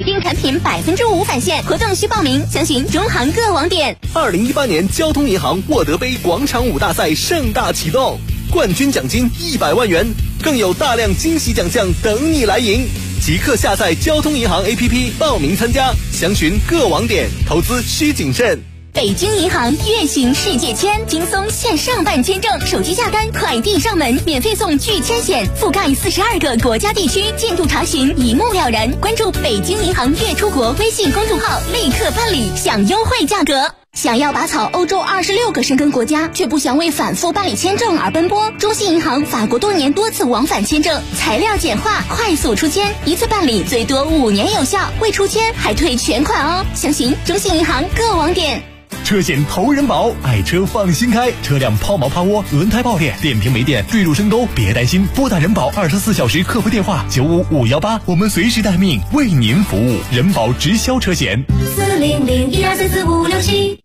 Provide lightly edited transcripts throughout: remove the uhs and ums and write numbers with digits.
定产品5%返现，活动需报名，详询中行各网点。 2018年交通银行沃德杯广场舞大赛盛大启动，冠军奖金100万元，更有大量惊喜奖项等你来赢。即刻下载交通银行 APP 报名参加，详询各网点，投资需谨慎。 北京银行月行世界签，轻松线上办签证，手机下单，快递上门，免费送拒签险，覆盖42个国家地区，进度查询一目了然。关注北京银行月出国微信公众号，立刻办理，享优惠价格。想要拔草欧洲26个申根国家，却不想为反复办理签证而奔波？中信银行法国多年多次往返签证，材料简化，快速出签，一次办理最多5年有效，未出签还退全款哦。详询中信银行各网点。 车险投人保，爱车放心开，车辆抛锚趴窝、轮胎爆裂、电瓶没电、坠入深沟，别担心，拨打人保24小时客服电话95518，我们随时待命，为您服务。人保直销车险 40012344567。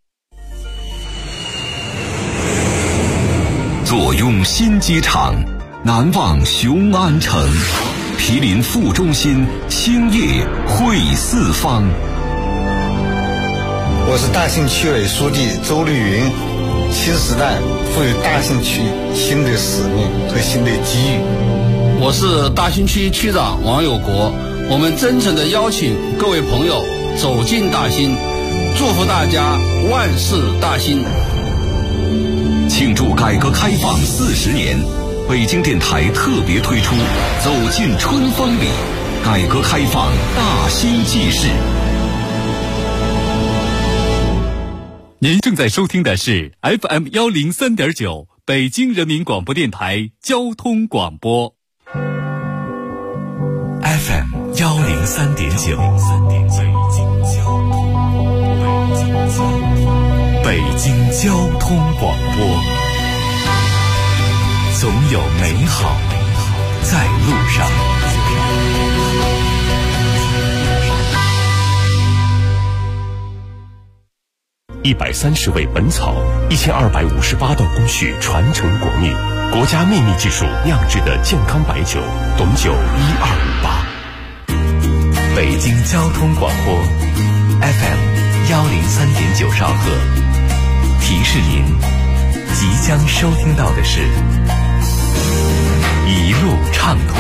坐拥新机场，难忘雄安城，毗邻副中心，兴业汇四方。 我是大兴区委书记周绿云。新时代赋予大兴区新的使命和新的机遇。 我是大兴区区长王有国。我们真诚地邀请各位朋友走进大兴，祝福大家万事大兴。 庆祝改革开放40年，北京电台特别推出走进春风里，改革开放大兴纪事。 您正在收听的是 FM 103.9北京人民广播电台交通广播。 FM 103.9北京交通广播，总有美好在路上。130味本草，1258道工序传承国秘，国家秘密技术酿制的健康白酒，董酒1258。北京交通广播 FM 103.9兆赫，提示您即将收听到的是一路畅通。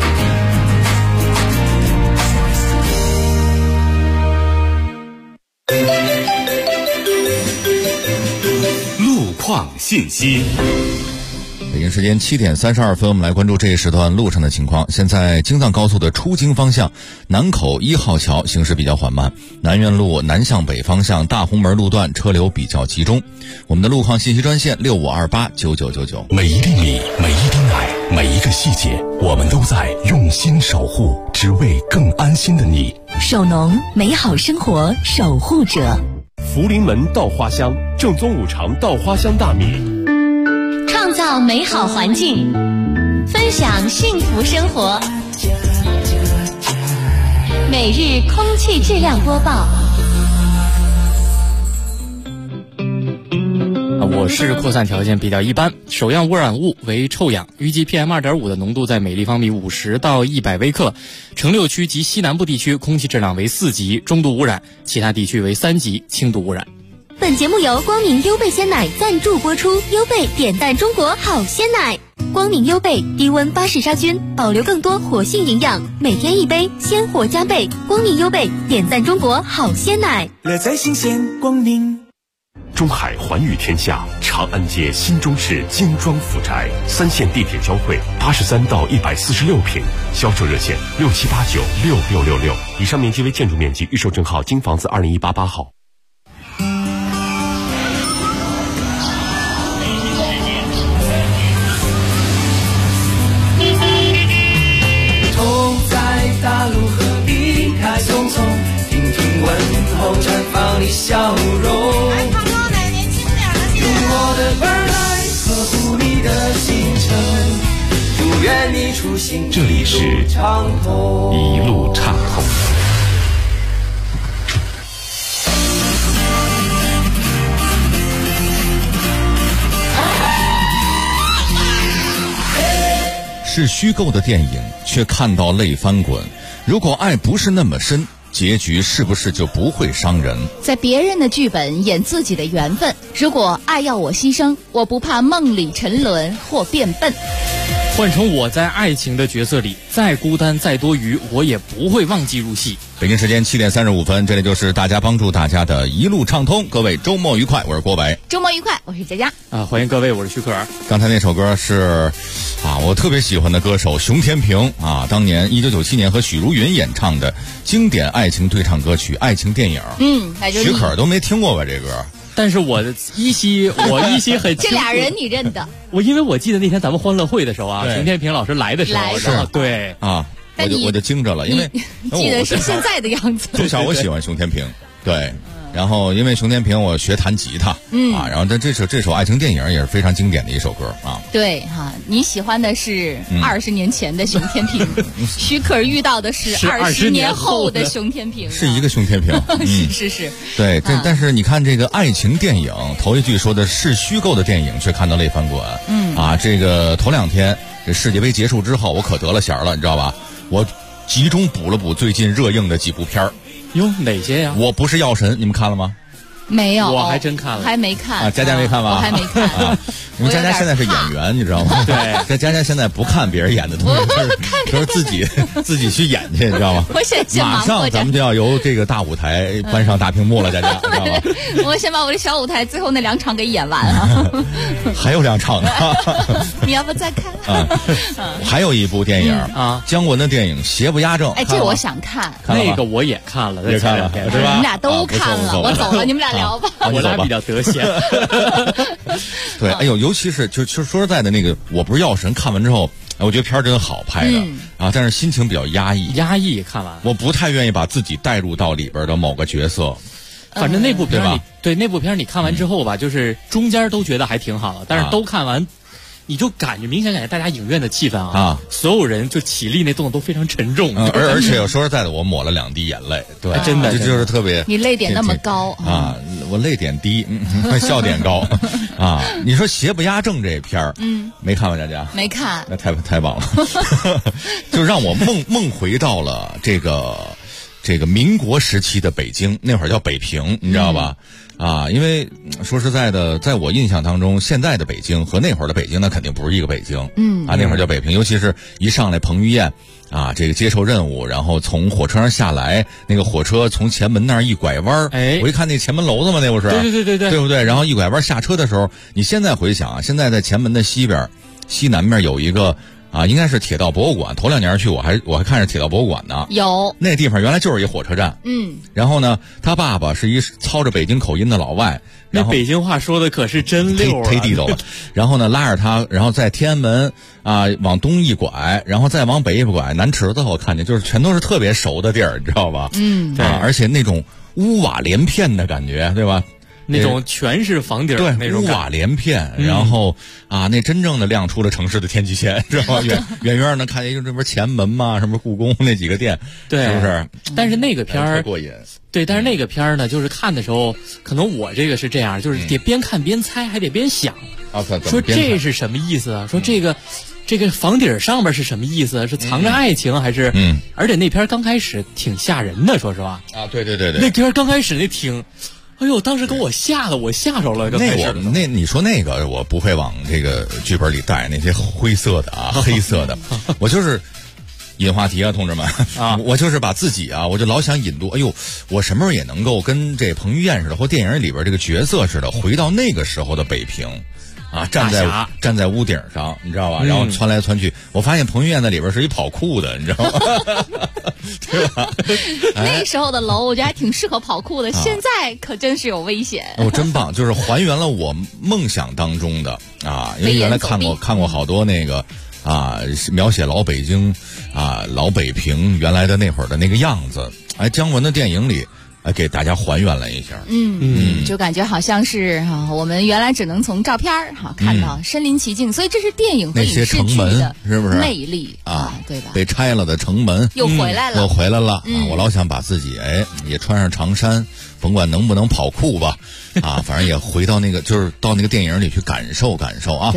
况信息。 北京时间7点32分，我们来关注这一时段路上的情况。现在京藏高速的出京方向南口1号桥行驶比较缓慢，南苑路南向北方向大红门路段车流比较集中。我们的路况信息专线65289999。 每一粒米，每一滴奶，每一个细节，我们都在用心守护，只为更安心的你。 首农，美好生活守护者。 福临门稻花香，正宗五常稻花香大米， 创造美好环境，分享幸福生活。每日空气质量播报。 我市扩散条件比较一般，首样污染物为臭氧，预计 PM2.5 的浓度在每立方米50到100微克。城6区及西南部地区空气质量为4级，中度污染，其他地区为3级，轻度污染。 本节目由光明优贝鲜奶赞助播出，优贝点赞中国好鲜奶。光明优贝低温巴氏杀菌，保留更多活性营养，每天一杯，鲜活加倍。光明优贝点赞中国好鲜奶， 乐在新鲜光明。 中海环宇天下长安街新中式精装府宅，3线地铁交汇，83到146平，销售热线67896666。以上面积为建筑面积，预售证号京房子20188号。 同在大陆和离开匆匆，听听问候绽放的笑容。我的伴来呵护你的行程，祝愿你出行这里是一路畅通。 是虚构的电影，却看到泪翻滚。如果爱不是那么深， 结局是不是就不会伤人？ 在别人的剧本演自己的缘分，如果爱要我牺牲，我不怕梦里沉沦或变笨。 换成我在爱情的角色里，再孤单再多余，我也不会忘记入戏。 北京时间7点35分，这里就是大家帮助大家的一路畅通。各位周末愉快，我是郭伟。 周末愉快，我是佳佳。 欢迎各位，我是徐克尔。 刚才那首歌是我特别喜欢的歌手熊天平当年1997年和许茹芸演唱的经典爱情对唱歌曲《爱情电影》。 那就是徐克尔都没听过吧这歌？ 但是我依稀很这俩人你认得？ 因为我记得那天咱们欢乐会的时候熊天平老师来的时候， 是对我就惊着了，因为记得是现在的样子。 从小我喜欢熊天平，对。然后因为熊天平我学弹吉他然后这首《爱情电影》也是非常经典的一首歌对你喜欢的是20年前的熊天平，徐克遇到的是20年后的熊天平， 是一个熊天平是对但是你看这个爱情电影头一句说的是虚构的电影，却看到泪翻滚这个头2天这世界杯结束之后，我可得了闲了，你知道吧？我集中补了补最近热映的几部片儿。 哟，哪些呀？ 我不是药神，你们看了吗？ 没有， 我还真看了， 还没看佳佳没看吧？ 我还没看因为佳佳现在是演员，你知道吗？ 对， 佳佳现在不看别人演的东西，就是自己去演去，你知道吗？ 我先马上咱们就要由这个大舞台搬上大屏幕了，佳佳，知道吗？ 我先把我的小舞台最后那2场给演完啊。 还有2场呢。 你要不再看？ 还有一部电影姜文的电影《邪不压正》。 这我想看。 那个我也看了， 也看了，是吧？ 你们俩都看了，我走了，你们俩聊吧。 我俩比较得闲。 对，尤其是就说实在的，那个我不是药神，看完之后，我觉得片儿真好拍的但是心情比较压抑。看完， 我不太愿意把自己带入到里边的某个角色。 反正那部片那部片你看完之后吧，就是中间都觉得还挺好的，但是都看完。你就明显感觉大家影院的气氛所有人就起立那动作都非常沉重， 而且说实在的，我抹了2滴眼泪，对， 真的就是特别。 你泪点那么高我泪点低，笑点高你说邪不压正这片儿，没看吧，佳佳？ 没看， 那太棒了，就让我梦回到了这个民国时期的北京，那会儿叫北平，你知道吧？因为说实在的，在我印象当中，现在的北京和那会儿的北京那肯定不是一个北京。那会儿叫北平，尤其是一上来彭于晏这个接受任务，然后从火车上下来，那个火车从前门那儿一拐弯，我一看那前门楼子嘛，那不是？ 对， 对不对？然后一拐弯下车的时候，你现在回想现在在前门的西南面有一个。应该是铁道博物馆。头2年去我还看着铁道博物馆呢。 有那地方原来就是一火车站。然后呢，他爸爸是一操着北京口音的老外， 那北京话说的可是真溜忒地道了。然后呢，拉着他，然后在天安门往东一拐，然后再往北一拐，南池子我看见就是全都是特别熟的地儿，你知道吧？ 对， 而且那种屋瓦连片的感觉，对吧？ 那种全是房顶对那种屋瓦连片，然后那真正的亮出了城市的天际线，知道吗？远远的看见就这边前门嘛，什么故宫那几个店， 对， 是不是？ 但是那个片儿过瘾。 对，但是那个片儿呢，就是看的时候，可能我这个是这样，就是得边看边猜，还得边想，说这是什么意思啊？说这个房顶上面是什么意思？是藏着爱情还是？而且那片刚开始挺吓人的，说实话。 对， 那片刚开始那挺。哎呦！当时给我吓着了。 那你说那个我不会往这个剧本里带那些灰色的黑色的，我就是引话题同志们我就是把自己我就老想引渡。哎呦，我什么时候也能够跟这彭于晏似的，或电影里边这个角色似的，回到那个时候的北平。站在屋顶上，你知道吧？然后窜来窜去，我发现彭于晏在里边是一跑酷的，你知道吗？对吧？ 那时候的楼，我觉得还挺适合跑酷的。现在可真是有危险。 真棒，就是还原了我梦想当中的因为原来看过好多那个描写老北京老北平原来的那会儿的那个样子。姜文的电影里。给大家还原了一下， 就感觉好像是我们原来只能从照片看到身临其境，所以这是电影和影视剧的是不是魅力对吧？ 被拆了的城门又回来了， 我老想把自己也穿上长衫，甭管能不能跑酷吧，反正也回到那个就是到那个电影里去感受感受对。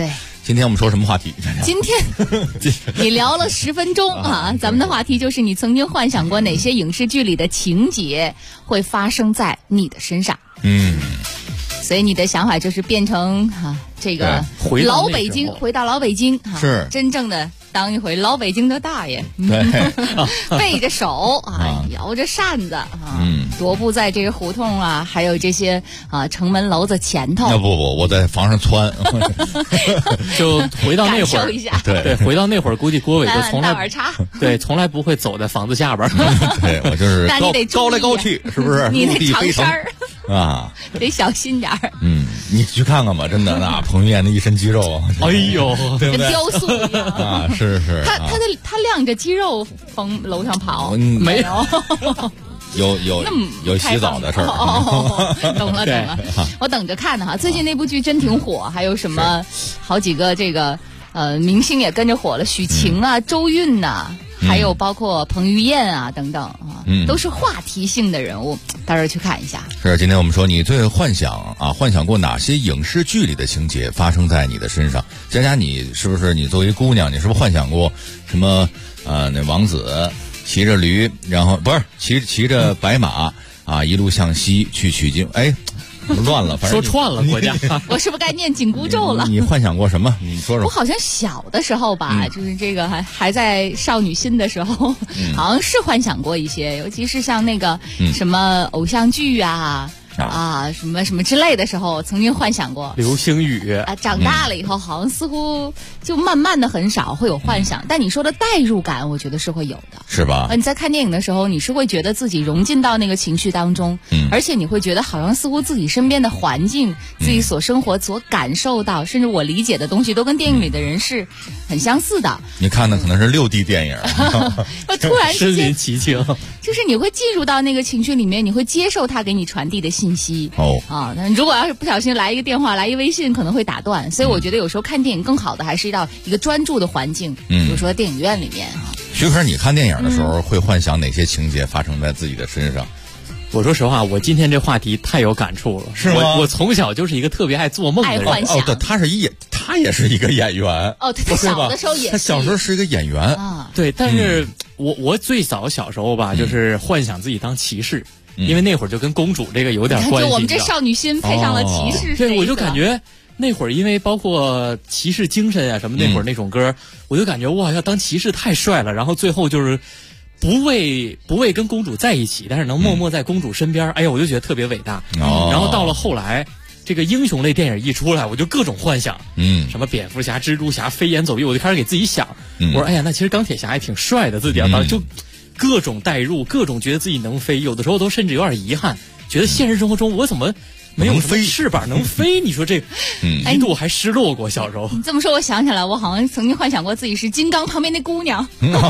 今天我们说什么话题？ 今天你聊了10分钟啊，咱们的话题就是你曾经幻想过哪些影视剧里的情节会发生在你的身上？所以你的想法就是变成这个老北京，回到老北京是真正的当一回老北京的大爷，背着手摇着扇子踱步在这个胡同还有这些城门楼子前头。 不，我在房上窜， 就回到那会儿， 对， 回到那会儿，估计郭伟就从来不会走在房子下边。 对，我就是高来高去，是不是？ 你那长衫儿得小心点儿。 你去看看吧，真的，那彭于晏的一身肌肉， 哎呦， 对不对？ 跟雕塑一样是。 他亮着肌肉从楼上跑， 没有有洗澡的事儿。 懂了，我等着看呢最近那部剧真挺火，还有什么好几个这个明星也跟着火了，许晴周韵还有包括彭于晏等等都是话题性的人物，到时候去看一下。 是，今天我们说你最幻想过哪些影视剧里的情节发生在你的身上？佳佳，你是不是你作为姑娘，你是不是幻想过什么那王子骑着驴，然后不是骑着白马一路向西去取经？乱了，反正说串了国家。 我是不是该念紧箍咒了？ 你幻想过什么？你说说。 我好像小的时候吧，就是这个还在少女心的时候，好像是幻想过一些，尤其是像那个什么偶像剧什么什么之类的时候，曾经幻想过流星雨长大了以后，好像似乎就慢慢的很少会有幻想，但你说的代入感，我觉得是会有的， 是吧？ 你在看电影的时候，你是会觉得自己融进到那个情绪当中，而且你会觉得好像似乎自己身边的环境、自己所生活、所感受到，甚至我理解的东西，都跟电影里的人是很相似的。 你看的可能是6D 电影， 突然之间身临其境， 就是你会进入到那个情绪里面，你会接受他给你传递的信息。如果要是不小心来一个电话，来一微信，可能会打断。所以我觉得有时候看电影更好的还是到一个专注的环境，比如说电影院里面徐可，你看电影的时候会幻想哪些情节发生在自己的身上？ 我说实话，我今天这话题太有感触了。 是吗？ 我从小就是一个特别爱做梦的人。 爱幻想。 对，他也是一个演员。 他小的时候也是。 他小时候是一个演员对，但是我最早小时候吧，就是幻想自己当骑士。因为那会儿就跟公主这个有点关系， 就我们这少女心配上了骑士， 对，我就感觉那会儿因为包括骑士精神什么，那会儿那种歌，我就感觉哇，要当骑士太帅了，然后最后就是不为跟公主在一起，但是能默默在公主身边，哎呀，我就觉得特别伟大。然后到了后来，这个英雄类电影一出来，我就各种幻想，什么蝙蝠侠、蜘蛛侠飞檐走壁，我就开始给自己想，我说哎呀，那其实钢铁侠也挺帅的，自己就。各种代入，各种觉得自己能飞，有的时候都甚至有点遗憾，觉得现实生活中我怎么没有什么翅膀能飞？你说这，一度还失落过小时候。 你这么说，我想起来，我好像曾经幻想过自己是金刚旁边那姑娘。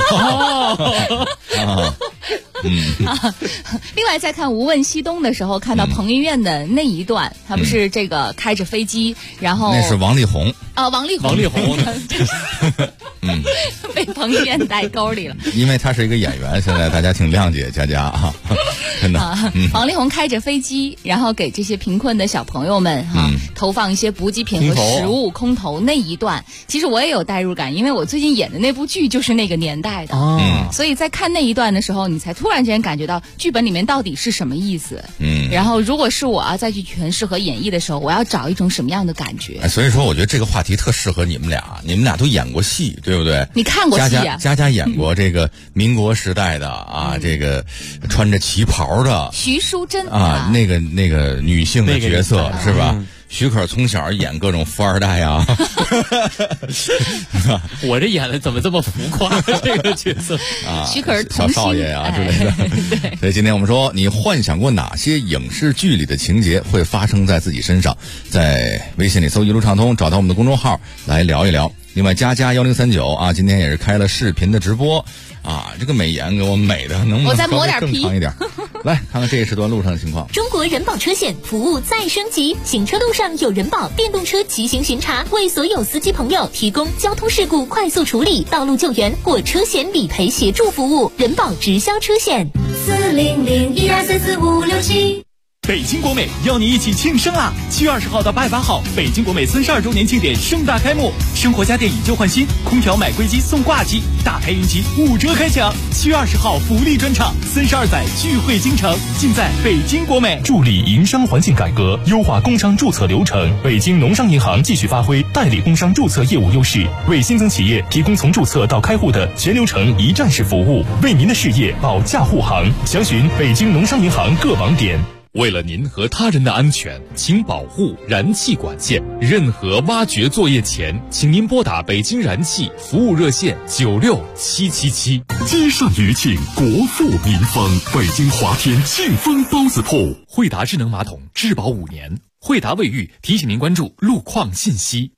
另外，在看《无问西东》的时候，看到彭于晏的那一段，他不是这个开着飞机，然后那是王力宏王力宏被彭于晏带沟里了。 因为他是一个演员，现在大家挺谅解佳佳真的。 王力宏开着飞机，然后给这些贫困的小朋友们投放一些补给品和食物，空投那一段，其实我也有代入感，因为我最近演的那部剧就是那个年代的，所以在看那一段的时候，你才突然间感觉到剧本里面到底是什么意思。然后如果是我再去诠释和演绎的时候，我要找一种什么样的感觉？ 所以说，我觉得这个话题特适合你们俩都演过戏，对不对？ 你看过戏啊？ 佳佳演过这个民国时代的这个穿着旗袍的徐淑珍那个女性的角色是吧？徐可从小演各种富二代我这演的怎么这么浮夸这个角色徐可是小少爷之类的。对，所以今天我们说，你幻想过哪些影视剧里的情节会发生在自己身上？在微信里搜一路畅通，找到我们的公众号来聊一聊。另外，佳佳1039今天也是开了视频的直播这个美颜给我美的，能不能我再抹点更长一点？来看看这一时段路上的情况。 中国人保车险服务再升级，行车路上有人保电动车骑行巡查，为所有司机朋友提供交通事故快速处理、道路救援或车险理赔协助服务。人保直销车险40012344567。 北京国美邀你一起庆生啊！7月20号到8月8号，北京国美32周年庆典盛大开幕，生活家电以旧换新，空调买归机送挂机，大台云集5折开抢。7月20号福利专场，32载聚会京城，尽在北京国美。助力营商环境改革，优化工商注册流程。北京农商银行继续发挥代理工商注册业务优势，为新增企业提供从注册到开户的全流程一站式服务，为您的事业保驾护航。详询北京农商银行各网点。 为了您和他人的安全，请保护燃气管线。任何挖掘作业前，请您拨打北京燃气服务热线96777。 街上余庆，国富民丰。北京华天庆丰包子铺， 惠达智能马桶质保5年。惠达卫浴提醒您关注路况信息。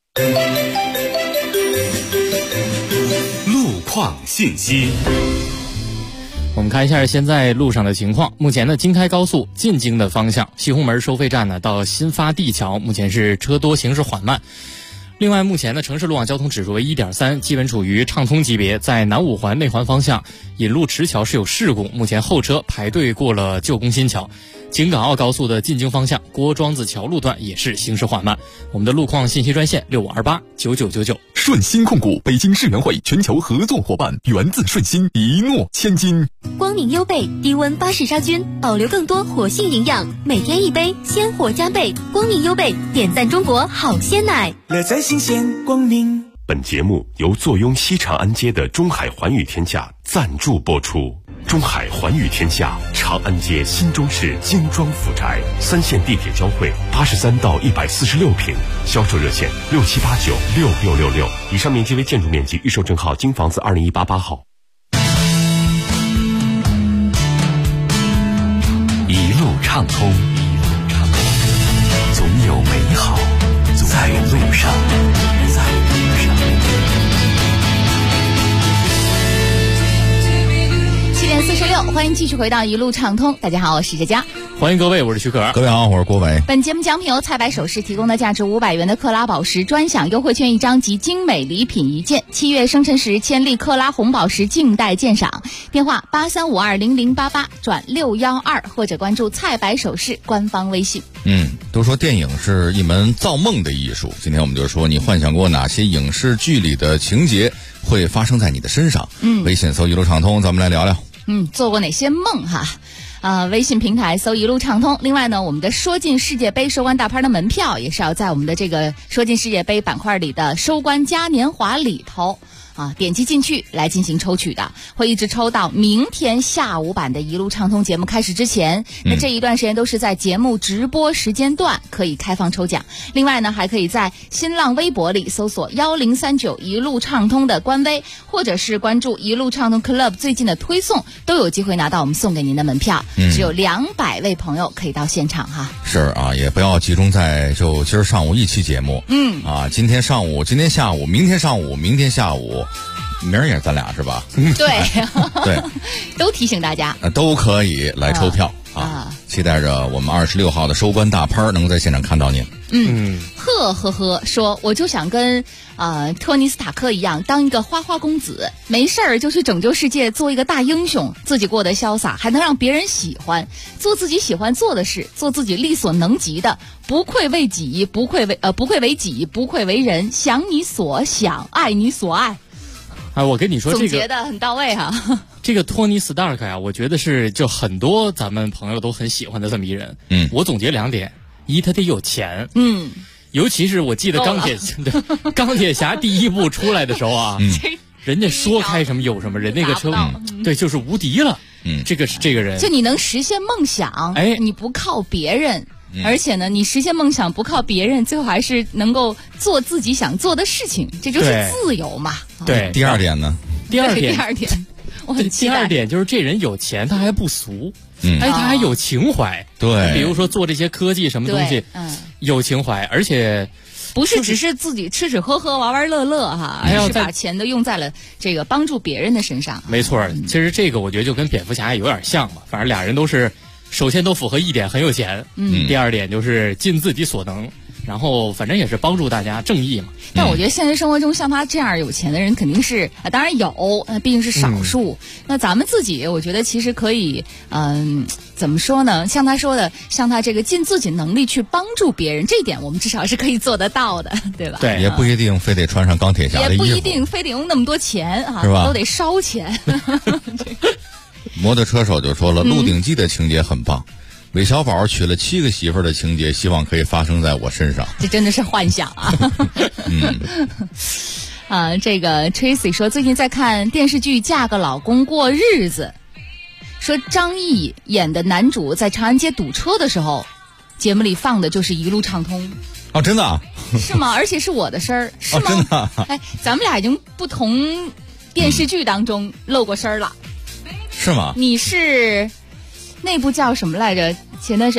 路况信息。 我们看一下现在路上的情况。目前呢，京开高速进京的方向，西红门收费站呢到新发地桥，目前是车多，行驶缓慢。另外，目前呢，城市路网交通指数为1.3，基本处于畅通级别。在南五环内环方向，引路池桥是有事故，目前后车排队过了旧宫新桥。京港澳高速的进京方向，郭庄子桥路段也是行驶缓慢。我们的路况信息专线65289999。 顺鑫控股，北京世园会全球合作伙伴，源自顺鑫，一诺千金。 光明优贝低温巴氏杀菌，保留更多活性营养，每天一杯，鲜活加倍。光明优贝点赞中国好鲜奶， 乐在新鲜光明。 本节目由坐拥西长安街的中海环宇天下赞助播出。中海环宇天下，长安街新中式精装府宅，3线地铁交汇，83到146平，销售热线67896666。以上面积为建筑面积，预售证号京房子20188号。 一路畅通，总有美好在路上。 7点46，欢迎继续回到一路畅通。大家好，我是佳佳。 欢迎各位，我是徐可。 各位好，我是郭伟。 本节目奖品由菜百首饰提供的价值500元的克拉宝石专享优惠券1张及精美礼品1件。7月生辰时千粒克拉红宝石静待鉴赏。电话83520088转612，或者关注菜百首饰官方微信。 都说电影是一门造梦的艺术。今天我们就说，你幻想过哪些影视剧里的情节会发生在你的身上？微信搜一路畅通，咱们来聊聊。 做过哪些梦哈？微信平台搜一路畅通。另外呢，我们的说进世界杯收官大拍的门票也是要在我们的这个说进世界杯板块里的收官嘉年华里头点击进去来进行抽取的，会一直抽到明天下午版的一路畅通节目开始之前。那这一段时间都是在节目直播时间段可以开放抽奖。另外呢，还可以在新浪微博里搜索1039一路畅通的官微，或者是关注一路畅通 Club 最近的推送，都有机会拿到我们送给您的门票。只有200位朋友可以到现场哈。 是啊，也不要集中在就今儿上午一期节目。今天上午、今天下午、明天上午、明天下午。明儿也是咱俩是吧？对， 都提醒大家， 都可以来抽票期待着我们26号的收官大拍能在现场看到您。 说我就想跟托尼斯塔克一样，当一个花花公子，没事儿就去拯救世界，做一个大英雄，自己过得潇洒，还能让别人喜欢，做自己喜欢做的事，做自己力所能及的，不愧为己，不愧为己，不愧为人，想你所想，爱你所爱。 我跟你说，这个总结的很到位哈。 这个托尼·斯塔克呀，我觉得是就很多咱们朋友都很喜欢的这么一人。我总结2点：一，他得有钱。尤其是我记得钢铁侠第1部出来的时候人家说开什么有什么，人那个车对就是无敌了。这个是这个人， 就你能实现梦想，你不靠别人。而且呢，你实现梦想不靠别人，最后还是能够做自己想做的事情，这就是自由嘛。 对，第2点呢？ 第二点， 我很期待。 第2点就是这人有钱，他还不俗，他还有情怀。 对， 比如说做这些科技什么东西，有情怀，而且不是只是自己吃吃喝喝玩乐乐哈，而是把钱都用在了这个帮助别人的身上。 没错，其实这个我觉得就跟蝙蝠侠有点像嘛，反正俩人都是。首先都符合1点，很有钱。第2点就是尽自己所能， 然后反正也是帮助大家正义嘛。 但我觉得现实生活中像他这样有钱的人肯定是当然有，毕竟是少数。那咱们自己，我觉得其实可以，怎么说呢？像他说的，像他这个尽自己能力去帮助别人，这一点我们至少是可以做得到的，对吧？ 对，也不一定非得穿上钢铁侠的衣服， 也不一定非得用那么多钱啊， 是吧？ 都得烧钱。 摩托车手就说了，《鹿鼎记》的情节很棒。韦小宝娶了7个媳妇儿的情节，希望可以发生在我身上。 这真的是幻想啊！这个 Tracy 说最近在看电视剧《嫁个老公过日子》，说张译演的男主在长安街堵车的时候，节目里放的就是一路畅通。 哦，真的啊？ 是吗？而且是我的声儿，是吗？ 真的啊？ 哎，咱们俩已经不同电视剧当中露过声儿了。 是吗？ 你是那部叫什么来着？前段时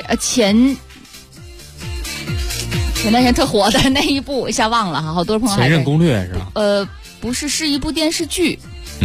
间特火的那一部，一下忘了哈，好多朋友还前任攻略是吧？ 不是，是一部电视剧。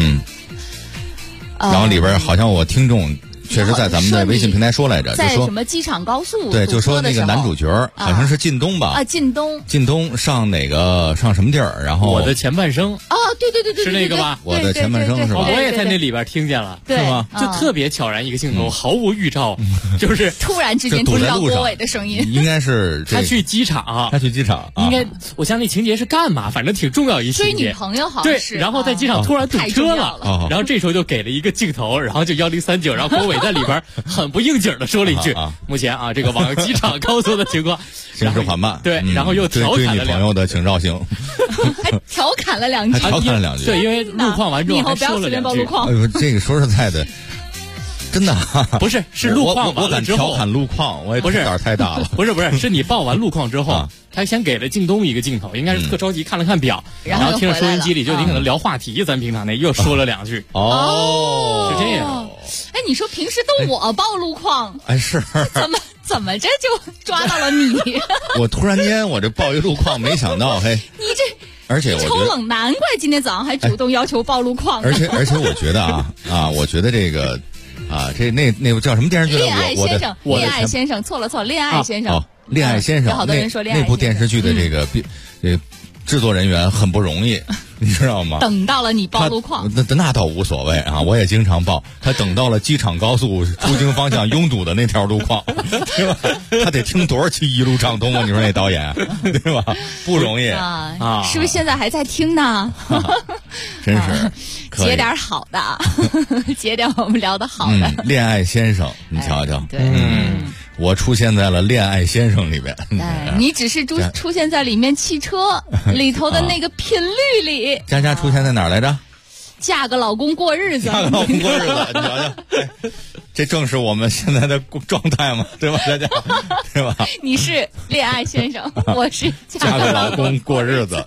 然后里边好像我听众确实在咱们的微信平台说来着，就说在什么机场高速， 对，就说那个男主角好像是靳东吧？ 靳东上什么地儿？然后我的前半生对， 是那个吧？ 我的前半生是吧？ 我也在那里边听见了， 是吗？ 就特别悄然一个镜头，毫无预兆，就是突然之间听到郭伟的声音， 应该是他去机场，应该我想那情节是干嘛？反正挺重要一情节， 追女朋友好像是。 对，然后在机场突然堵车了，然后这时候就给了一个镜头，然后就1039，然后郭伟在里边很不应景的说了一句：“目前这个往机场高速的情况行驶缓慢。” 对，然后又调侃了追女朋友的请绕行， 还调侃了两句。 对，因为路况完之后还说了两句。 哎呦，这个说实在的，真的不是路况完了之后， 我敢调侃路况，我也胆儿太大了。 不是，是你报完路况之后，他先给了靳东一个镜头，应该是特着急看了看表，然后听着收音机里就你可能聊话题，咱平常那又说了两句。 哦， 是这样。 哎，你说平时都我报路况， 哎是， 怎么这就抓到了你？ 我突然间我这报一路况，没想到嘿， 你这。 而且我觉得抽冷，难怪今天早上还主动要求报路况。 而且我觉得我觉得这个那部叫什么电视剧？ 恋爱先生，错了，恋爱先生。 恋爱先生， 好多人说恋爱那部电视剧的这个制作人员很不容易，你知道吗？ 等到了你报路况， 那倒无所谓啊，我也经常报。他等到了机场高速出京方向拥堵的那条路况，对吧？他得听多少期一路畅通啊？你说那导演，对吧？不容易啊！是不是现在还在听呢？ 真是截点好的，截点我们聊的好的。 恋爱先生，你瞧瞧，我出现在了《恋爱先生》里边。 你只是出现在里面汽车里头的那个频率里。 佳出现在哪儿来着？ 嫁个老公过日子。 嫁个老公过日子，你瞧瞧，这正是我们现在的状态嘛，对吧？佳，对吧？ 你是恋爱先生，我是嫁个老公过日子。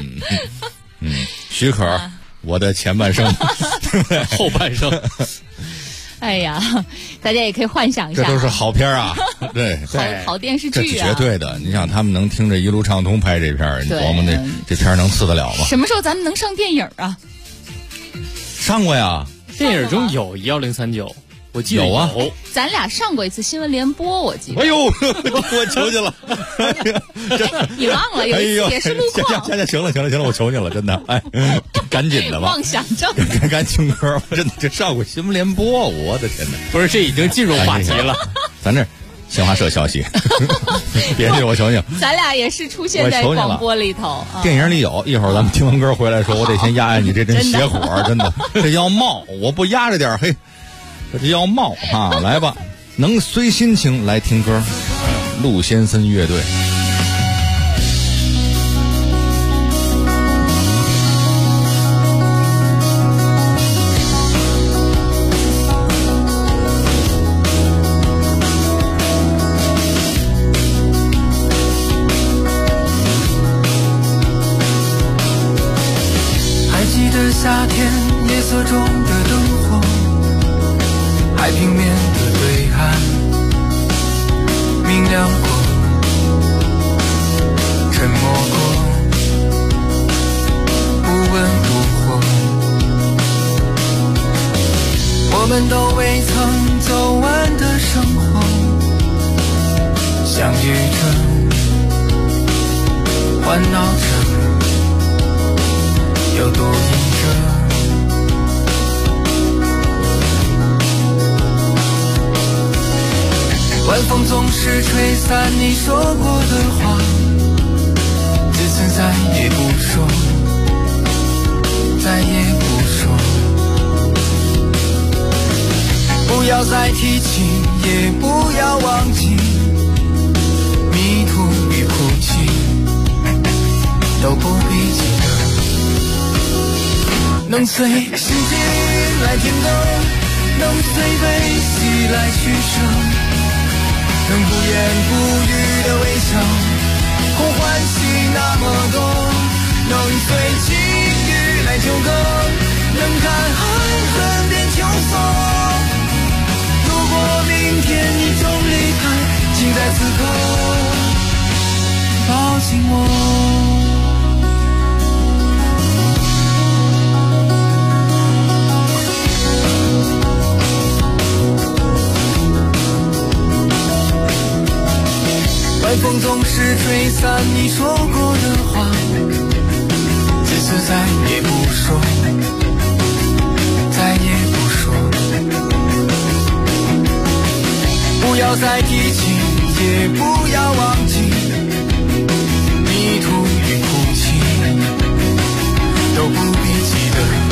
许可，我的前半生， 后半生。 哎呀，大家也可以幻想一下， 这都是好片啊，对， 好电视剧啊， 这是绝对的。你想他们能听着一路畅通拍这片儿，你琢磨这片儿能次得了吗？ 什么时候咱们能上电影啊？ 上过呀， 电影中有1039，我记得有啊， 咱俩上过一次新闻联播，我记得。 哎呦，我求你了， 你忘了有一次也是路况。 行了，我求你了，真的，哎，赶紧的吧， 妄想症， 赶紧听歌，真的这上过新闻联播，我的天哪！ 不是，这已经进入话题了， 咱这新华社消息，别介，我求你， 咱俩也是出现在广播里头， 电影里有。一会儿咱们听完歌回来说，我得先压压你这阵邪火，真的，这要冒，我不压着点，嘿。这要冒啊！来吧，能随心情来听歌，陆先森乐队。 还记得夏天夜色中的灯火，海平面的对岸明亮过，沉默过，不温不火。我们都未曾走完的生活，相遇着， 烦恼着，又多疑着。晚风总是吹散你说过的话，自此再也不说，再也不说。不要再提起，也不要忘记，迷途与哭泣都不必记得。能随心情来天歌，能随悲喜来取舍，能不言不语的微笑，空欢喜那么多。能随境遇来纠葛，能看爱恨变秋色。如果明天你终离开，请在此刻抱紧我。晚风总是吹散你说过的话，这次再也不说，再也不说。不要再提起，也不要忘记，迷途与哭泣都不必记得。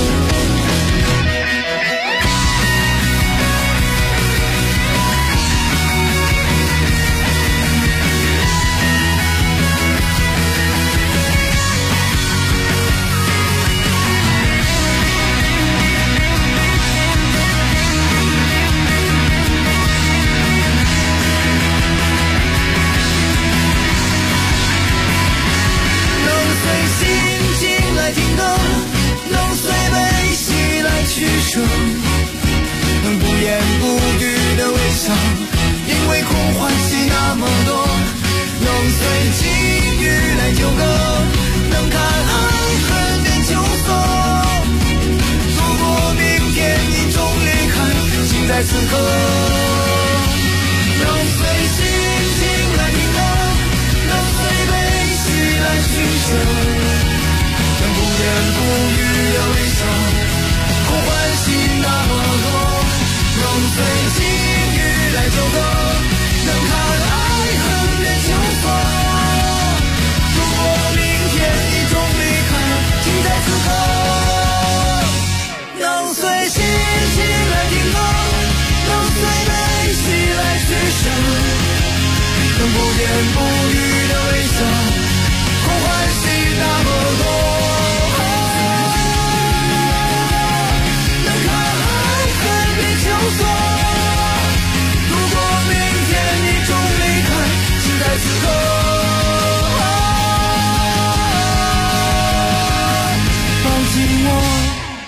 能不言不语的微笑，因为空欢喜那么多。能随境遇来纠葛，能看爱恨变秋色。如果明天你终离开，请在此刻能随心情来听歌，能随悲喜来取舍，能不言不语的微笑，空欢喜那么多。能随境遇来纠葛，能看爱恨变秋色。如果明天你终离开，请在此刻能随心情来听歌，能随悲喜来取舍，能不言不语的微笑，空欢喜那么多。如果明天你终离开，请在此刻抱紧我。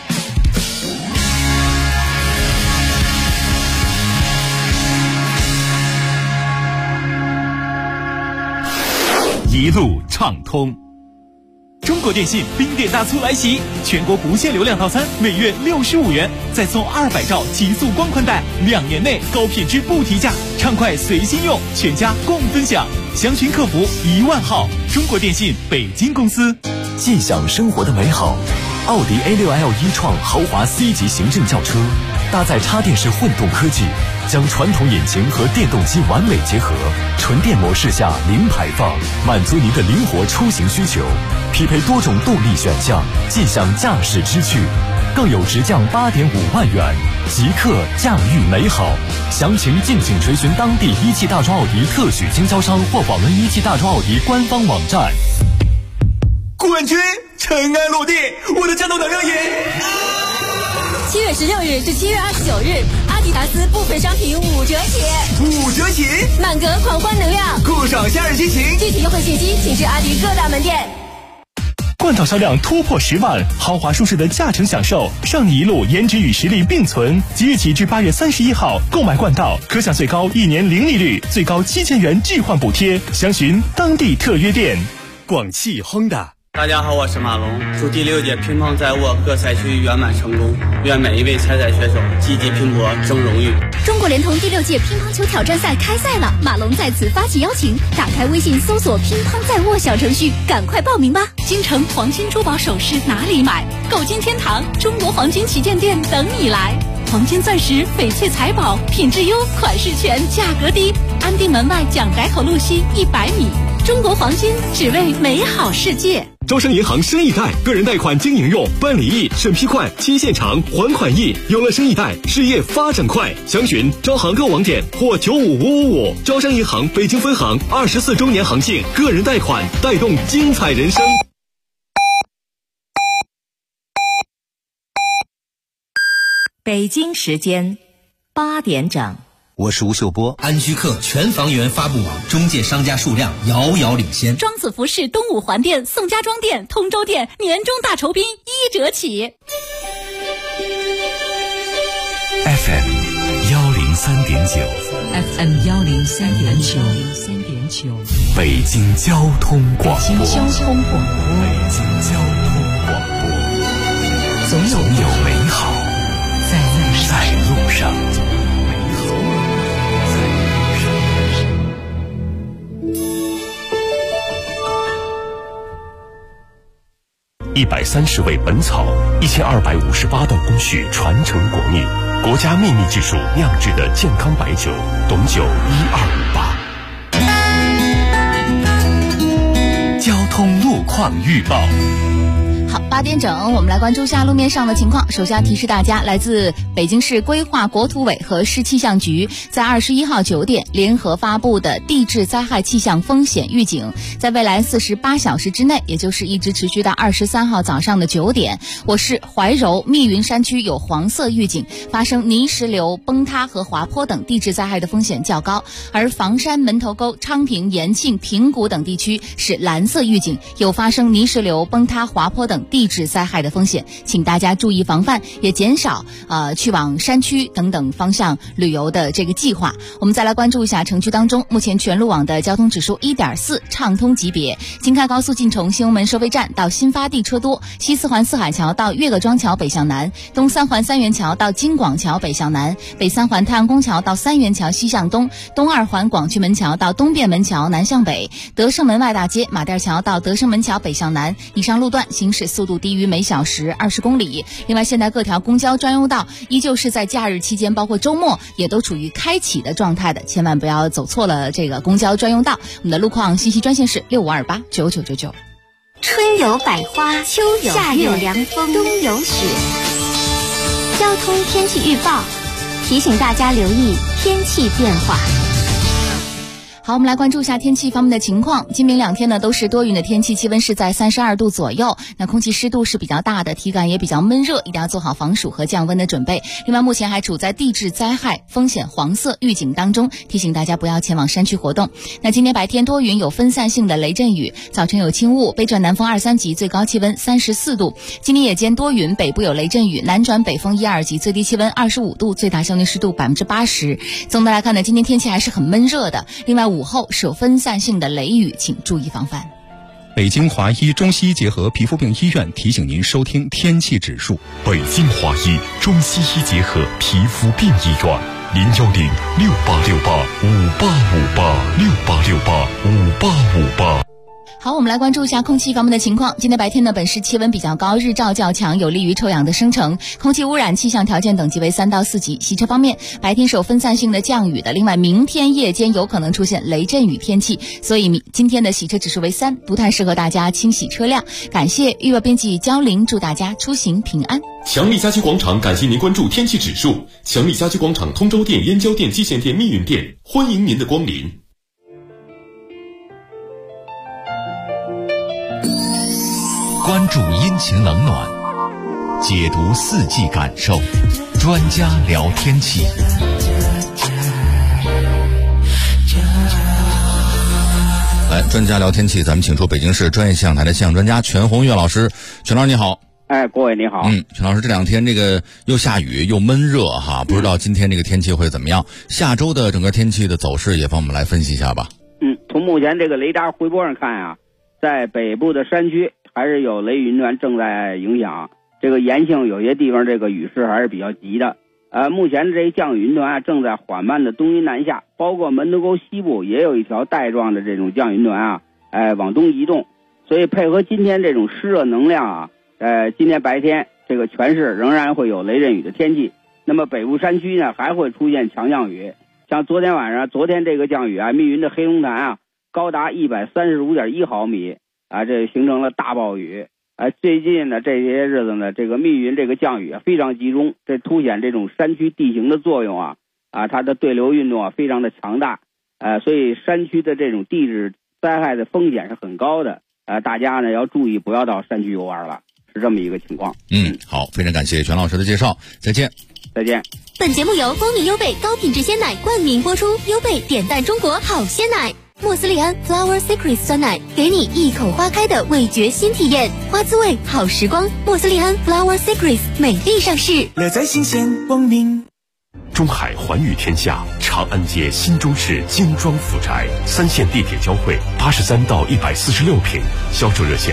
一路畅通。中国电信冰点大促来袭，全国不限流量套餐每月65元，再送200兆极速光宽带，2年内高品质不提价，畅快随心用，全家共分享。详询客服10000号。中国电信北京公司。 尽享生活的美好。奥迪 A6L e-tron 豪华 C 级行政轿车，搭载插电式混动科技，将传统引擎和电动机完美结合，纯电模式下零排放，满足您的灵活出行需求。匹配多种动力选项，尽享驾驶之趣，更有直降8.5万元，即刻驾驭美好。详情敬请垂询当地一汽大众奥迪特许经销商或访问一汽大众奥迪官方网站。 冠军尘埃落地，我的战斗能量饮。 7月16日至7月29日，阿迪达斯部分商品5折起 ，5折起， 满格狂欢能量， 酷爽夏日激情。 具体优惠信息请至阿迪各大门店。 冠道销量突破10万，豪华舒适的驾乘享受，让你一路颜值与实力并存。即日起至8月31号，购买冠道可享最高1年零利率，最高7000元置换补贴。详询当地特约店。 广汽 Honda。 大家好，我是马龙，祝第6届乒乓在握各赛区圆满成功，愿每一位参赛选手积极拼搏，争荣誉。 中国联通第6届乒乓球挑战赛开赛了，马龙在此发起邀请，打开微信搜索乒乓在握小程序，赶快报名吧！京城黄金珠宝首饰哪里买？购金天堂中国黄金旗舰店等你来。黄金钻石、翡翠财宝，品质优，款式全，价格低。安定门外蒋改口路西100米。中国黄金，只为美好世界。 招商银行生意贷个人贷款经营用，办理易，审批快，期限长，还款易。有了生意贷，事业发展快。详询招行购网点或95555。招商银行北京分行24周年行庆，个人贷款带动精彩人生。 北京时间8点整。 我是吴秀波。安居客全房源发布网中介商家数量遥遥领先。 庄子服饰东五环店、宋家庄店、通州店年终大酬宾1折起。 FM 103.9 FM 103.9 北京交通广播。 北京交通广播。总有美好在路上。 130味本草，1258道工序传承国秘，国家秘密技术酿制的健康白酒，董酒1258。 交通路况预报。 好，8点整，我们来关注下路面上的情况。首先提示大家，来自北京市规划国土委和市气象局在21号9点联合发布的地质灾害气象风险预警，在未来48小时之内，也就是一直持续到23号早上的9点，我市怀柔、密云山区有黄色预警，发生泥石流崩塌和滑坡等地质灾害的风险较高，而房山、门头沟、昌平、延庆、平谷等地区是蓝色预警，有发生泥石流崩塌、滑坡等地质灾害的风险，请大家注意防范，也减少去往山区等等方向旅游的这个计划。我们再来关注一下城区当中目前全路网的交通指数1.4，畅通级别。京开高速进城新欧门收费站到新发地车多，西4环四海桥到岳各庄桥北向南，东3环三元桥到京广桥北向南，北3环太阳宫桥到三元桥西向东，东2环广渠门桥到东便门桥南向北，德胜门外大街马甸桥到德胜门桥北向南，以上路段行驶速度低于每小时20公里。另外，现在各条公交专用道依旧是在假日期间，包括周末也都处于开启的状态的，千万不要走错了这个公交专用道。我们的路况信息专线是65289999。 春有百花，秋有夏有凉风，冬有雪。交通天气预报提醒大家留意天气变化。 好，我们来关注一下天气方面的情况。今明2天呢都是多云的天气，气温是在32度左右，那空气湿度是比较大的，体感也比较闷热，一定要做好防暑和降温的准备。另外，目前还处在地质灾害风险黄色预警当中，提醒大家不要前往山区活动。那今天白天多云，有分散性的雷阵雨，早晨有轻雾，北转南风2、3级，最高气温34度。今天夜间多云，北部有雷阵雨，南转北风1、2级，最低气温25度，最大相对湿度80%。总的来看呢，今天天气还是很闷热的。另外，午后是有分散性的雷雨，请注意防范。 北京华医中西医结合皮肤病医院提醒您收听天气指数。 北京华医中西医结合皮肤病医院，0106868585858，68685858。 好，我们来关注一下空气方面的情况。今天白天呢，本市气温比较高，日照较强，有利于臭氧的生成，空气污染气象条件等级为3到4级。洗车方面，白天是有分散性的降雨的，另外明天夜间有可能出现雷阵雨天气，所以今天的洗车指数为3，不太适合大家清洗车辆。感谢预报编辑焦玲，祝大家出行平安。 强力家居广场感谢您关注天气指数。强力家居广场通州店、燕郊店、蓟县店、密云店，欢迎您的光临。 关注阴晴冷暖，解读四季感受，专家聊天气。 来，专家聊天气，咱们请出北京市专业气象台的气象专家全红月老师。全老师你好。 各位你好。 全老师，这2天这个又下雨又闷热哈，不知道今天这个天气会怎么样？下周的整个天气的走势也帮我们来分析一下吧。 从目前这个雷达回波上看啊，在北部的山区还是有雷雨云团正在影响，这个延庆有些地方这个雨势还是比较急的。目前这降雨云团正在缓慢的东移南下，包括门头沟西部也有一条带状的这种降雨云团往东移动，所以配合今天这种湿热能量今天白天这个全市仍然会有雷阵雨的天气。那么北部山区呢还会出现强降雨，像昨天这个降雨密云的黑龙潭高达135.1毫米这形成了大暴雨。最近呢这些日子呢，这个密云这个降雨非常集中，这凸显这种山区地形的作用它的对流运动非常的强大，所以山区的这种地质灾害的风险是很高的，大家呢要注意不要到山区游玩了，是这么一个情况。 好，非常感谢全老师的介绍，再见。 再见。 本节目由光明优贝高品质鲜奶冠名播出，优贝点赞中国好鲜奶。莫斯利安 Flower Secret 酸奶，给你一口花开的味觉新体验，花滋味好时光。莫斯利安 Flower Secret 美丽上市， 乐在新鲜，光明。 中海寰宇天下长安街新中式精装府宅，3线地铁交汇，83到146平，销售热线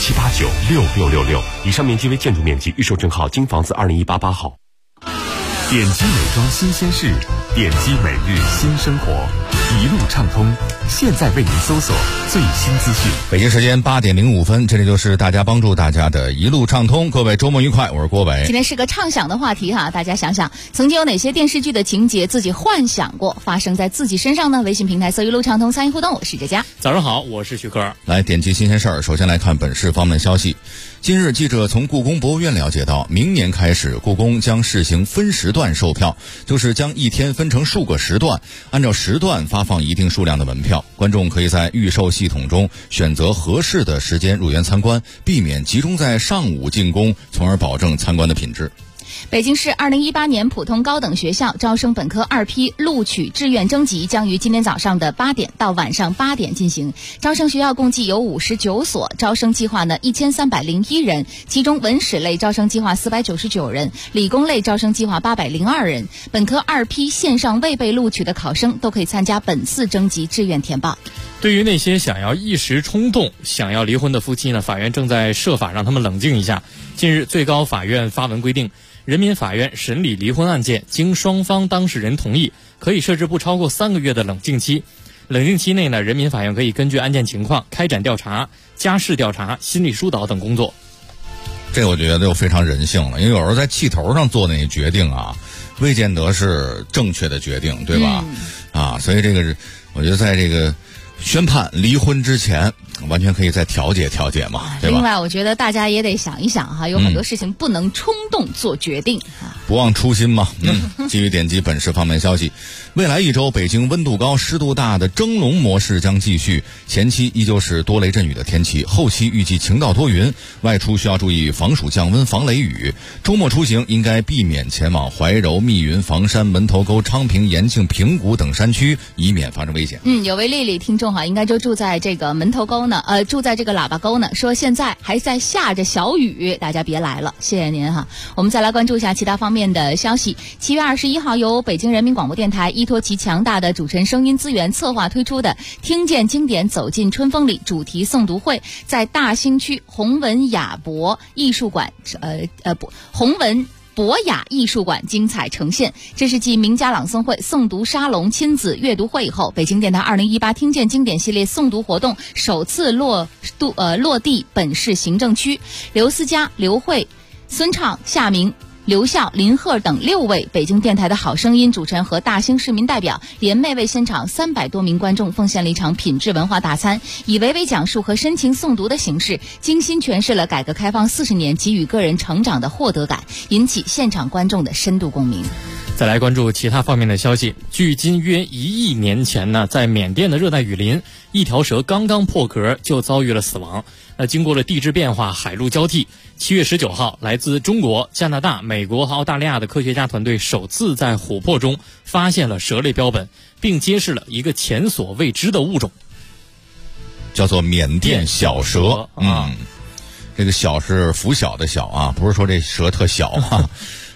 67896666，以上面积为建筑面积，预售证号京房子20188号。 点击美妆新鲜事，点击每日新生活，一路畅通，现在为您搜索最新资讯。 北京时间8点05分，这里就是大家帮助大家的一路畅通。各位周末愉快，我是郭伟。 今天是个畅想的话题大家想想曾经有哪些电视剧的情节自己幻想过发生在自己身上呢？微信平台搜一路畅通参与互动，我是佳佳。 早上好，我是徐科。 来点击新鲜事儿，首先来看本市方面消息。近日，记者从故宫博物院了解到，明年开始，故宫将试行分时段售票，就是将一天分成数个时段，按照时段发放一定数量的门票，观众可以在预售系统中选择合适的时间入园参观，避免集中在上午进宫，从而保证参观的品质。 北京市2018年普通高等学校招生本科2批录取志愿征集将于今天早上的8点到晚上8点进行。招生学校共计有59所，招生计划呢1301人，其中文史类招生计划499人，理工类招生计划802人。本科2批线上未被录取的考生都可以参加本次征集志愿填报。 对于那些想要一时冲动想要离婚的夫妻呢，法院正在设法让他们冷静一下。近日，最高法院发文规定，人民法院审理离婚案件，经双方当事人同意，可以设置不超过3个月的冷静期。冷静期内呢，人民法院可以根据案件情况开展调查、家事调查、心理疏导等工作。 这我觉得就非常人性了，因为有时候在气头上做那决定未见得是正确的决定，对吧？所以这个我觉得在这个宣判离婚之前，完全可以再调解调解嘛，对吧？ 另外，我觉得大家也得想一想有很多事情不能冲动做决定不忘初心嘛。继续点击本市方面消息。未来一周，北京温度高、湿度大的蒸笼模式将继续，前期依旧是多雷阵雨的天气，后期预计晴到多云，外出需要注意防暑降温、防雷雨。周末出行应该避免前往怀柔、密云、房山、门头沟、昌平、延庆、平谷等山区，以免发生危险。 有位丽丽听众应该就住在这个门头沟呢，住在这个喇叭沟呢，说现在还在下着小雨，大家别来了，谢谢您我们再来关注一下其他方面的消息。7月21号，由北京人民广播电台依托其强大的主持人声音资源策划推出的听见经典走进春风里主题诵读会，在大兴区弘文雅博艺术馆弘文博雅艺术馆精彩呈现。这是继名家朗诵会、诵读沙龙、亲子阅读会以后，北京电台2018听见经典系列诵读活动首次落地本市行政区。刘思佳、刘慧、孙畅、夏明、刘笑、林鹤等6位北京电台的好声音主持人和大兴市民代表联袂为现场300多名观众奉献了一场品质文化大餐，以娓娓讲述和深情诵读的形式，精心诠释了改革开放40年给予个人成长的获得感，引起现场观众的深度共鸣。 再来关注其他方面的消息。距今约1亿年前呢，在缅甸的热带雨林，一条蛇刚刚破壳就遭遇了死亡。经过了地质变化、海陆交替，7月19号，来自中国、加拿大、美国和澳大利亚的科学家团队首次在琥珀中发现了蛇类标本，并揭示了一个前所未知的物种， 叫做缅甸小蛇。这个小是拂晓的小不是说这蛇特小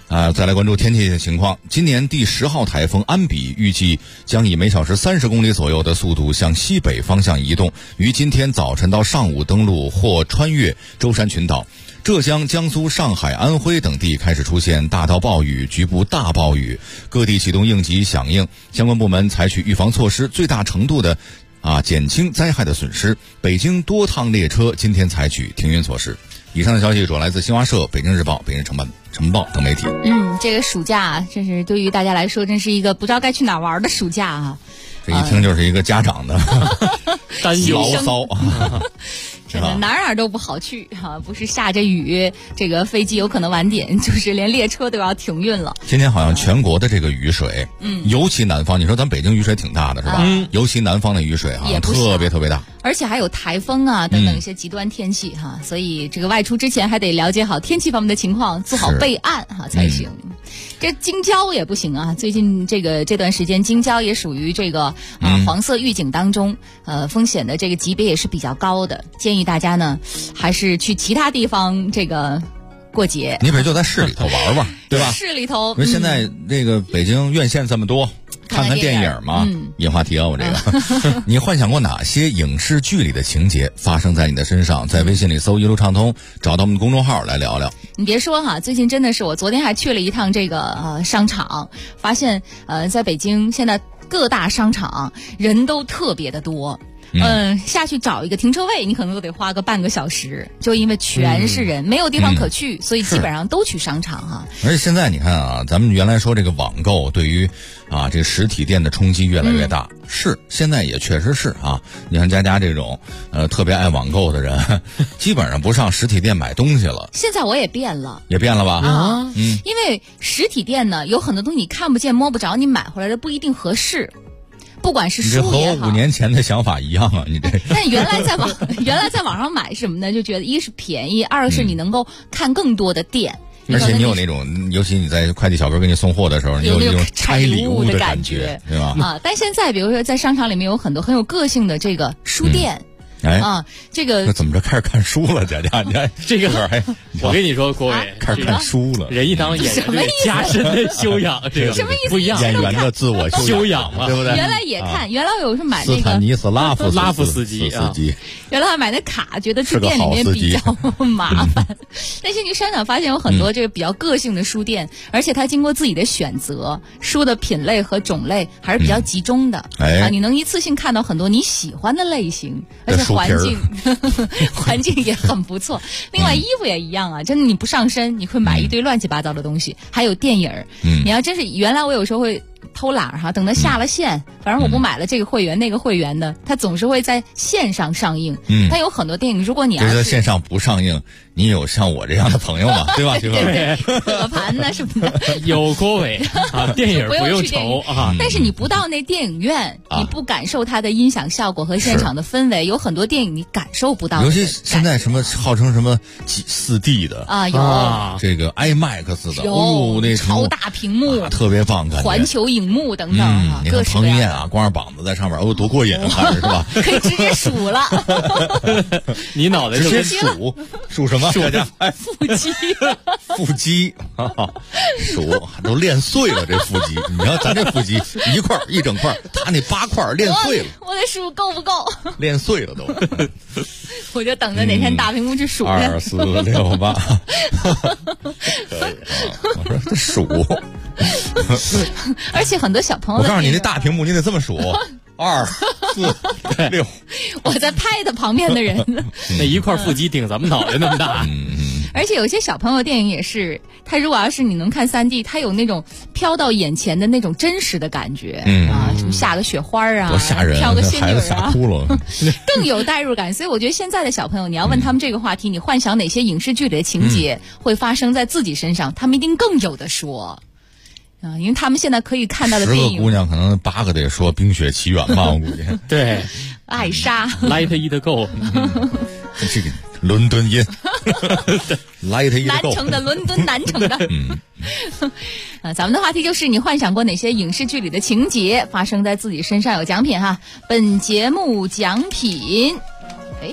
再来关注天气情况。今年第10号台风安比预计将以每小时30公里左右的速度向西北方向移动，于今天早晨到上午登陆或穿越舟山群岛。浙江、江苏、上海、安徽等地开始出现大到暴雨、局部大暴雨，各地启动应急响应，相关部门采取预防措施，最大程度的减轻灾害的损失。北京多趟列车今天采取停运措施。以上的消息主要来自新华社、北京日报、北京晨报等媒体。 这个暑假真是对于大家来说真是一个不知道该去哪玩的暑假啊！ 这一听就是一个家长的担忧牢骚。 真的哪儿都不好去不是下着雨，这个飞机有可能晚点，就是连列车都要停运了。 今天好像全国的这个雨水，尤其南方，你说咱北京雨水挺大的是吧？尤其南方的雨水特别特别大， 而且还有台风等等一些极端天气所以这个外出之前还得了解好天气方面的情况，做好备案才行。这京郊也不行最近这段时间京郊也属于这个黄色预警当中，风险的这个级别也是比较高的，建议大家呢还是去其他地方这个过节。 你不就在市里头玩玩对吧？ 市里头现在这个北京院线这么多，看看电影嘛，引话题我这个你幻想过哪些影视剧里的情节发生在你的身上？在微信里搜一路畅通，找到我们公众号来聊聊。 你别说最近真的是，我昨天还去了一趟这个商场，发现在北京现在各大商场人都特别的多。下去找一个停车位，你可能都得花个半个小时，就因为全是人，没有地方可去，所以基本上都去商场而且现在你看咱们原来说这个网购对于这个实体店的冲击越来越大，是现在也确实是你看佳这种特别爱网购的人，基本上不上实体店买东西了。 现在我也变了吧？ 因为实体店呢有很多东西你看不见摸不着，你买回来的不一定合适。不管是书也好， 你这和我5年前的想法一样你这。 但原来在网上买什么呢？就觉得一是便宜，二是你能够看更多的店。 而且你有那种，尤其你在快递小哥给你送货的时候，你有那种拆礼物的感觉，对吧？ 但现在比如说在商场里面有很多很有个性的这个书店。这个怎么着开始看书了，佳你看这个我跟你说，郭伟开始看书了。 人一当演员对加深的修养，这个什么意思？ 不一样， 演员的自我修养嘛， 对不对？ 原来也看，原来我是买那个斯坦尼斯拉夫斯基原来买那卡，觉得去店里面比较麻烦。但是你商场发现有很多这个比较个性的书店，而且它经过自己的选择，书的品类和种类还是比较集中的你能一次性看到很多你喜欢的类型，而且环境也很不错。另外衣服也一样真的你不上身，你会买一堆乱七八糟的东西。还有电影你要真是原来我有时候会偷懒等它下了线，反正我不买了这个会员那个会员的，它总是会在线上上映。它有很多电影，如果你要是在线上不上映，你有像我这样的朋友吗？对吧？ 对，可盘呢什么的。 有郭伟电影不用愁但是你不到那电影院，你不感受它的音响效果和现场的氛围，有很多电影你感受不到。 尤其现在什么号称什么4D 的有这个 IMAX 的，那超大屏幕特别棒，感觉环球影幕等等你看彭于晏光着膀子在上面多过瘾看是吧？ 可以直接数了。 你脑袋直接数什么？腹肌数都练碎了这腹肌。你看咱这腹肌一整块，他那8块练碎了。 我得数够不够？ 练碎了都。 我就等着哪天大屏幕去数。 2、4、6、8。可以我说这数。 而且很多小朋友， 我告诉你，那大屏幕你得这么数：2、4、6。 我在拍的旁边的人， 那一块腹肌顶咱们脑袋那么大。 而且有些小朋友电影也是，他如果要是你能看3D，他有那种飘到眼前的那种真实的感觉什么下个雪花多吓人， 飘个仙女吓哭了， 更有代入感。所以我觉得现在的小朋友，你要问他们这个话题，你幻想哪些影视剧里的情节会发生在自己身上，他们一定更有的说。因为他们现在可以看到的电影，10 个姑娘可能8个得说《冰雪奇缘》吧，我估计。 对， 艾莎 ，Light It Go， 这个伦敦音，Light It Go， 南城的伦敦，南城的。咱们的话题就是你幻想过哪些影视剧里的情节发生在自己身上？有奖品本节目奖品，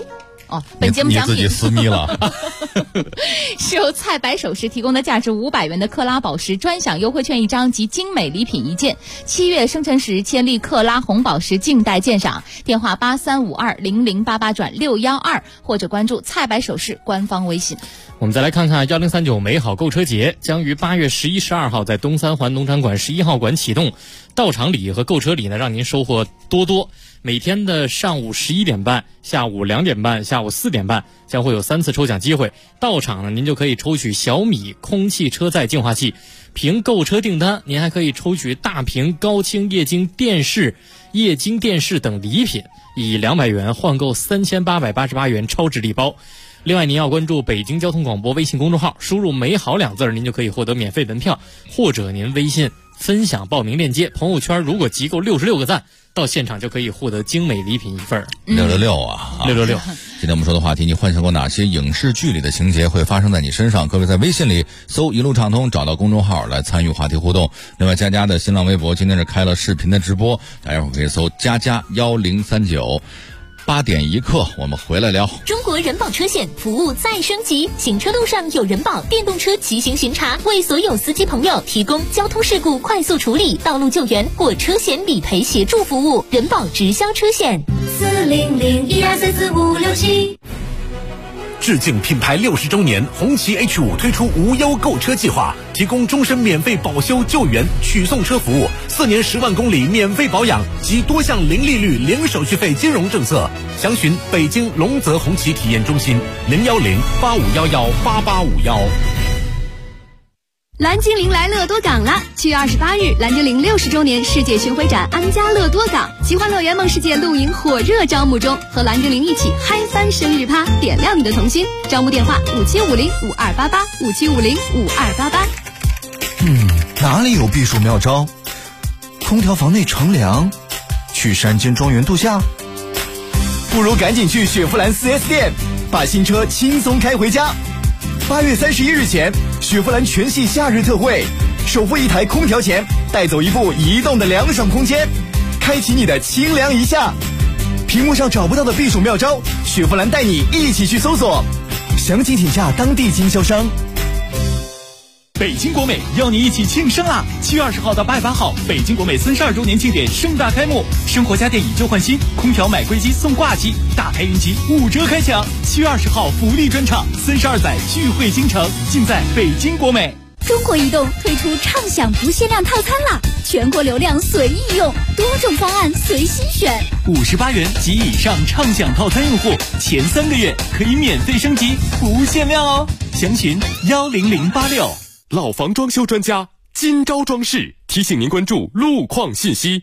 哦，本节目奖品你自己私密了。 是由菜百首饰提供的价值500元的克拉宝石专享优惠券1张及精美礼品1件。7月生辰时签立克拉红宝石静待鉴赏，电话83520088-612或者关注菜百首饰官方微信。 我们再来看看1039美好购车节将于8月11、12号在东三环农场馆11号馆启动，到场礼和购车礼呢，让您收获多多。每天的上午11点半、下午2点半、下午4点半将会有3次抽奖机会。到场呢，您就可以抽取小米空气车载净化器，凭购车订单，您还可以抽取大屏高清液晶电视等礼品，以200元换购3888元超值礼包。另外，您要关注北京交通广播微信公众号，输入美好2字，您就可以获得免费门票，或者您微信分享报名链接，朋友圈如果集够66个赞，到现场就可以获得精美礼品1份。 666啊 ，666。 今天我们说的话题，你幻想过哪些影视剧里的情节会发生在你身上？各位在微信里搜一路畅通，找到公众号来参与话题互动。另外，佳佳的新浪微博今天是开了视频的直播，大家伙可以搜佳佳1039。8点1刻，我们回来聊。 中国人保车险服务再升级，行车路上有人保电动车骑行巡查，为所有司机朋友提供交通事故快速处理、道路救援或车险理赔协助服务。人保直销车险40012344567。 致敬品牌60周年，红旗 H5 推出无忧购车计划，提供终身免费保修救援、取送车服务，4年10万公里免费保养及多项零利率、零手续费金融政策。详询北京龙泽红旗体验中心01085118851。 蓝精灵来乐多港了！7月28日，蓝精灵60周年世界巡回展安家乐多港奇幻乐园梦世界露营火热招募中，和蓝精灵一起嗨翻生日趴，点亮你的童心。招募电话57505288，57505288。 哪里有避暑妙招？空调房内乘凉，去山间庄园度假， 不如赶紧去雪佛兰 4S 店，把新车轻松开回家。8月31日前，雪佛兰全系夏日特惠，首付1台空调钱，带走一部移动的凉爽空间，开启你的清凉一夏。屏幕上找不到的避暑妙招，雪佛兰带你一起去搜索。详情请洽当地经销商。 北京国美邀你一起庆生啦！7月20号到8月8号，北京国美32周年庆典盛大开幕，生活家电以旧换新，空调买归机送挂机，大开云集5折开抢。7月20号福利专场，32载聚会京城，尽在北京国美。 中国移动推出畅享不限量套餐啦，全国流量随意用，多种方案随心选。 58元及以上畅享套餐用户，前3个月可以免费升级，不限量哦。详询10086。 老房装修专家金招装饰提醒您关注路况信息。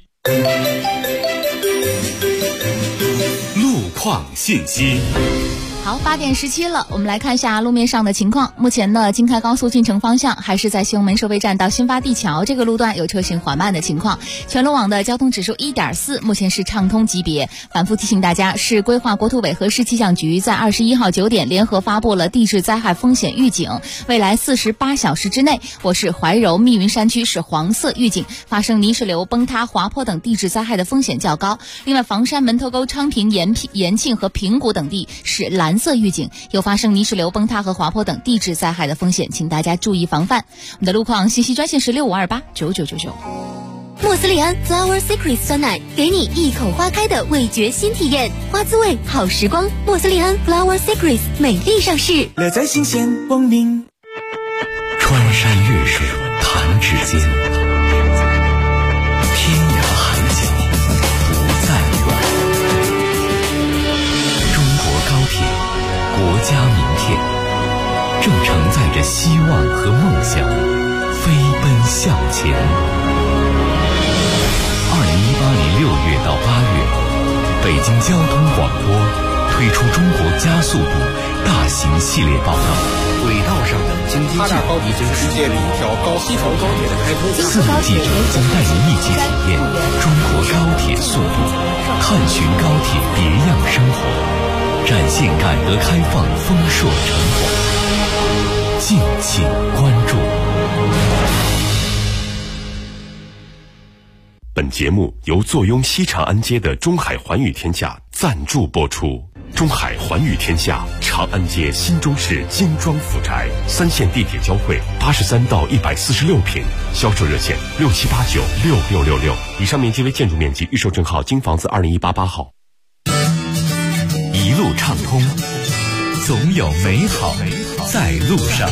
路况信息。 好，8点17了，我们来看一下路面上的情况。目前呢，京开高速进城方向还是在西红门收费站到新发地桥这个路段有车行缓慢的情况。全路网的交通指数1.4，目前是畅通级别。反复提醒大家，市规划国土委和市气象局在21号9点联合发布了地质灾害风险预警。未来48小时之内，我市怀柔、密云山区是黄色预警，发生泥石流、崩塌、滑坡等地质灾害的风险较高。另外，房山、门头沟、昌平、延庆和平谷等地是蓝色预警，有发生泥石流、崩塌和滑坡等地质灾害的风险，请大家注意防范。我们的路况信息专线是65289999。 莫斯利安 Flower Secret 酸奶，给你一口花开的味觉新体验，花滋味好时光。莫斯利安 Flower Secret 美丽上市， 乐在新鲜光明。 穿山越水弹指间，天涯海角不再远。中国高铁，国家名片，正承载着希望和梦想，飞奔向前。2018年6月到8月，北京交通广播推出中国加速度大型系列报道。 轨道上的京津冀已经实现了一条西长高铁的开通。 4名记者将带您一起体验中国高铁速度，探寻高铁别样生活，展现改革开放丰硕成果。敬请关注。 本节目由坐拥西长安街的中海环宇天下再赞助播出。中海环宇天下长安街新中式精装府宅，3线地铁交汇，83到146平，销售热线67896666。以上面积为建筑面积，预售证号京房子20188号。 一路畅通，总有美好在路上。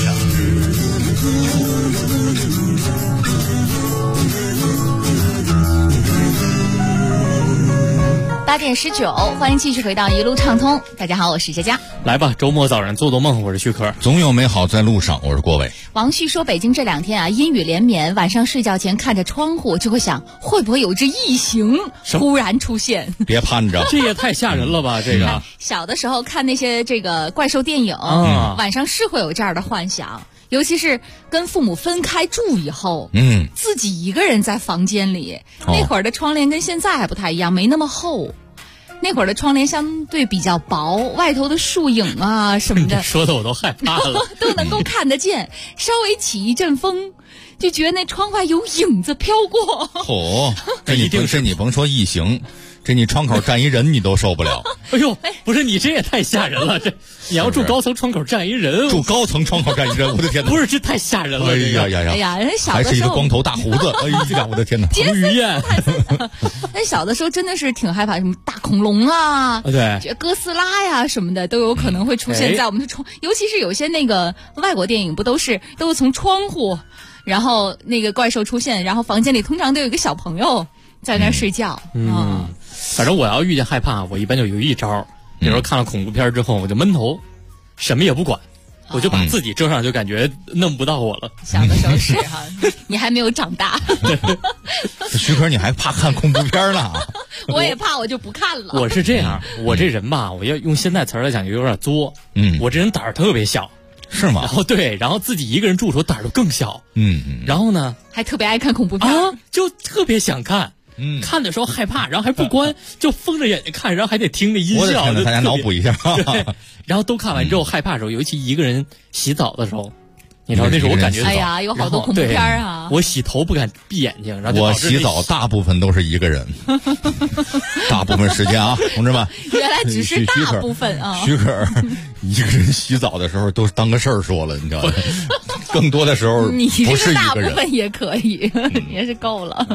8点19，欢迎继续回到一路畅通。大家好，我是佳佳。 来吧，周末早上做做梦，我是旭可。 总有美好在路上，我是郭伟。 王旭说，北京这2天啊，阴雨连绵，晚上睡觉前看着窗户就会想，会不会有只异形忽然出现？ 别盼着， 这也太吓人了吧！这个小的时候看那些这个怪兽电影，晚上是会有这样的幻想。尤其是跟父母分开住以后，自己一个人在房间里，那会儿的窗帘跟现在还不太一样，没那么厚。那会儿的窗帘相对比较薄，外头的树影啊什么的， 说的我都害怕了， 都能够看得见。稍微起一阵风，就觉得那窗外有影子飘过。 这你甭说异形，这你窗口站一人你都受不了。 哎呦，不是你这也太吓人了！这你要住高层窗口站一人， 住高层窗口站一人，我的天哪！ 不是，这太吓人了！ 哎呀，人小的时候还是一个光头大胡子，哎呀，我的天哪！ 彭于晏， 那小的时候真的是挺害怕，什么大恐龙啊， 对， 哥斯拉呀什么的都有可能会出现在我们的窗，尤其是有些那个外国电影不都是从窗户，然后那个怪兽出现，然后房间里通常都有一个小朋友在那儿睡觉。 反正我要遇见害怕，我一般就有一招。有时候看了恐怖片之后，我就闷头，什么也不管，我就把自己遮上，就感觉弄不到我了。 小的时候是哈，你还没有长大。 徐可，你还怕看恐怖片呢？ 我也怕，我就不看了。 我是这样，我这人吧，我要用现在词儿来讲，就有点作。我这人胆儿特别小。 是吗？ 然后自己一个人住的时候胆儿就更小。然后呢， 还特别爱看恐怖片就特别想看。看的时候害怕，然后还不关，就封着眼睛看，然后还得听那音效。 大家脑补一下。 对，然后都看完之后害怕的时候，尤其一个人洗澡的时候，你知道那时候我感觉， 哎呀，有好多恐怖片啊！ 我洗头不敢闭眼睛，然后我洗澡大部分都是一个人，大部分时间啊，同志们。 原来只是大部分啊。 徐可一个人洗澡的时候都当个事儿说了，你知道吗？更多的时候你不是一大个人， 部分也可以，也是够了。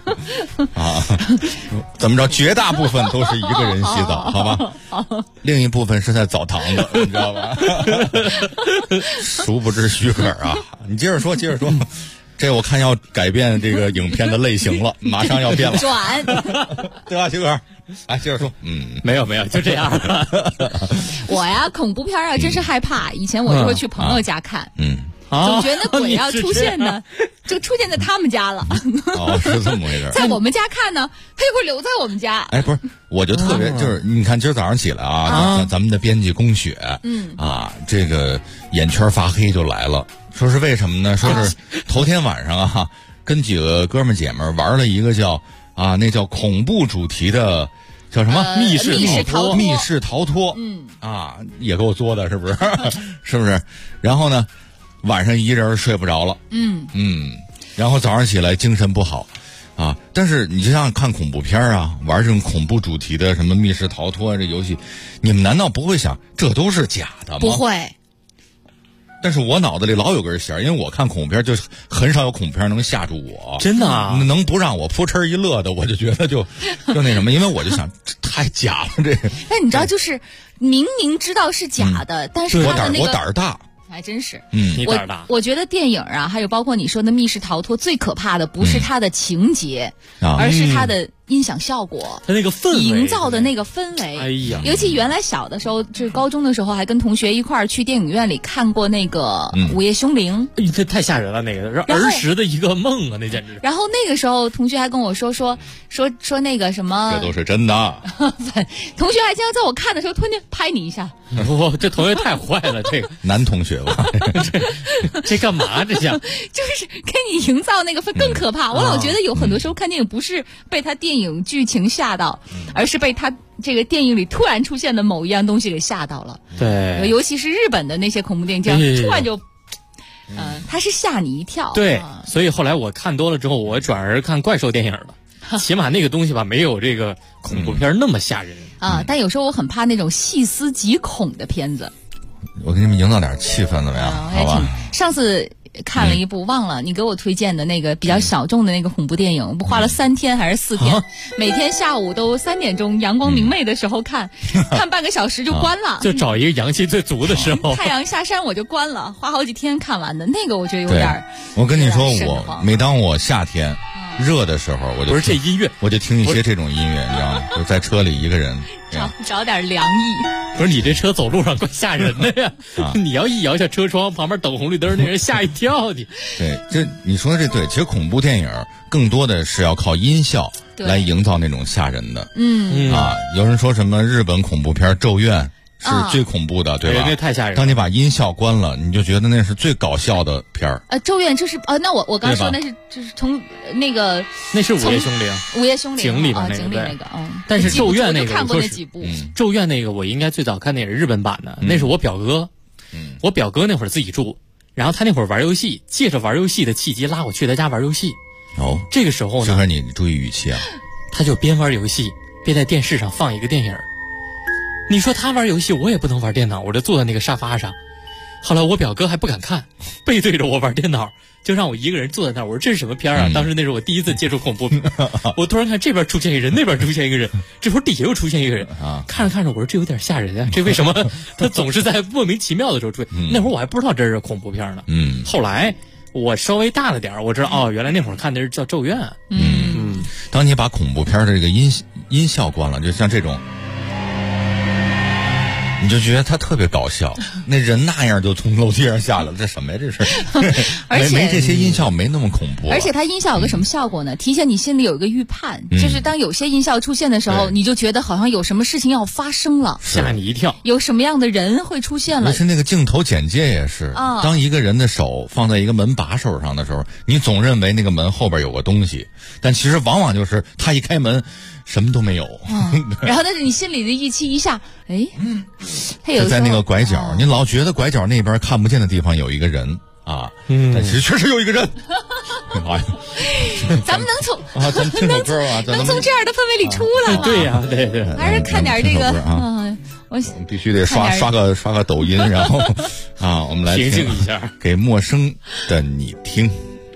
怎么着？绝大部分都是一个人洗澡，好吧？另一部分是在澡堂子，你知道吧？殊不知徐可啊，你接着说。这我看要改变这个影片的类型了，马上要变了。 转， 对吧，徐可？哎，接着说。 没有，就这样。 我呀，恐怖片啊，真是害怕。以前我就会去朋友家看。总觉得那鬼要出现呢，就出现在他们家了。 是这么回事。 在我们家看呢，他就会留在我们家。 哎，不是，我就特别就是你看，今儿早上起来啊，咱们的编辑龚雪，这个眼圈发黑就来了。说是为什么呢？说是头天晚上啊，跟几个哥们姐们玩了一个叫恐怖主题的。叫什么？密室逃脱。也够作的，是不是？是不是？然后呢，晚上一人睡不着了。然后早上起来精神不好，但是你就像看恐怖片啊，玩这种恐怖主题的什么密室逃脱这游戏，你们难道不会想这都是假的吗？ 不会。 但是我脑子里老有根弦，因为我看恐怖片就很少有恐怖片能吓住我， 真的啊， 能不让我扑哧一乐的，我就觉得就那什么，因为我就想这太假了这个。 但你知道，就是明明知道是假的，但是他的那个我胆儿大。 还真是， 你胆大。 我觉得电影啊，还有包括你说的密室逃脱，最可怕的不是它的情节，而是它的音响效果， 它那个氛围营造的那个氛围。 哎呀， 尤其原来小的时候，就是高中的时候，还跟同学一块儿去电影院里看过那个《午夜凶铃》。 这太吓人了，那个是儿时的一个梦啊，那简直。 然后那个时候，同学还跟我说那个什么， 这都是真的。 同学还经常在我看的时候，突然拍你一下。 这同学太坏了，这个男同学吧， 这干嘛？这像就是给你营造那个更可怕。我老觉得有很多时候看电影不是被他电影剧情吓到，而是被他这个电影里突然出现的某一样东西给吓到了。 对， 尤其是日本的那些恐怖电影，这样突然就，他是吓你一跳。 对，所以后来我看多了之后，我转而看怪兽电影了。 起码那个东西吧，没有这个恐怖片那么吓人啊。但有时候我很怕那种细思极恐的片子。 我给你们营造点气氛怎么样？好吧。 上次看了一部忘了你给我推荐的那个比较小众的那个恐怖电影，我不花了3天还是4天，每天下午都3点钟阳光明媚的时候看半个小时就关了， 就找一个阳气最足的时候， 太阳下山我就关了，花好几天看完的那个，我觉得有点。 我跟你说，每当我夏天热的时候，我就不是这音乐， 我就听一些这种音乐，你知道吗？就在车里一个人找点凉意。 不是你这车走路上怪吓人的呀！你要一摇下车窗，旁边等红绿灯那人吓一跳你。 对，这你说的这对，其实恐怖电影更多的是要靠音效来营造那种吓人的。有人说什么日本恐怖片《咒怨》是最恐怖的，对吧？ 那太吓人了。 当你把音效关了，你就觉得那是最搞笑的片儿。 咒怨就是那我刚说那是就是从那个那是午夜凶铃， 午夜凶铃井里边那个但是咒怨那个看过那几部， 咒怨那个我应该最早看那也是日本版的，那是我表哥，我表哥那会儿自己住，然后他那会儿玩游戏，借着玩游戏的契机拉我去他家玩游戏。这个时候呢， 这你注意语气啊， 他就边玩游戏边在电视上放一个电影。你说他玩游戏，我也不能玩电脑，我就坐在那个沙发上。后来我表哥还不敢看，背对着我玩电脑，就让我一个人坐在那儿。我说这是什么片啊？当时那是我第一次接触恐怖片。我突然看这边出现一个人，那边出现一个人，这会儿底下又出现一个人。看着看着，我说这有点吓人啊！这为什么他总是在莫名其妙的时候出现？那会儿我还不知道这是恐怖片呢。后来我稍微大了点，我知道原来那会儿看的是叫《咒怨》。 当你把恐怖片的这个音效关了，就像这种。你就觉得他特别搞笑，那人那样就从楼梯上下来了，这什么呀？这是， 而且没这些音效没那么恐怖。 而且它音效有个什么效果呢？提前你心里有一个预判，就是当有些音效出现的时候，你就觉得好像有什么事情要发生了， 吓你一跳。 有什么样的人会出现了？ 是那个镜头简介也是，当一个人的手放在一个门把手上的时候，你总认为那个门后边有个东西，但其实往往就是他一开门。什么都没有， 然后但是你心里的预期一下，他有在那个拐角，你老觉得拐角那边看不见的地方有一个人啊，但其实确实有一个人。 咱们能从咱们听首歌啊， 能从这样的氛围里出来吗？ 对呀，对， 还是看点这个我们必须得刷个抖音，然后我们来平静一下， 给陌生的你听。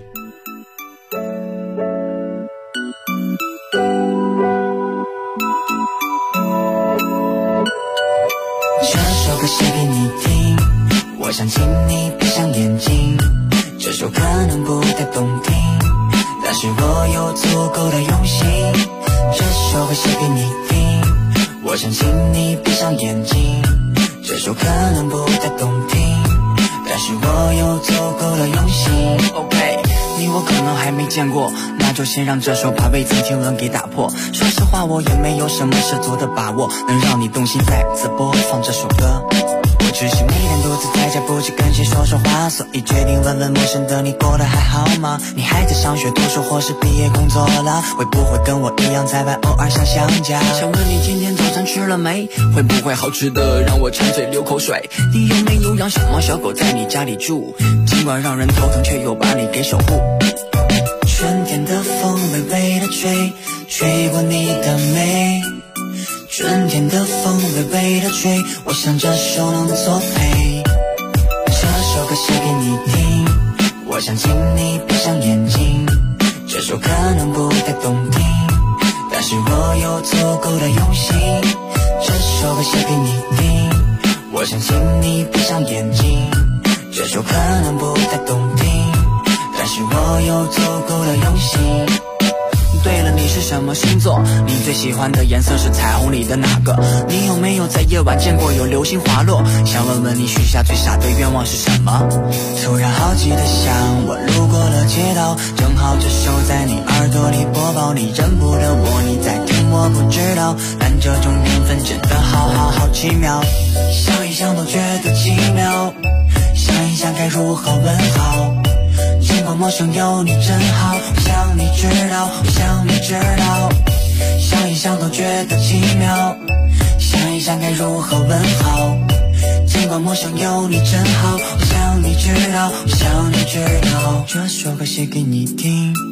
歌写给你听，我想请你闭上眼睛。这首可能不太动听，但是我有足够的用心。这首歌写给你听，我想请你闭上眼睛。这首可能不太动听，但是我有足够的用心。OK， 你我可能还没见过，那就先让这首把未曾听闻给打破。说实话，我也没有什么十足的把握，能让你动心再次播放这首歌。我只是每天独自在家，不知跟谁说话，所以决定问问陌生的你过得还好吗？你还在上学读书，或是毕业工作了？会不会跟我一样在外偶尔想家？想问你今天早餐吃了没？会不会好吃的让我馋嘴流口水？你有没有养小猫小狗在你家里住？尽管让人头疼，却又把你给守护。春天的风微微的吹，吹过你的眉。春天的风微微的吹，我想这首能作陪。这首歌写给你听，我想请你闭上眼睛。这首可能不太动听，但是我有足够的用心。这首歌写给你听，我想请你闭上眼睛。这首可能不太动听，但是我有足够的用心。对了，你是什么星座？你最喜欢的颜色是彩虹里的哪个？你有没有在夜晚见过有流星滑落？想问问你许下最傻的愿望是什么？突然好奇的想，我路过了街道，正好这首在你耳朵里播报，你认不得我，你在听我不知道，但这种缘分真的好奇妙，想一想都觉得奇妙，想一想该如何问好。尽管陌生有你真好，我想你知道，我想你知道，想一想都觉得奇妙，想一想该如何问好。尽管陌生有你真好，我想你知道，我想你知道。这首歌写给你听，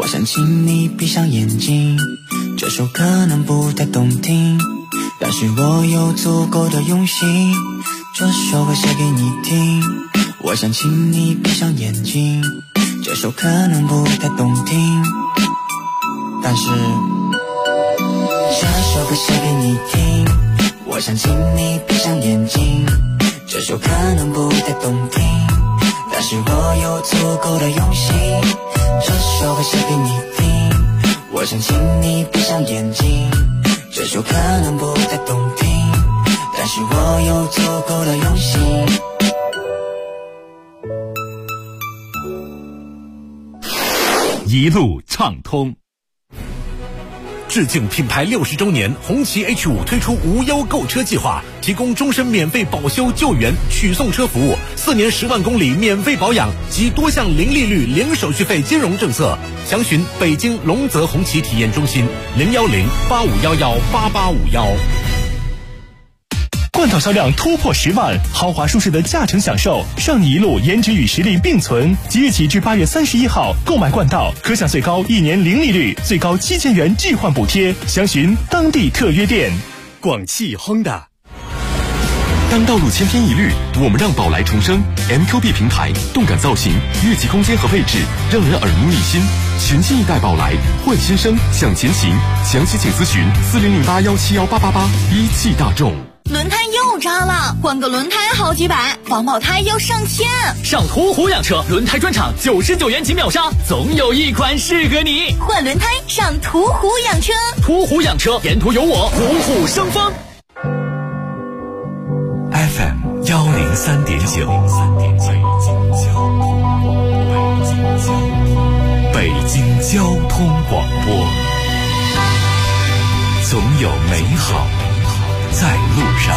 我想请你闭上眼睛，这首可能不太动听，但是我有足够的用心，这首歌写给你听。我想请你闭上眼睛，这首可能不太动听，但是这首歌写给你听。我想请你闭上眼睛，这首可能不太动听，但是我有足够的用心，这首歌写给你听。我想请你闭上眼睛，这首可能不太动听，但是我有足够的用心。 一路畅通。致敬品牌60周年，红旗 H5 推出无忧购车计划，提供终身免费保修救援取送车服务，4年10万公里免费保养及多项零利率零手续费金融政策。详询北京龙泽红旗体验中心010-8511-8851。 冠道销量突破10万，豪华舒适的驾乘享受，让你一路颜值与实力并存。即日起至8月31号，购买冠道可享最高1年零利率，最高7000元置换补贴。详询当地特约店。 广汽 Honda。 当道路千篇一律，我们让宝来重生。MQB 平台，动感造型，越级空间和配置，让人耳目一新。全新一代宝来，换新生，向前行。详细请咨询4008171888。一汽大众。 轮胎又扎了，换个轮胎好几百，防爆胎要上千。 上途虎养车轮胎专场，99元起秒杀，总有一款适合你。 换轮胎上途虎养车， 途虎养车，沿途有我，虎虎生风。 FM 103.9，北京交通广播，总有美好在路上。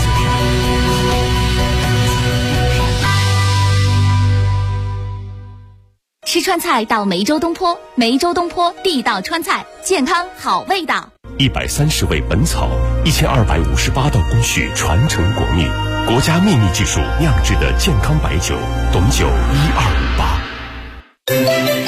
吃川菜到梅州东坡，梅州东坡地道川菜，健康好味道。 130味本草，1258道工序传承国秘，国家秘密技术酿制的健康白酒，董酒1258。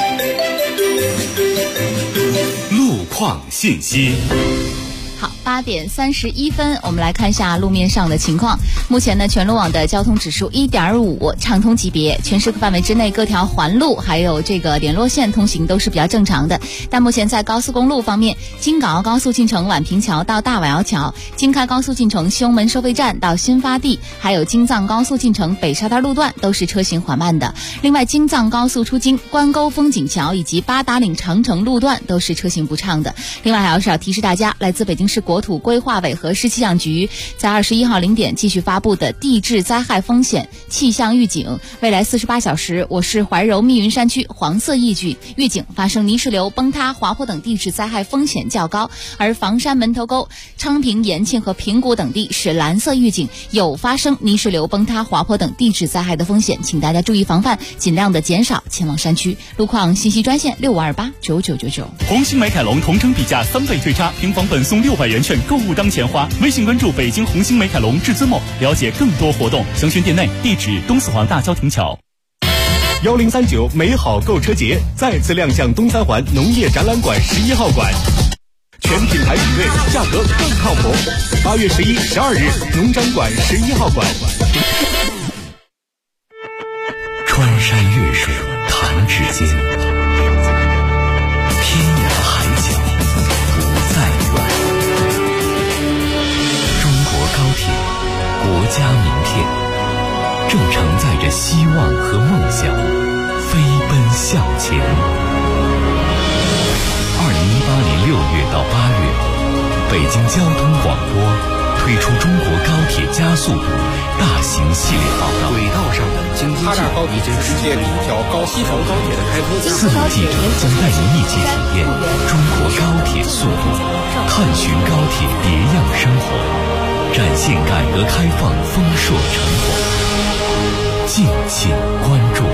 路况信息。 好，8点31分，我们来看一下路面上的情况。目前呢，全路网的交通指数1.5，畅通级别，全市范围之内各条环路还有这个联络线通行都是比较正常的。但目前在高速公路方面，京港澳高速进城宛平桥到大宛窑桥，京开高速进城西红门收费站到新发地，还有京藏高速进城北沙滩路段都是车行缓慢的。另外，京藏高速出京关沟风景桥以及八达岭长城路段都是车行不畅的。另外，还要提示大家，来自北京市国土规划委和市气象局在21号0点继续发布的地质灾害风险气象预警，未来48小时，我市怀柔密云山区黄色预警发生泥石流、崩塌、滑坡等地质灾害风险较高，而房山、门头沟、昌平、延庆和平谷等地是蓝色预警，有发生泥石流、崩塌、滑坡等地质灾害的风险，请大家注意防范，尽量的减少前往山区。路况信息专线65289999。 红星美凯龙同城比价3倍退差，平房本送600元券，购物当钱花。微信关注北京红星美凯龙至尊某，了解更多活动。详询店内，地址东四环大交亭桥。1039美好购车节再次亮相东三环农业展览馆11号馆，全品牌比对，价格更靠谱。8月11、12日，农展馆11号馆。 穿山越水弹指间，天涯海角不再远。中国高铁，国家名片，正承载着希望和梦想，飞奔向前。2018年6月到8月，北京交通广播推出中国高铁加速度大型系列报道， 轨道上的经济哈尔高铁是世界第一条西成高铁的开通。 4路记者将带您一起体验中国高铁速度，探寻高铁别样生活，展现改革开放丰硕成果。敬请关注。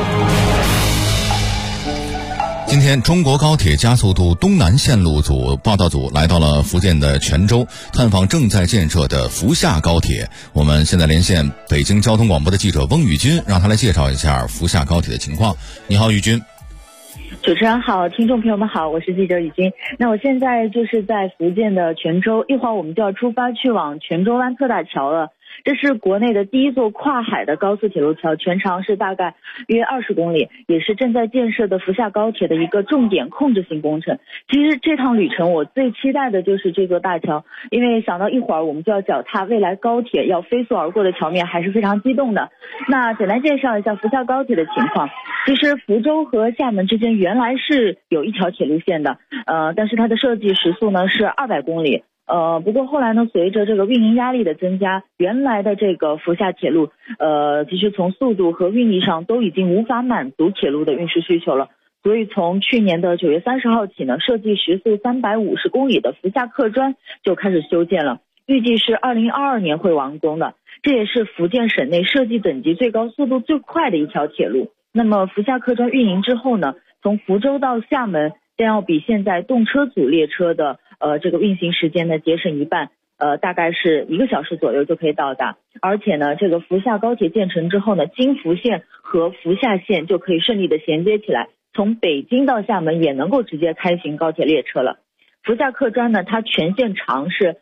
今天，中国高铁加速度东南线路组报道组来到了福建的泉州，探访正在建设的福厦高铁。我们现在连线北京交通广播的记者翁宇军，让他来介绍一下福厦高铁的情况。你好，宇军。 主持人好，听众朋友们好，我是记者雨欣。那我现在就是在福建的泉州，一会儿我们就要出发去往泉州湾特大桥了。这是国内的第一座跨海的高速铁路桥，全长是大概约20公里，也是正在建设的福厦高铁的一个重点控制性工程。其实这趟旅程我最期待的就是这座大桥，因为想到一会儿我们就要脚踏未来高铁要飞速而过的桥面，还是非常激动的。那简单介绍一下福厦高铁的情况。其实福州和厦门之间原来是有一条铁路线的，但是它的设计时速呢是200公里。不过后来呢，随着这个运营压力的增加，原来的这个福厦铁路，其实从速度和运力上都已经无法满足铁路的运输需求了。所以从去年的9月30号起呢，设计时速350公里的福厦客专就开始修建了，预计是2022年会完工的。这也是福建省内设计等级最高、速度最快的一条铁路。那么福厦客专运营之后呢，从福州到厦门将要比现在动车组列车的这个运行时间呢节省一半，大概是1个小时左右就可以到达。而且呢，这个福厦高铁建成之后呢，京福线和福厦线就可以顺利的衔接起来，从北京到厦门也能够直接开行高铁列车了。福厦客专呢，它全线长是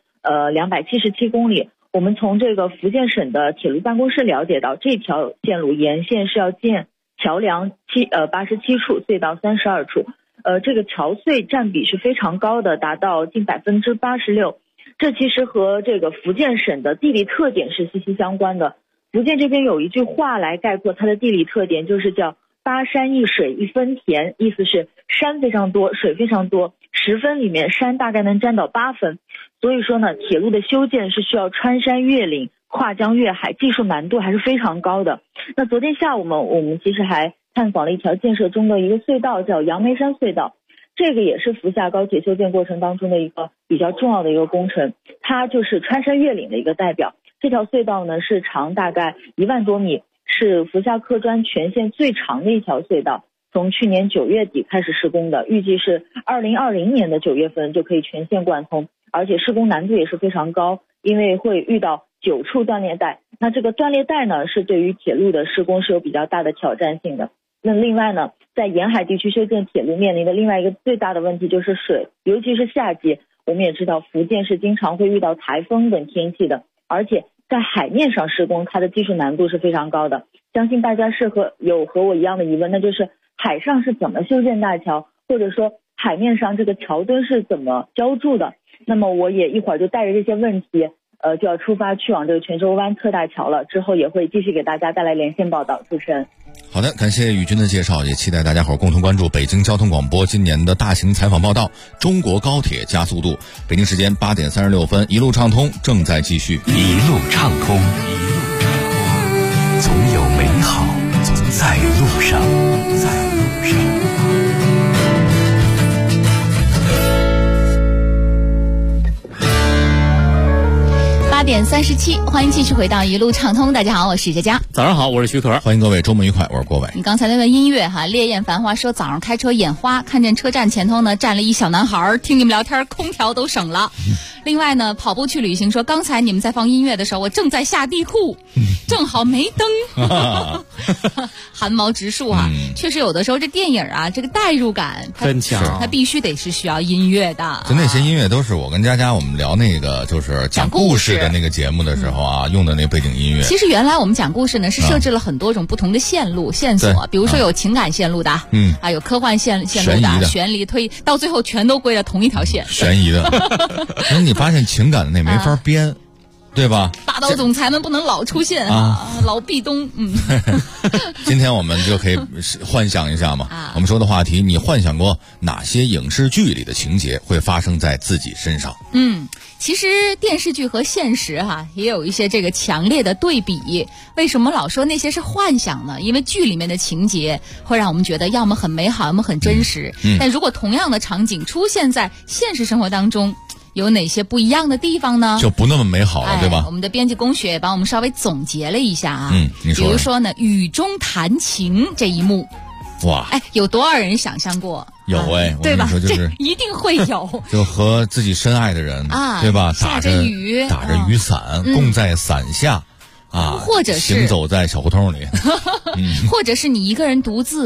277公里。我们从这个福建省的铁路办公室了解到，这条线路沿线是要建桥梁87处，隧道32处。这个桥隧占比是非常高的，达到近86%。这其实和这个福建省的地理特点是息息相关的。福建这边有一句话来概括它的地理特点，就是叫8山1水1分田，意思是山非常多，水非常多，10分里面山大概能占到8分。所以说呢，铁路的修建是需要穿山越岭、跨江越海，技术难度还是非常高的。那昨天下午我们其实还探访了一条建设中的一个隧道，叫杨梅山隧道。这个也是福厦高铁修建过程当中的一个比较重要的一个工程，它就是穿山越岭的一个代表。这条隧道呢是长大概1万多米，是福厦客专全线最长的一条隧道，从去年9月底开始施工的，预计是2020年的9月份就可以全线贯通，而且施工难度也是非常高，因为会遇到9处断裂带。那这个断裂带呢，是对于铁路的施工是有比较大的挑战性的。那另外呢，在沿海地区修建铁路面临的另外一个最大的问题就是水，尤其是夏季。我们也知道福建是经常会遇到台风等天气的，而且在海面上施工，它的技术难度是非常高的。相信大家有和我一样的疑问，那就是海上是怎么修建大桥，或者说海面上这个桥墩是怎么浇筑的。那么我也一会儿就带着这些问题就要出发去往这个泉州湾特大桥了，之后也会继续给大家带来连线报道。主持人， 好的，感谢宇军的介绍，也期待大家伙共同关注北京交通广播今年的大型采访报道《中国高铁加速度》。北京时间8点36分，一路畅通正在继续。 一路畅通，总有美好在路上，在路上。 8点37，欢迎继续回到一路畅通。大家好，我是佳佳。 早上好，我是徐可。 欢迎各位，周末愉快，我是郭伟。 你刚才那段音乐哈，烈焰繁华说早上开车眼花，看见车站前头呢站了一小男孩，听你们聊天，空调都省了。另外呢，跑步去旅行说，刚才你们在放音乐的时候，我正在下地库，正好没灯，汗毛直竖啊。确实有的时候这电影啊，这个代入感真强， 它必须得是需要音乐的。 就那些音乐都是我跟佳佳我们聊那个就是讲故事的那个节目的时候啊，用的那背景音乐。 其实原来我们讲故事呢是设置了很多种不同的线索，比如说有情感线路的，有科幻线路的，悬疑推，到最后全都归了同一条线， 悬疑的。所以你发现情感的那没法编，对吧？ 霸道总裁们不能老出现老壁咚。 今天我们就可以幻想一下嘛。我们说的话题，你幻想过哪些影视剧里的情节会发生在自己身上？ 其实电视剧和现实也有一些这个强烈的对比。为什么老说那些是幻想呢？因为剧里面的情节会让我们觉得要么很美好，要么很真实。但如果同样的场景出现在现实生活当中，有哪些不一样的地方呢？ 就不那么美好了，对吧？ 我们的编辑龚雪帮我们稍微总结了一下你说， 比如说呢，雨中弹琴这一幕， 哇， 有多少人想象过？ 有对吧？ 就是这一定会有， 就和自己深爱的人对吧？ 下着雨， 打着雨伞，共在伞下或者是行走在小胡同里， 或者是你一个人独自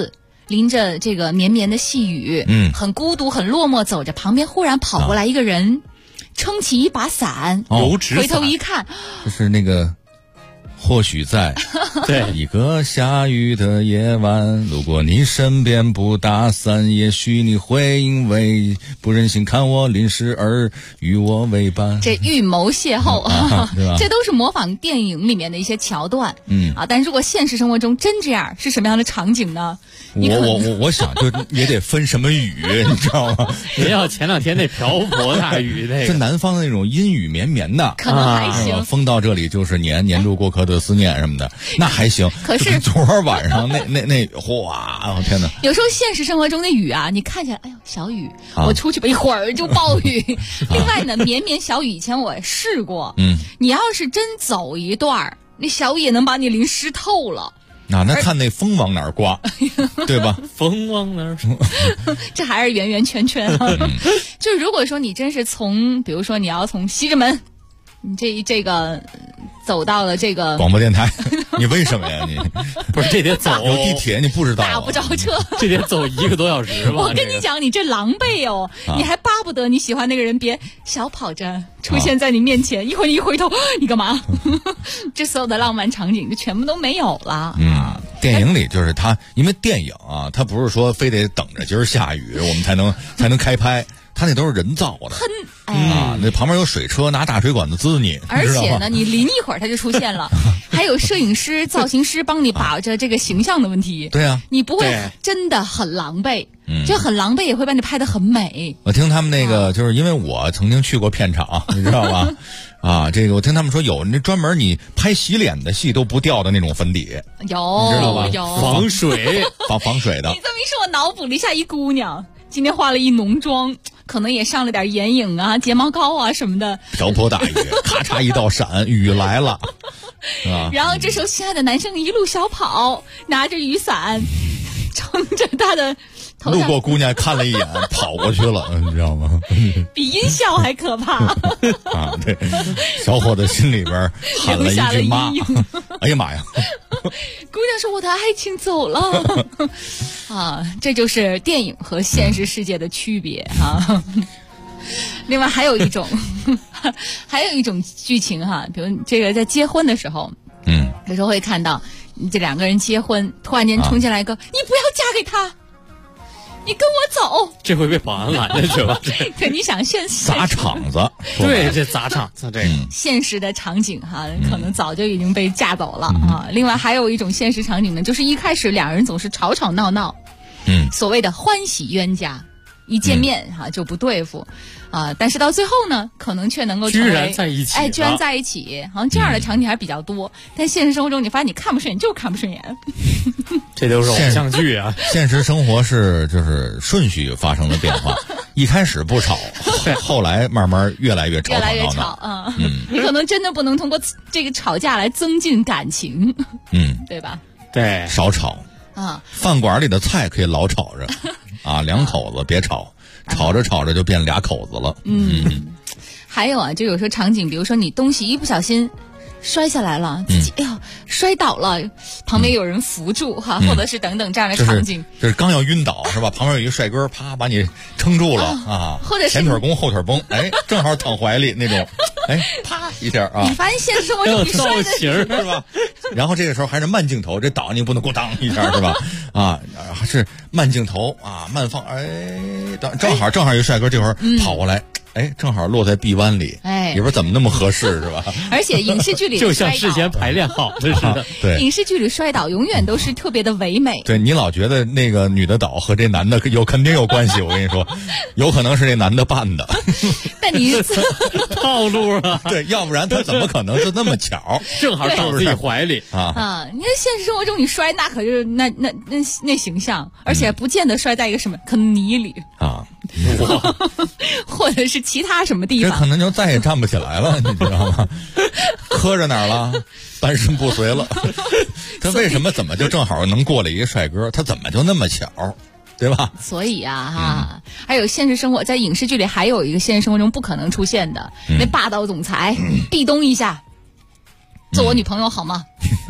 淋着这个绵绵的细雨，很孤独很落寞走着，旁边忽然跑过来一个人，撑起一把伞，回头一看， 就是那个或许在一个下雨的夜晚，如果你身边不打伞，也许你会因为不忍心看我淋湿而与我为伴。 这预谋邂逅对吧？ 这都是模仿电影里面的一些桥段。但如果现实生活中真这样，是什么样的场景呢？ 我想就也得分什么雨，你知道吗？ 别要前2天那瓢泼大雨那个， 是南方的那种阴雨绵绵的， 可能还行。 风到这里就是年度过客的思念什么的，那还行。 可是昨晚上那哗，天哪！ 有时候现实生活中的雨啊，你看起来哎呦小雨，我出去吧一会儿就暴雨。另外呢，绵绵小雨以前我也试过，你要是真走一段，那小雨也能把你淋湿透了。 那看那风往哪儿刮，对吧？ 风往哪儿？ 这还是圆圆圈圈啊。就如果说你真是比如说你要从西直门，你这个走到了这个广播电台，你为什么呀？你不是这得走有地铁你不知道、 打不着车， 这得走1个多小时吧？ 我跟你讲，你这狼狈哦，你还巴不得你喜欢那个人别小跑着出现在你面前，一会儿你一回头，你干嘛？这所有的浪漫场景就全部都没有了。 电影里就是它，因为电影啊，它不是说非得等着今儿下雨我们才能开拍。他那都是人造的，那旁边有水车拿大水管子滋你， 而且呢，你淋一会儿它就出现了，还有摄影师、造型师帮你把着这个形象的问题。 对啊， 你不会真的很狼狈，就很狼狈也会把你拍得很美。 我听他们那个，就是因为我曾经去过片场，你知道吧？这个我听他们说有那专门你拍洗脸的戏都不掉的那种粉底， 有， 你知道吧？ 有防水的。 你这么一说，我脑补了一下一姑娘。今天化了一浓妆，可能也上了点眼影啊、睫毛膏啊什么的。 瓢泼大雨，咔嚓一道闪，雨来了，是吧？ 然后这时候，心爱的男生一路小跑，拿着雨伞，撑着他的头上。 路过姑娘看了一眼，跑过去了，你知道吗？ 比音效还可怕对，小伙子心里边喊了一句妈，哎呀妈呀！ 姑娘说：“我的爱情走了。”这就是电影和现实世界的区别另外还有一种剧情比如这个在结婚的时候，有时候会看到这2个人结婚，突然间冲进来一个，你不要嫁给他。你跟我走， 这会被保安拦着是吧？ 可你想砸场子， 对，这砸场子，这现实的场景可能早就已经被架走了另外还有一种现实场景呢，就是一开始2人总是吵吵闹闹，所谓的欢喜冤家，一见面就不对付但是到最后呢，可能却能够成为居然在一起， 居然在一起，好像这样的场景还是比较多。但现实生活中，你发现你看不顺眼就是看不顺眼， 这都是偶像剧啊。 现实生活就是顺序发生了变化，一开始不吵，后来慢慢越来越吵， 越来越吵你可能真的不能通过这个吵架来增进感情，对吧？ 对， 少吵饭馆里的菜可以老吵着2口子别吵。吵着吵着就变2口子了。 还有就有时候场景，比如说你东西一不小心摔下来了，自己摔倒了，旁边有人扶住或者是等等这样的场景， 就是刚要晕倒是吧？旁边有一帅哥，啪把你撑住了或者是前腿弓后腿绷，正好躺怀里那种，啪一下你发现现实生活中你摔的是吧？然后这个时候还是慢镜头，这倒你不能咣当一下是吧？是慢镜头慢放，正好有帅哥这会儿跑过来。正好落在臂弯里，里边怎么那么合适是吧？ 而且影视剧里就像事先排练好的似的。 对， 影视剧里摔倒永远都是特别的唯美。 对，你老觉得那个女的倒和这男的肯定有关系，我跟你说，有可能是这男的扮的。 但你套路啊？ 对，要不然他怎么可能就那么巧， 正好倒自己怀里你看现实生活中你摔那可就是那形象，而且不见得摔在一个什么坑泥里或者是其他什么地方， 这可能就再也站不起来了，你知道吗？磕着哪儿了？半身不遂了。他为什么怎么就正好能过来一个帅哥？他怎么就那么巧？对吧？ 所以还有现实生活，在影视剧里还有一个现实生活中不可能出现的，那霸道总裁壁咚一下，做我女朋友好吗？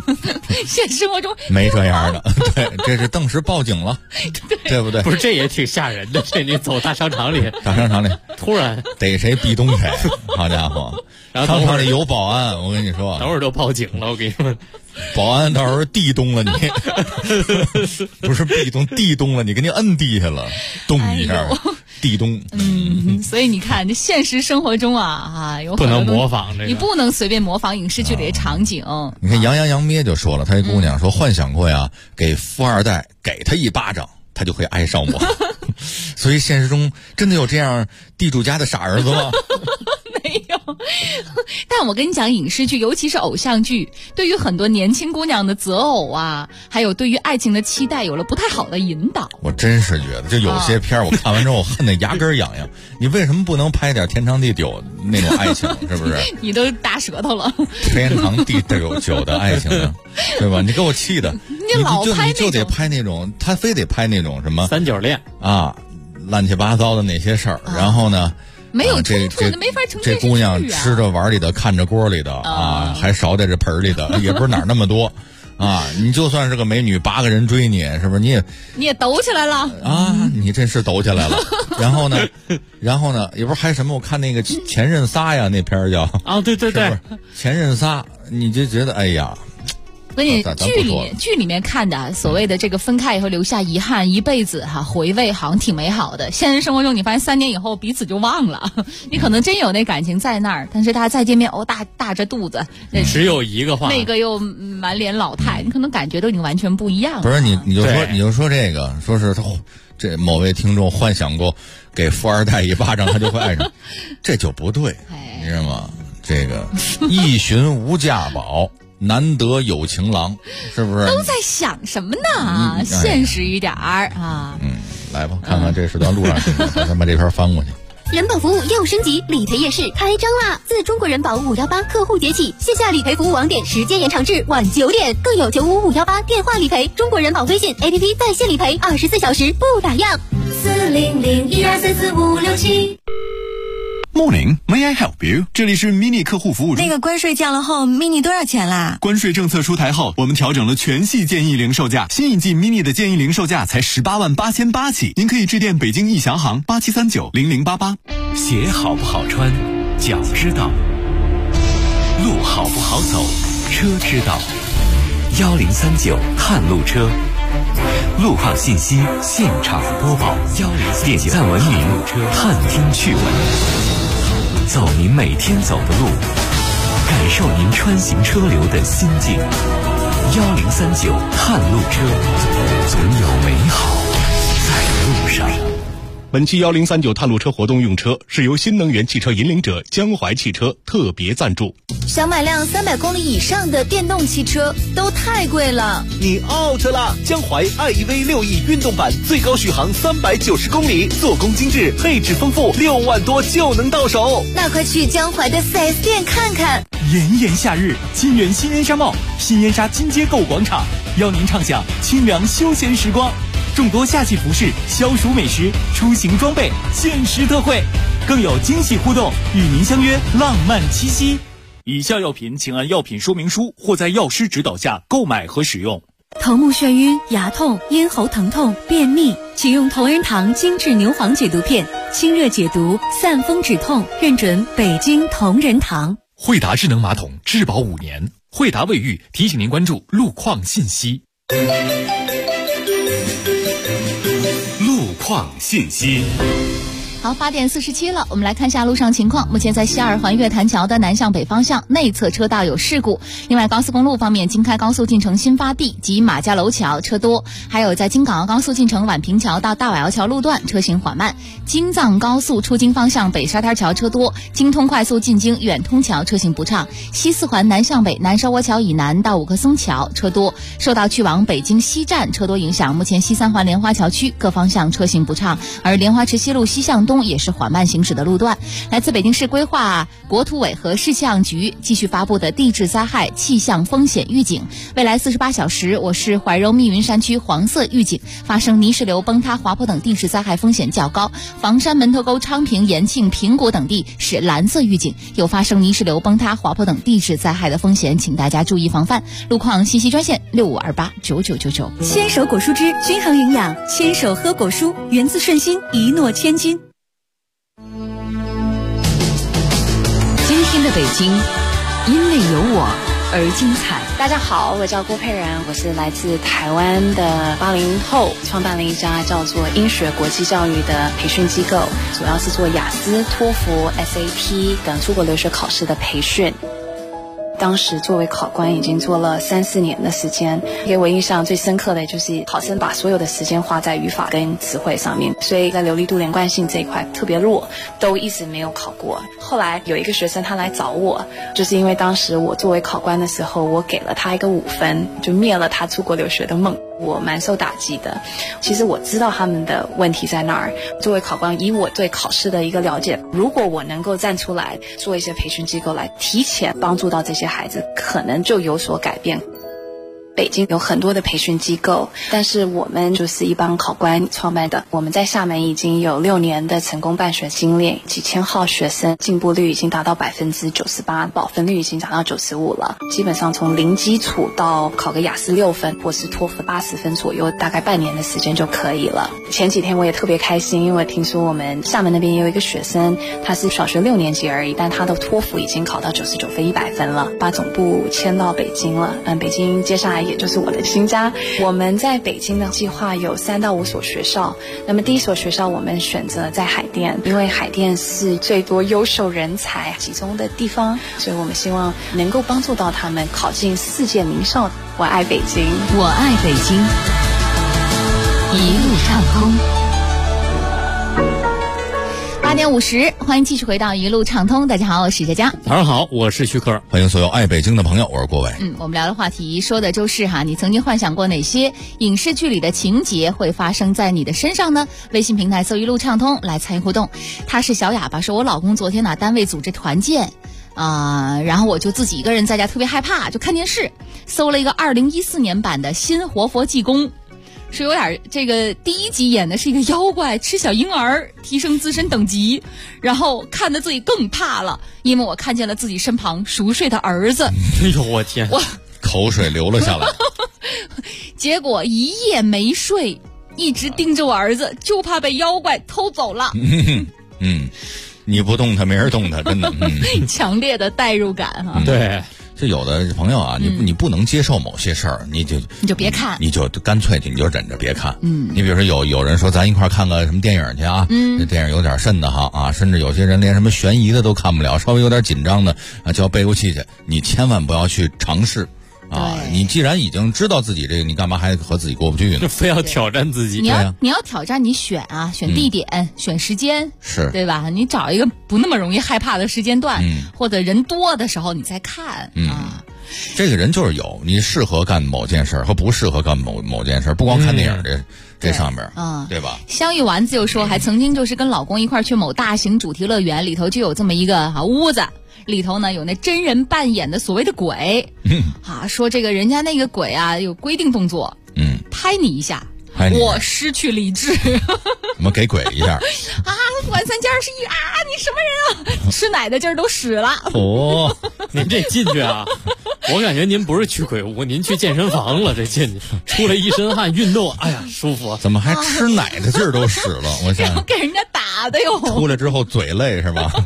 现实生活中没这样的，对，这是当时报警了，对不对？ 不是，这也挺吓人的。这你走大商场里，突然逮谁逼东谁，好家伙！ 然后商场里有保安，我跟你说， 等会儿就报警了。我跟你说， 保安到时候地咚了你，不是壁咚，地咚了你，给你摁地下了，咚一下。地咚， 所以你看，这现实生活中有不能模仿这个， 你不能随便模仿影视剧里的场景。 你看杨咩就说了，他一姑娘说幻想过呀，给富二代给他一巴掌，他就会爱上我。所以现实中真的有这样地主家的傻儿子吗？ 没有，但我跟你讲，影视剧尤其是偶像剧，对于很多年轻姑娘的择偶还有对于爱情的期待有了不太好的引导。 我真是觉得就有些片我看完之后我恨得牙根痒痒。你为什么不能拍点天长地久那种爱情，是不是？ 你都打舌头了。 天长地久的爱情呢，对吧？你给我气的，你就得拍那种，他非得拍那种什么三角恋乱七八糟的那些事儿，然后呢没有冲突的没法成这姑娘吃着碗里的看着锅里的还少在这盆里的，也不是哪儿那么多你就算是个美女，8个人追你，是不是？你也抖起来了你真是抖起来了。然后呢，也不是还什么？我看那个前任仨呀，那片叫对， 是不是前任仨？你就觉得哎呀。 所以剧里面看的所谓的这个分开以后留下遗憾一辈子回味好像挺美好的。现实生活中你发现3年以后彼此就忘了，你可能真有那感情在那儿，但是大家再见面大着肚子， 只有一个话， 那个又满脸老态，你可能感觉都已经完全不一样了。 不是你就说这个，说是他这某位听众幻想过给富二代一巴掌他就会爱上，这就不对，你知道吗？这个一寻无价宝。难得有情郎，是不是？ 都在想什么呢？现实一点儿来吧，看看这时段路上咱把这篇翻过去。 人保服务又升级，理赔夜市开张啦！自中国人保518客户节起，线下理赔服务网点时间延长至晚9点，更有95518电话理赔，中国人保微信 APP 在线理赔，24小时不打烊。40012344567。 Morning, may I help you? 这里是 Mini 客户服务中。 那个关税降了后 ，Mini 多少钱啦？ 关税政策出台后，我们调整了全系建议零售价，新一季 Mini 的建议零售价才188800起，您可以致电北京易翔行87390088。 鞋好不好穿，脚知道；路好不好走，车知道。1039探路车，路况信息现场播报，1039点赞文明，探听趣闻。走您每天走的路，感受您穿行车流的心境。1039探路车，总有美好在路上。 本期1039探路车活动用车是由新能源汽车引领者江淮汽车特别赞助。 想买辆300公里以上的电动汽车都太贵了， 你 out 了！江淮 iEV 6E 运动版最高续航390公里，做工精致，配置丰富，6万多就能到手。 那快去江淮的 4S 店看看。 炎炎夏日，金源新燕莎茂、新燕莎金街购物广场邀您畅享清凉休闲时光。众多夏季服饰、消暑美食、出行装备限时特惠，更有惊喜互动，与您相约浪漫七夕。以下药品请按药品说明书或在药师指导下购买和使用。 头目眩晕、牙痛、咽喉疼痛、便秘，请用同仁堂精致牛黄解毒片，清热解毒，散风止痛，认准北京同仁堂。 惠达智能马桶质保5年，惠达卫浴提醒您关注路况信息。路况信息。 好，8点47了，我们来看一下路上情况。目前在西二环月坛桥的南向北方向内侧车道有事故。另外，高速公路方面，京开高速进城新发地及马家楼桥车多，还有在京港澳高速进城宛平桥到大瓦窑桥路段车行缓慢。京藏高速出京方向北沙滩桥车多，京通快速进京远通桥车行不畅。西四环南向北南沙窝桥以南到五棵松桥车多，受到去往北京西站车多影响，目前西三环莲花桥区各方向车行不畅，而莲花池西路西向东东也是缓慢行驶的路段。来自北京市规划国土委和市气象局继续发布的地质灾害气象风险预警，未来48小时，我市怀柔密云山区黄色预警，发生泥石流、崩塌、滑坡等地质灾害风险较高；房山、门头沟、昌平、延庆、平谷等地是蓝色预警，有发生泥石流、崩塌、滑坡等地质灾害的风险，请大家注意防范。路况信息专线65289999。 牵手果蔬汁均衡营养，牵手喝果蔬，源自顺心，一诺千金。 今天的北京，因为有我而精彩。 大家好，我叫郭佩然，我是来自台湾的80后，创办了一家叫做英学国际教育的培训机构，主要是做雅思、托福、SAT 等出国留学考试的培训。当时作为考官已经做了3-4年的时间，给我印象最深刻的就是考生把所有的时间花在语法跟词汇上面，所以在流利度、连贯性这一块特别弱，都一直没有考过。后来有一个学生他来找我，就是因为当时我作为考官的时候，我给了他一个5分，就灭了他出国留学的梦。我蛮受打击的。其实我知道他们的问题在哪儿。作为考官，以我对考试的一个了解，如果我能够站出来做一些培训机构来提前帮助到这些孩子，可能就有所改变。北京有很多的培训机构，但是我们就是一帮考官创办的。我们在厦门已经有6年的成功办学经验，几千号学生，进步率已经达到98%，保分率已经达到95%了。基本上从零基础到考个雅思6分，或是托福80分左右，大概半年的时间就可以了。前几天我也特别开心，因为听说我们厦门那边也有一个学生，他是小学6年级而已，但他的托福已经考到99分100分了，把总部迁到北京了。北京接下来也就是我的新家。我们在北京的计划有3到5所学校，那么第一所学校我们选择在海淀，因为海淀是最多优秀人才集中的地方，所以我们希望能够帮助到他们考进世界名校。我爱北京， 我爱北京，一路畅通。 8点50，欢迎继续回到一路畅通。大家好，我是佳佳。 早上好，我是徐克。 欢迎所有爱北京的朋友，我是郭伟。 我们聊的话题说的就是你曾经幻想过哪些影视剧里的情节会发生在你的身上呢？微信平台搜一路畅通来参与互动。他是小哑巴，说我老公昨天单位组织团建然后我就自己一个人在家特别害怕，就看电视，搜了一个2014年版的新活佛济公。是有点这个第1集演的是一个妖怪吃小婴儿提升自身等级，然后看得自己更怕了，因为我看见了自己身旁熟睡的儿子。 哎呦我天， 我口水流了下来。 结果一夜没睡，一直盯着我儿子，就怕被妖怪偷走了。 你不动他没人动他，真的。 强烈的代入感对。就有的朋友你不能接受某些事儿，你就别看， 你就干脆你就忍着别看。你比如说有人说咱一块看个什么电影去这电影有点瘆得慌甚至有些人连什么悬疑的都看不了，稍微有点紧张的就要背过气去，你千万不要去尝试。你既然已经知道自己这个，你干嘛还和自己过不去呢？ 就非要挑战自己。 你要挑战，你选选地点，选时间， 是对吧？你找一个不那么容易害怕的时间段，或者人多的时候你再看这个人就是有你适合干某件事和不适合干某件事，不光看电影这上面对吧？ 香芋丸子又说，还曾经就是跟老公一块去某大型主题乐园，里头就有这么一个屋子。里头呢有那真人扮演的所谓的鬼，说这个人家那个鬼有规定动作，拍你一下，我失去理智， 我们给鬼一下晚3加21你什么人吃奶的劲儿都使了。 您这进去我感觉您不是去鬼屋，您去健身房了。这进去出来一身汗，运动，哎呀舒服。 怎么还吃奶的劲儿都使了？我想给人家打的哟。 出来之后嘴累是吧？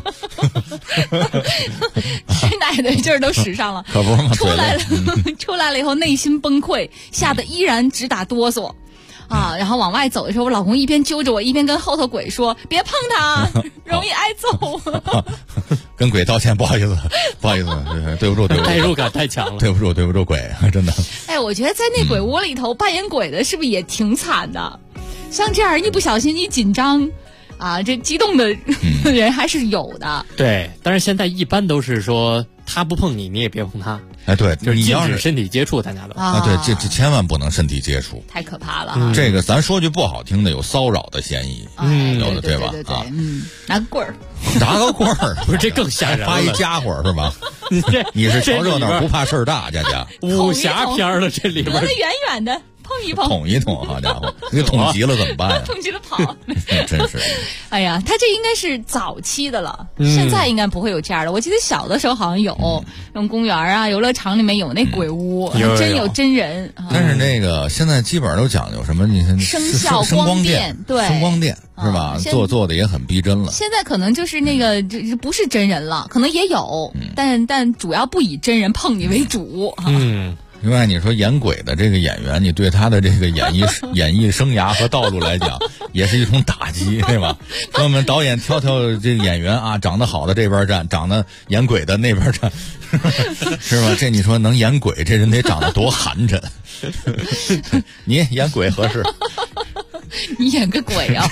吃奶的劲儿都使上了， 可不是吗？ 出来了以后内心崩溃，吓得依然直打哆嗦。然后往外走的时候，我老公一边揪着我，一边跟后头鬼说：“别碰他，容易挨揍。” 跟鬼道歉，不好意思，对不住， 代入感太强了， 对不住，鬼，真的。 我觉得在那鬼屋里头扮演鬼的，是不是也挺惨的？像这样一不小心一紧张啊，这激动的人还是有的。 对，但是现在一般都是说他不碰你，你也别碰他。 哎，对， 就是禁止身体接触，大家都对，这千万不能身体接触， 太可怕了。 这个咱说句不好听的，有骚扰的嫌疑，有的对吧？ 啊，拿个棍儿， 拿个棍儿， 不是这更吓人了， 发一家伙是吧？你是瞧热闹不怕事儿大，佳佳。 武侠片了，这里边离得远远的。碰一碰， 捅一捅，好家伙，你捅急了怎么办呀？ 捅急了跑， 真是。 哎呀，他这应该是早期的了，现在应该不会有这样的。我记得小的时候好像有，那种公园啊、游乐场里面有那鬼屋，真有真人。 但是那个现在基本上都讲究什么？你看声效、 光电，对， 声光电是吧？做的也很逼真了。 现在可能就是那个这不是真人了，可能也有，但主要不以真人碰你为主。 另外，你说演鬼的这个演员，你对他的这个演艺生涯和道路来讲，也是一种打击，对吧？说我们导演挑这个演员啊，长得好的这边站，长得演鬼的那边站，是吧？这你说能演鬼，这人得长得多寒碜。你演鬼合适？ 你演个鬼啊！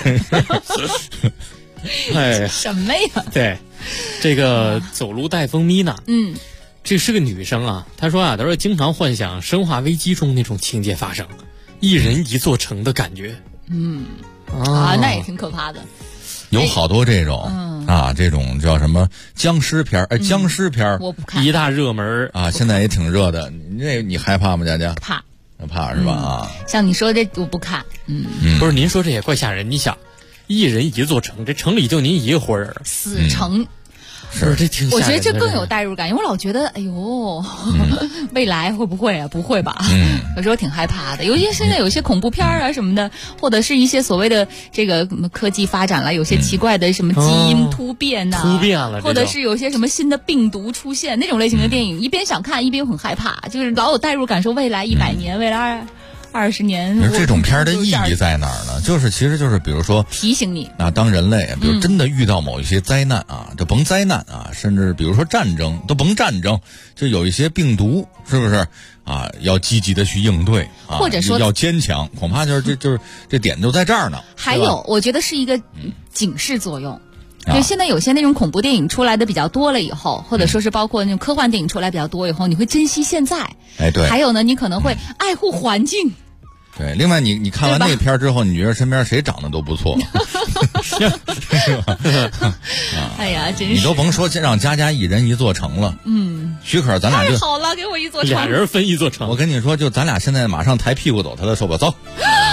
哎， 什么呀？ 对，这个走路带风咪呢？这是个女生啊，她说经常幻想《生化危机》中那种情节发生，一人一座城的感觉。 那也挺可怕的。 有好多这种这种叫什么僵尸片儿？僵尸片儿我不看， 一大热门啊，现在也挺热的。你害怕吗，佳佳？怕是吧？ 像你说这我不看。 不是，您说这也怪吓人。你想，一人一座城，这城里就您一个活人， 死城。 是，这挺吓人的。 我觉得这更有代入感，因为我老觉得，哎呦，未来会不会啊？不会吧？有时候挺害怕的。尤其现在有一些恐怖片啊什么的，或者是一些所谓的这个科技发展了，有些奇怪的什么基因突变呐， 突变了， 或者是有些什么新的病毒出现那种类型的电影，一边想看一边又很害怕，就是老有代入感，说未来100年，未来20年。 这种片的意义在哪儿呢？其实就是比如说提醒你当人类比如真的遇到某一些灾难就甭灾难甚至比如说战争都甭战争，就有一些病毒，是不是要积极的去应对或者说要坚强，恐怕就是这点就在这儿呢。 还有，我觉得是一个警示作用。就现在有些那种恐怖电影出来的比较多了以后，或者说是包括那种科幻电影出来比较多以后，你会珍惜现在。 对。 还有呢，你可能会爱护环境。 对，另外你看完那片之后，你觉得身边谁长得都不错，是吧？ 哎呀，真是你都甭说让佳佳一人一座城了。许可咱俩就太好了，给我一座城， 俩人分一座城。 我跟你说，就咱俩现在马上抬屁股走他的手吧，走。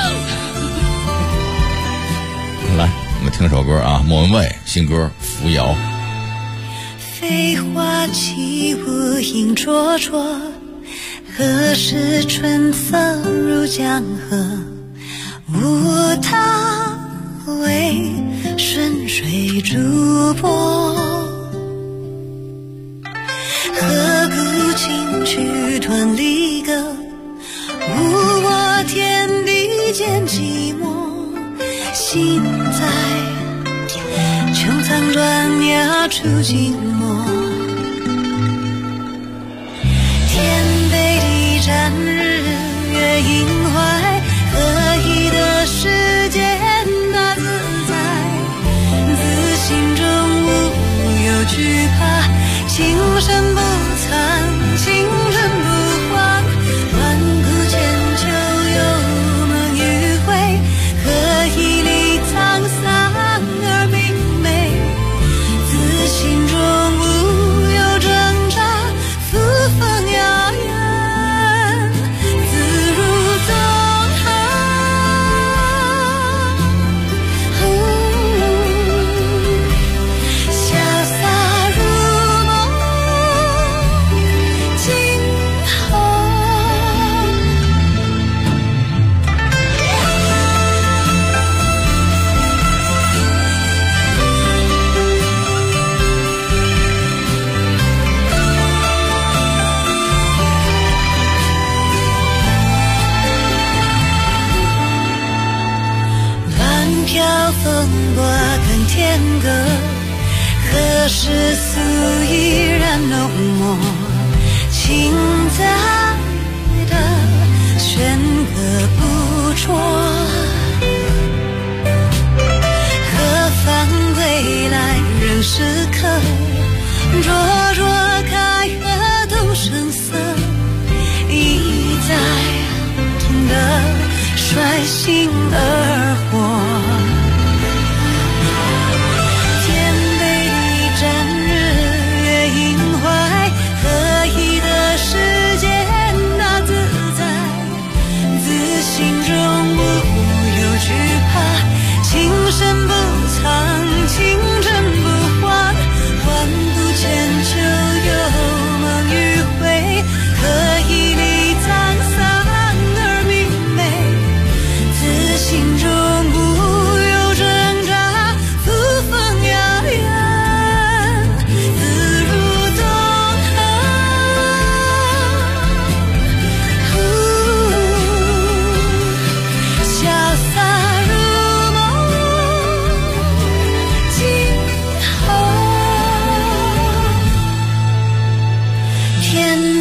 来，我们听首歌莫文蔚新歌《扶摇》。 飞花起舞影绰绰，何时春色入江河？无他，为顺水逐波。何故金曲断离歌？无我天地间寂寞。心在穹苍转崖出静默，天北地战日月阴怀，合一的世间大自在，自心中无有惧怕，情深不残，情深不荒，万古千秋有梦与悔，何以历沧桑而明媚，自心中无有挣扎，扶风摇远，自如纵横，潇洒如梦惊鸿。万飘风波更天歌，何时素依然浓墨，情在的弦歌不辍，何妨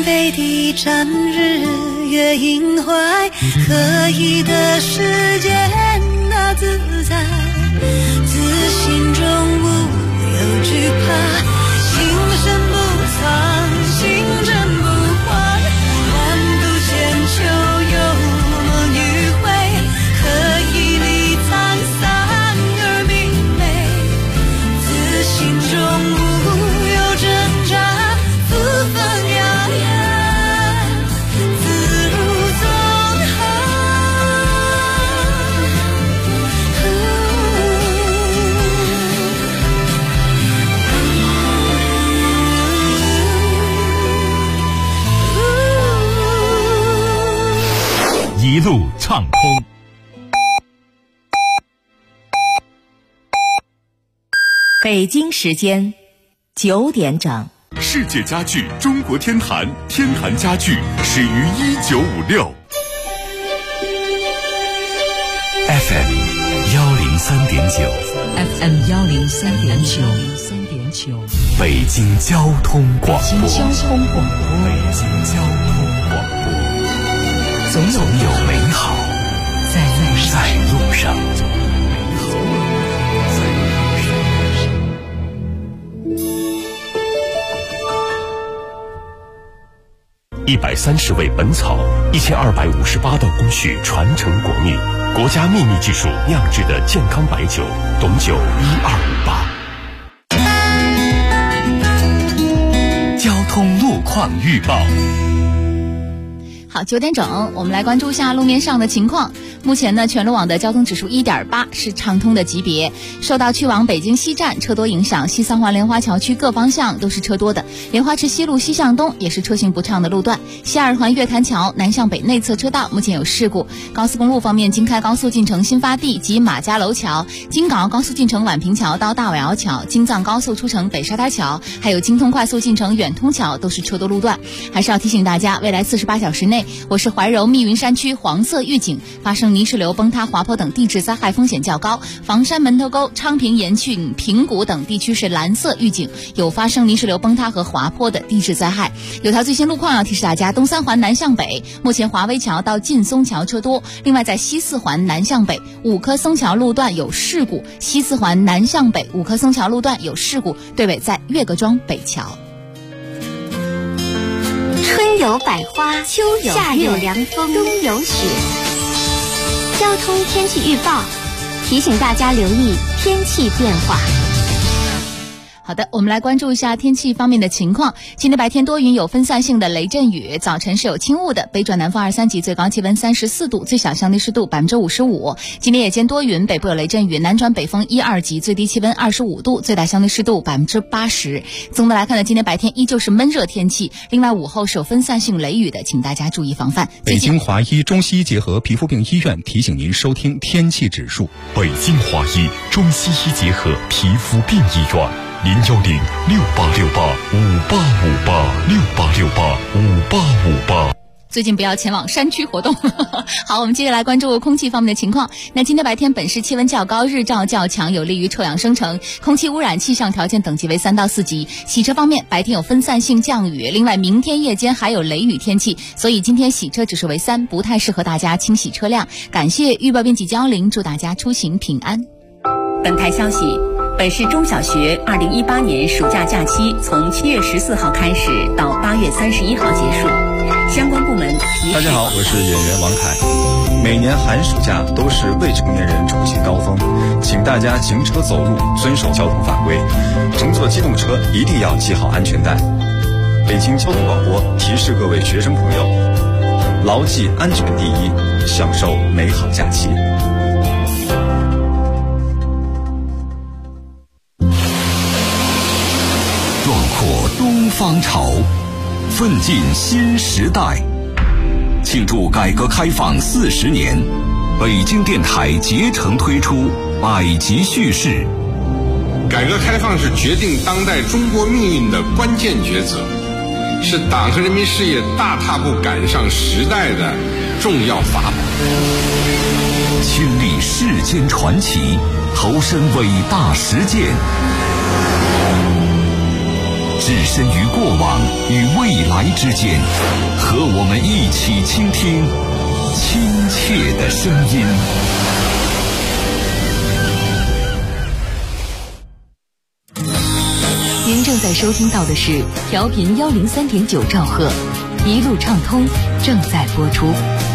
北地展日月阴怀，可以的时间那自在，自信中无有惧怕，心神不藏，心真不慌，万渡千秋有梦与悔，可以理沧桑而明媚，自信中无有挣扎，自分扬言，自如纵横。 一路畅通。 北京时间9点整。 世界家具中国天坛，天坛家具始于1956。 FM 103.9 FM 103.9， 北京交通广播。 北京交通广播，总有美好在路上。130味本草，1258道工序传承国秘，国家秘密技术酿制的健康白酒，董酒1258。交通路况预报。 好，9点整，我们来关注一下路面上的情况。目前呢，全路网的交通指数1.8是畅通的级别。受到去往北京西站车多影响，西三环莲花桥区各方向都是车多的。莲花池西路西向东也是车行不畅的路段。西二环月坛桥南向北内侧车道目前有事故。高速公路方面，京开高速进城新发地及马家楼桥，京港澳高速进城宛平桥到大尾窑桥，京藏高速出城北沙滩桥，还有京通快速进城远通桥都是车多路段。还是要提醒大家，未来48小时内，我市怀柔密云山区黄色预警，发生泥石流崩塌滑坡等地质灾害风险较高。房山门头沟、昌平延庆、平谷等地区是蓝色预警，有发生泥石流崩塌和滑坡的地质灾害。有条最新路况要提示大家，东三环南向北，目前华威桥到劲松桥车多。另外在西四环南向北五棵松桥路段有事故，西四环南向北五棵松桥路段有事故，对尾在岳各庄北桥。 春有百花，秋有夏有凉风，冬有雪。交通天气预报提醒大家留意天气变化。 好的，我们来关注一下天气方面的情况。今天白天多云，有分散性的雷阵雨，早晨是有轻雾的，北转南风2、3级，最高气温34度，最小相对湿度55%。今天夜间多云，北部有雷阵雨，南转北风1、2级，最低气温25度，最大相对湿度80%。总的来看呢，今天白天依旧是闷热天气，另外午后是有分散性雷雨的，请大家注意防范。 北京华医中西医结合皮肤病医院提醒您收听天气指数。 北京华医中西医结合皮肤病医院。0106868586868685858。 最近不要前往山区活动。好，我们接着来关注空气方面的情况。那今天白天本市气温较高，日照较强，有利于臭氧生成，空气污染气象条件等级为3到4级。洗车方面，白天有分散性降雨，另外明天夜间还有雷雨天气，所以今天洗车指数为3，不太适合大家清洗车辆。感谢预报编辑焦玲，祝大家出行平安。 本台消息，本市中小学2018年暑假假期从7月14号开始到8月31号结束，相关部门提示。 大家好，我是演员王凯。每年寒暑假都是未成年人出行高峰，请大家行车走路遵守交通法规，乘坐机动车一定要系好安全带。北京交通广播提示各位学生朋友，牢记安全第一，享受美好假期。 壮阔东方潮，奋进新时代。庆祝改革开放40年，北京电台竭诚推出百集叙事。 改革开放是决定当代中国命运的关键抉择，是党和人民事业大踏步赶上时代的重要法宝。 亲历世间传奇，投身伟大实践，置身于过往与未来怀之间，和我们一起倾听亲切的声音。 您正在收听到的是调频103.9兆赫，一路畅通正在播出。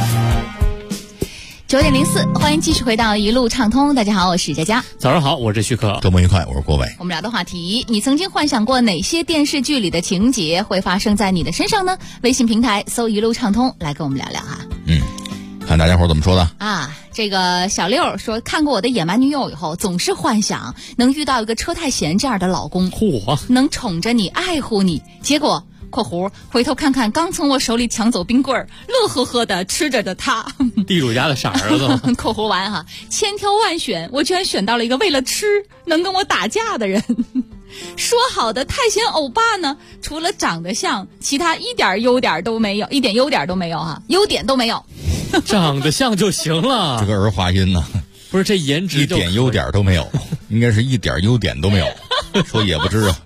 9:04，欢迎继续回到一路畅通。大家好，我是佳佳。 早上好，我是徐可。 周末愉快，我是郭伟。 我们聊的话题，你曾经幻想过哪些电视剧里的情节会发生在你的身上呢？微信平台搜一路畅通来跟我们聊聊哈。 看大家伙怎么说的啊？这个小六说，看过我的野蛮女友以后，总是幻想能遇到一个车太贤这样的老公，能宠着你，爱护你。结果（括弧）回头看看刚从我手里抢走冰棍儿，乐呵呵的吃着的他， 地主家的傻儿子 （括弧完哈）千挑万选，我居然选到了一个为了吃能跟我打架的人。说好的太贤欧巴呢？除了长得像，其他一点优点都没有，一点优点都没有哈，优点都没有。 长得像就行了。 这个儿化音呢？ 不是，这颜值一点优点都没有，应该是一点优点都没有。说也不知啊。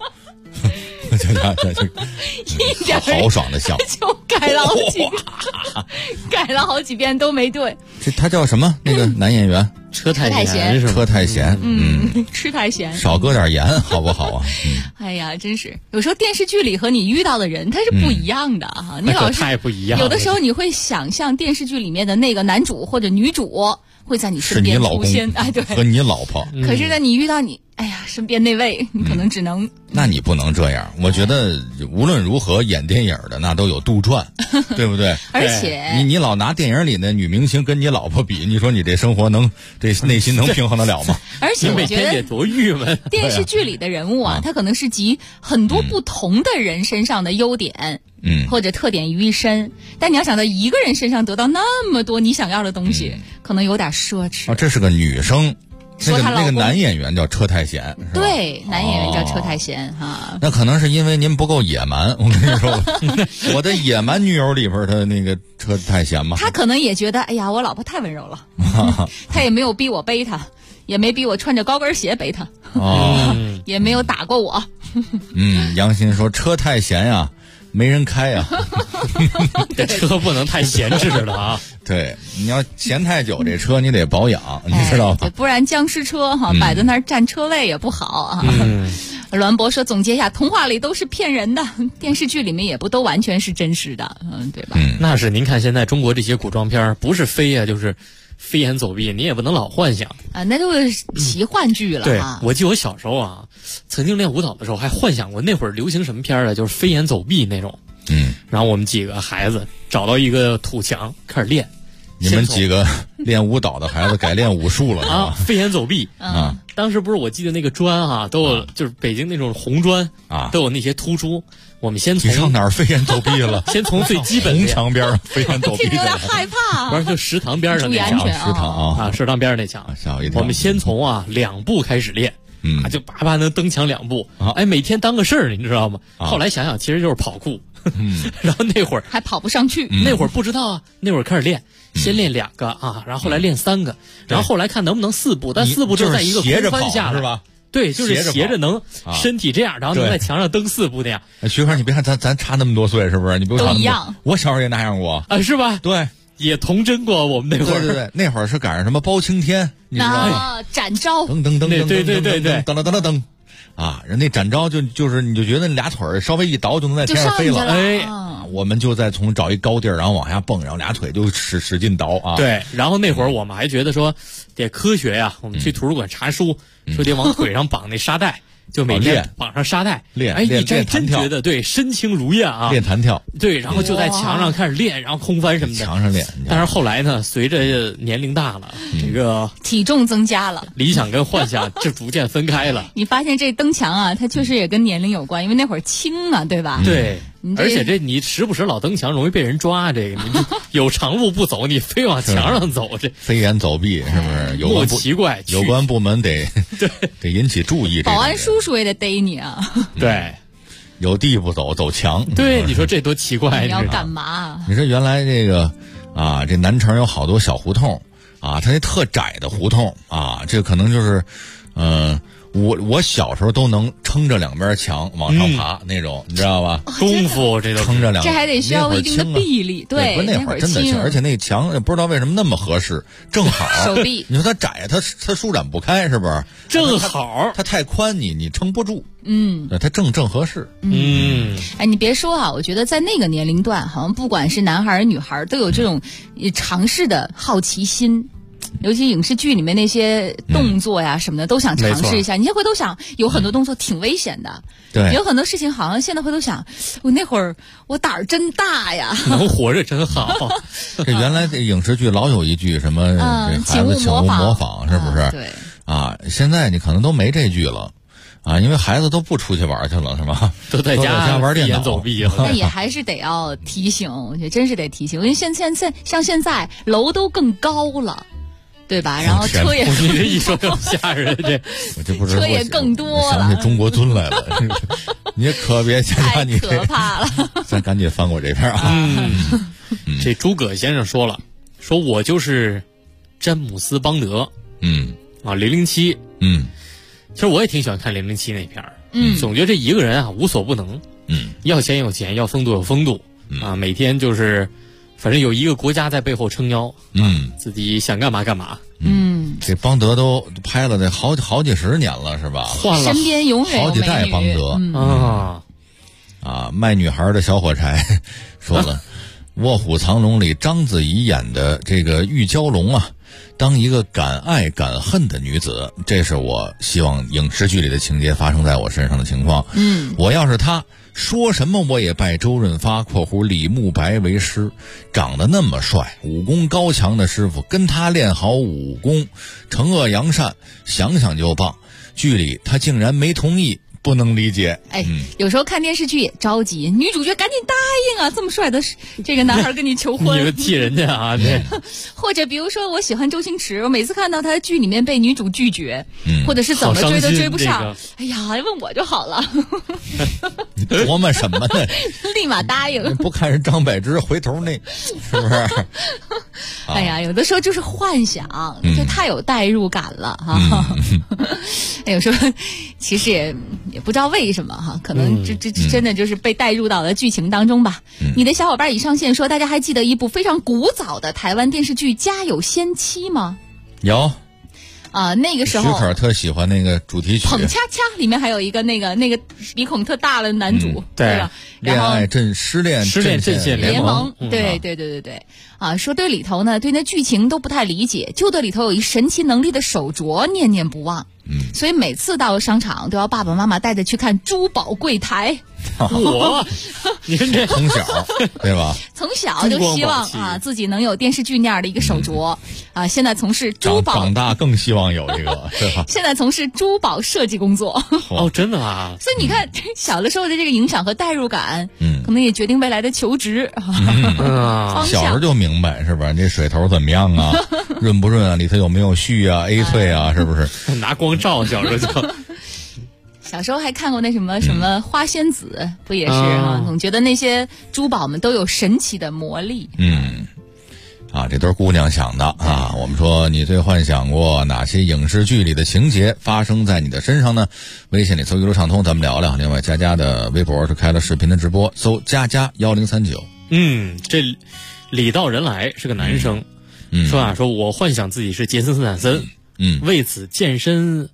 一点豪爽的像， 就改了好几个，改了好几遍都没对。 这他叫什么？那个男演员车太贤是吧？ 车太贤， 吃太咸， 少搁点盐好不好啊？ 哎呀，真是有时候电视剧里和你遇到的人他是不一样的哈，你老是太不一样了。 有的时候你会想象电视剧里面的那个男主或者女主会在你身边出现，哎，对， 和你老婆。 可是呢，你遇到你，哎呀，身边那位，你可能只能…… 那你不能这样。我觉得无论如何演电影的那都有杜撰，对不对？ 而且你老拿电影里的女明星跟你老婆比，你说你这生活能这内心能平衡得了吗？ 而且我觉得多郁闷。 电视剧里的人物啊，他可能是集很多不同的人身上的优点。或者特点于一身，但你要想到一个人身上得到那么多你想要的东西，可能有点奢侈。 这是个女生，那个男演员叫车太贤， 对，男演员叫车太贤哈。 那可能是因为您不够野蛮，我跟你说，我的野蛮女友里边的那个车太贤嘛， 他可能也觉得，哎呀，我老婆太温柔了，他也没有逼我背她，也没逼我穿着高跟鞋背她，也没有打过我。 杨鑫说车太贤呀。没人开呀， 这车不能太闲置了啊！ 对，你要闲太久，这车你得保养，你知道吧？ 不然僵尸车哈摆在那儿占车位也不好啊。栾博说，总结一下，童话里都是骗人的，电视剧里面也不都完全是真实的，对吧？ 那是，您看现在中国这些古装片，不是飞呀，就是飞檐走壁，你也不能老幻想啊，那就是奇幻剧了。 对，我记得我小时候啊，曾经练舞蹈的时候还幻想过，那会儿流行什么片啊，就是飞檐走壁那种。然后我们几个孩子找到一个土墙开始练。 你们几个练舞蹈的孩子改练武术了啊？飞檐走壁啊！当时不是我记得那个砖啊，都有就是北京那种红砖啊，都有那些突出。我们先从你上哪儿飞檐走壁了？ 先从最基本红墙边飞檐走壁， 有点害怕。 不是，就食堂边上那墙，食堂边上那墙， 吓我一跳。 我们先从2步开始练。就叭能蹬墙2步，哎，每天当个事儿，你知道吗？后来想想，其实就是跑酷。然后那会儿还跑不上去， 那会儿不知道啊，那会儿开始练，先练2个啊，然后后来练3个，然后后来看能不能4步，但4步就在一个空翻下是吧？ 对，就是斜着能身体这样，然后能在墙上蹬4步那样。 徐哥，你别看咱差那么多岁，是不是？你不都一样？ 我小时候也那样过啊，是吧？ 对。 也童真过我们那会儿， 对，那会儿是赶上什么包青天，你知道吗？ 展昭， 噔噔噔噔对， 噔，啊，人那展昭就是你就觉得俩腿稍微一倒就能在天上飞了， 哎， 我们就再从找一高地儿，然后往下蹦，然后俩腿就使劲倒啊。 对，然后那会儿我们还觉得说得科学呀，我们去图书馆查书，说得往腿上绑那沙袋。就每天绑上沙袋练， 哎，你这真觉得对身轻如燕啊！ 练弹跳， 对，然后就在墙上开始练，然后空翻什么的。 墙上练， 但是后来呢，随着年龄大了，这个体重增加了， 理想跟幻想就逐渐分开了。 你发现这蹬墙啊，它确实也跟年龄有关，因为那会儿轻啊，对吧？ 对。而且这你时不时老蹬墙，容易被人抓。这个你有长路不走，你非往墙上走，这飞檐走壁是不是？ 莫奇怪， 有关部门得引起注意。 保安叔叔也得逮你啊！ 对， 有地不走，走墙。 对，你说这多奇怪！ 你要干嘛？ 你说原来这个啊，这南城有好多小胡同啊，它那特窄的胡同啊，这可能就是我小时候都能撑着两边墙往上爬那种，你知道吧？ 功夫这都撑着两， 这还得需要一定的臂力。对， 那会儿真的轻，而且那墙也不知道为什么那么合适，正好手臂。 你说它窄，它舒展不开，是不是？ 正好它太宽，你撑不住。它正合适。 哎，你别说啊，我觉得在那个年龄段，好像不管是男孩女孩，都有这种尝试的好奇心。尤其影视剧里面那些动作呀什么的，都想尝试一下。你现在回头想，有很多动作挺危险的。 对， 有很多事情好像现在回头想，我那会儿我胆儿真大呀， 能活着真好。 这原来这影视剧老有一句什么孩子请勿模仿，是不是？ 对。 啊，现在你可能都没这句了。啊，因为孩子都不出去玩去了，是吧？ 都在家玩电脑走壁了。 但也还是得要提醒，我觉得真是得提醒，因为现在楼都更高了。对吧？然后车也， 你这一说更吓人， 我就不知道车也更多了。 想起中国尊来了，你可别太可怕了。 咱赶紧翻过这篇啊。 这诸葛先生说了，说我就是詹姆斯邦德。007。其实我也挺喜欢看007那片总觉得这一个人啊无所不能。要钱有钱，要风度有风度。每天就是。反正有一个国家在背后撑腰，自己想干嘛干嘛。 这邦德都拍了得好几十年了，是吧？ 换了身边永远有好几代邦德。卖女孩的小火柴说了，《卧虎藏龙》里章子怡演的这个玉娇龙啊，当一个敢爱敢恨的女子，这是我希望影视剧里的情节发生在我身上的情况。我要是她。说什么我也拜周润发（括弧李慕白）为师，长得那么帅，武功高强的师傅跟他练好武功，惩恶扬善，想想就棒。剧里他竟然没同意，不能理解。 有时候看电视剧也着急，女主角赶紧答应啊，这么帅的这个男孩跟你求婚， 你们替人家啊，对。 或者比如说我喜欢周星驰，我每次看到他的剧里面被女主拒绝，或者是怎么追都追不上，哎呀，问我就好了。 你琢磨什么呢？ 立马答应。 不看人张柏芝回头那，是不是？ 哎呀，有的时候就是幻想，这太有代入感了哈。有时候其实也不知道为什么哈，可能这真的就是被带入到了剧情当中吧。你的小伙伴已上线说，大家还记得一部非常古早的台湾电视剧《家有仙妻》吗？ 有。 那个时候徐可特喜欢那个主题曲， 捧恰恰里面还有一个那个鼻孔特大的男主，对吧？ 恋爱失恋阵线联盟， 对。说对里头呢，对那剧情都不太理解，就对里头有一神奇能力的手镯念念不忘。所以每次到商场都要爸爸妈妈带着去看珠宝柜台。 你看这从小对吧？ 从小就希望自己能有电视剧那样的一个手镯现在从事珠宝， 长大更希望有这个，对吧？ 现在从事珠宝设计工作。 真的啊！ 所以你看，小的时候的这个影响和代入感，可能也决定未来的求职。 小时候就明白是吧？这水头怎么样啊？润不润啊？里头有没有絮啊、A 翠啊？是不是？ 拿光照，小时候就。 小时候还看过那什么花仙子，不也是总觉得那些珠宝们都有神奇的魔力。 这都是姑娘想的啊。我们说你最幻想过哪些影视剧里的情节发生在你的身上呢？微信里搜一路畅通，咱们聊聊。另外佳佳的微博是开了视频的直播，搜佳佳1039。 这李道人来是个男生，说我幻想自己是杰森斯坦森，为此健身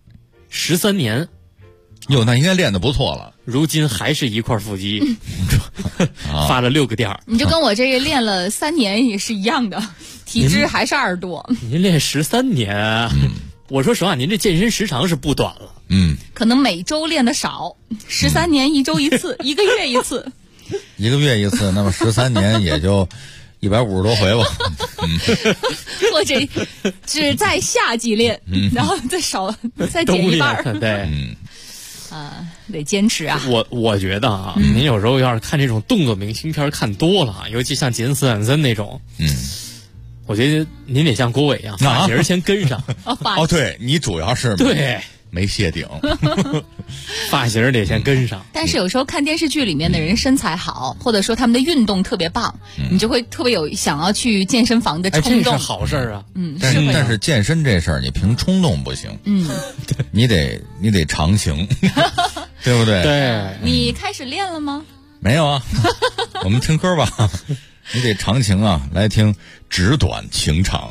13年。 那应该练得不错了。 如今还是一块腹肌，发了6个点。 你就跟我这个练了3年也是一样的，体脂还是2多。 您练13年，我说实话，您这健身时长是不短了。 可能每周练的少，13年1周1次，1个月1次。 1个月1次，那么13年也就150多回吧。 或者只在夏季练，然后再减一半。 对。 得坚持啊！ 我觉得您有时候要是看这种动作明星片看多了，尤其像杰森斯坦森那种，我觉得您得像郭伟一样，发型先跟上。 对你主要是对没谢顶， 发型得先跟上。 但是有时候看电视剧里面的人身材好，或者说他们的运动特别棒，你就会特别有想要去健身房的冲动。 这是好事啊。 但是健身这事儿，你凭冲动不行。你得长情，对不对？ 对。 你开始练了吗？ 没有啊，我们听歌吧。你得长情啊，来听纸短情长。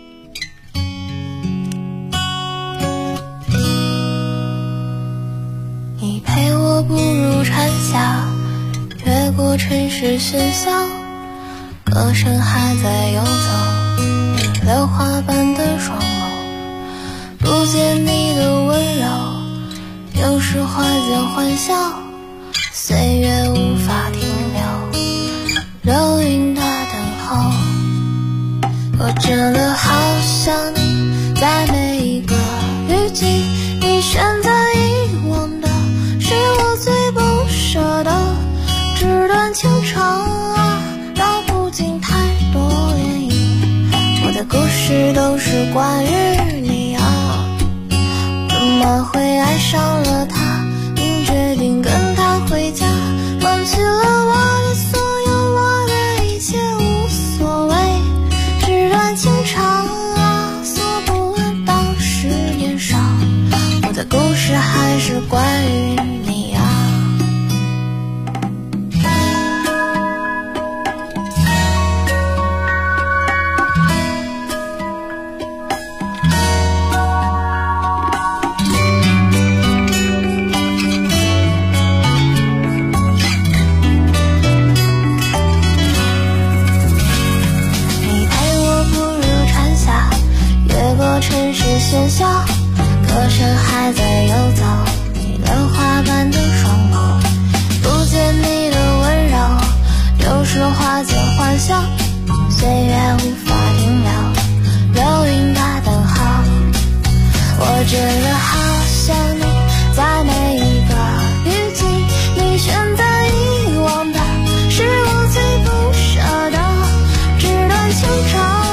你陪我步入蝉夏，越过城市喧嚣，歌声还在游走，榴花般的双眸，不见你的温柔，有时花间欢笑，岁月无法停留，流云的等候。我真的好想你，在每一个雨季，你选择遗忘的是我最不舍的，纸短情长啊，道不尽太多涟漪。我的故事都是关于你啊，怎么会爱上了他，并决定跟他回家，放弃了我的所有，我的一切无所谓。纸短情长啊，诉不完当时年少，我的故事还是关于你啊。城市喧嚣，歌声还在游走，你榴花般的双眸，不见你的温柔，有时花间欢笑，岁月无法停留，流云的等候。我真的好想你，在每一个雨季，你选择遗忘的是我最不舍的，纸短情长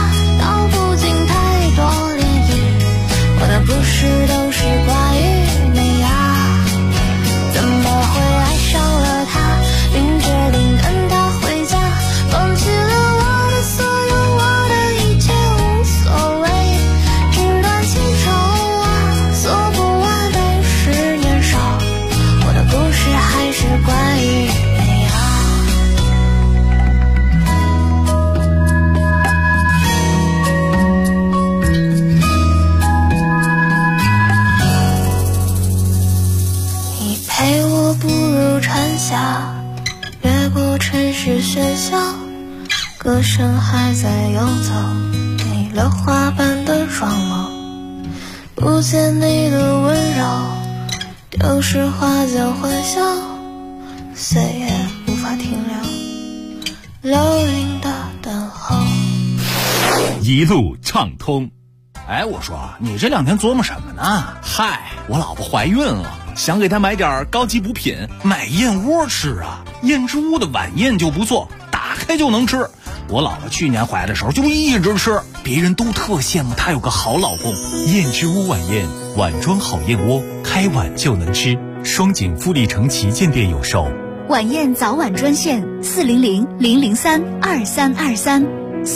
故事都是关于你啊，怎么会爱上了他，并决定跟他回家，放弃了我的所有，我的一切无所谓。纸短情长啊，诉不完都是年少，我的故事还是关于你啊。陪我步入蝉夏，越过城市喧嚣，歌声还在游走，你榴花般的双眸，不见你的温柔，丢失花间欢笑，岁月无法停留，流云的等候。 一路畅通。 哎，我说你这2天琢磨什么呢？嗨，我老婆怀孕了，想给她买点高级补品，买燕窝吃啊。燕之屋的晚宴就不错，打开就能吃。我老婆去年怀的时候就一直吃，别人都特羡慕她有个好老公。 燕之屋晚宴，碗装好燕窝，开碗就能吃。双井富力城旗舰店有售。 晚宴早晚专线400-003-2323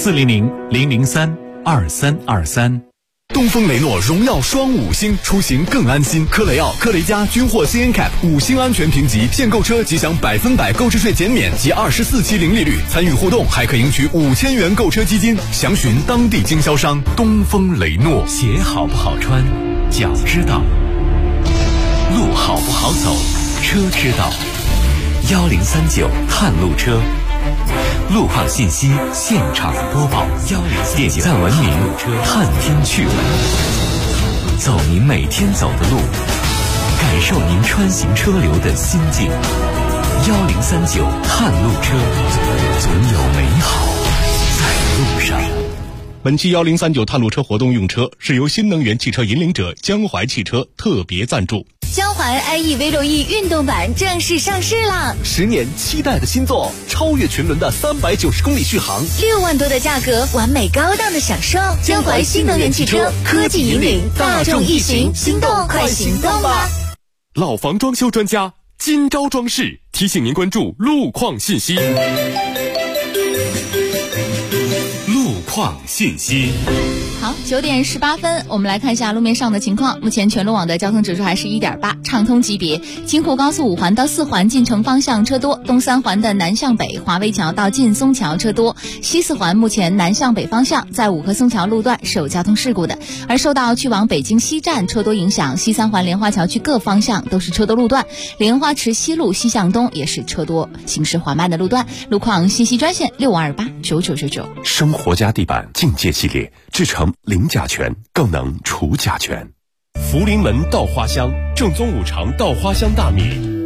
400-003-2323。 东风雷诺荣耀双5星，出行更安心。科雷傲、科雷嘉均获 CNCAP 5星安全评级，现购车即享100%购置税减免及24期零利率，参与互动还可赢取5000元购车基金。详询当地经销商。东风雷诺， 鞋好不好穿，脚知道；路好不好走，车知道。1039探路车，路况信息现场播报。点赞文明，探天趣闻，走您每天走的路，感受您穿行车流的心境。1039探路车，总有美好在路上。 本期1039探路车活动用车是由新能源汽车引领者江淮汽车特别赞助。 江淮 IE V6E 运动版正式上市了 ，10年期待的新作，超越群伦的390公里续航 ，6万多的价格，完美高档的享受。江淮新能源汽车，科技引领大众一行，心动快行动吧！ 老房装修专家今朝装饰提醒您关注路况信息。路况信息。 好，9点18分，我们来看一下路面上的情况。目前全路网的交通指数还是1.8，畅通级别。京沪高速5环到4环进城方向车多，东3环的南向北华威桥到劲松桥车多，西4环目前南向北方向在五棵松桥路段是有交通事故的。而受到去往北京西站车多影响，西3环莲花桥区各方向都是车多路段，莲花池西路西向东也是车多行驶缓慢的路段。路况信息专线65289999。 生活家地板境界系列，制成零甲醛，更能除甲醛。 福临门稻花香，正宗五常稻花香大米。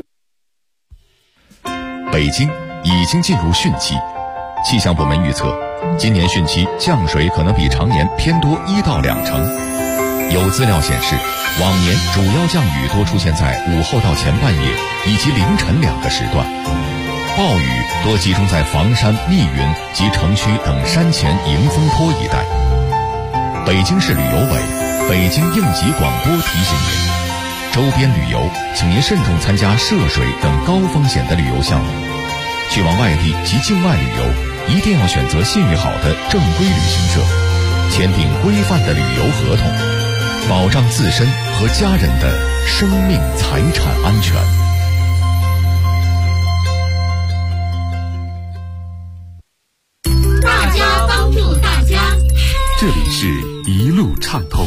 北京已经进入汛期，气象部门预测，今年汛期降水可能比常年偏多1到2成。有资料显示，往年主要降雨多出现在午后到前半夜以及凌晨2个时段，暴雨多集中在房山、密云及城区等山前迎风坡一带。北京市旅游委、北京应急广播提醒您，周边旅游请您慎重参加涉水等高风险的旅游项目。去往外地及境外旅游，一定要选择信誉好的正规旅行社，签订规范的旅游合同，保障自身和家人的生命财产安全。 大家帮助大家， 这里是一路畅通。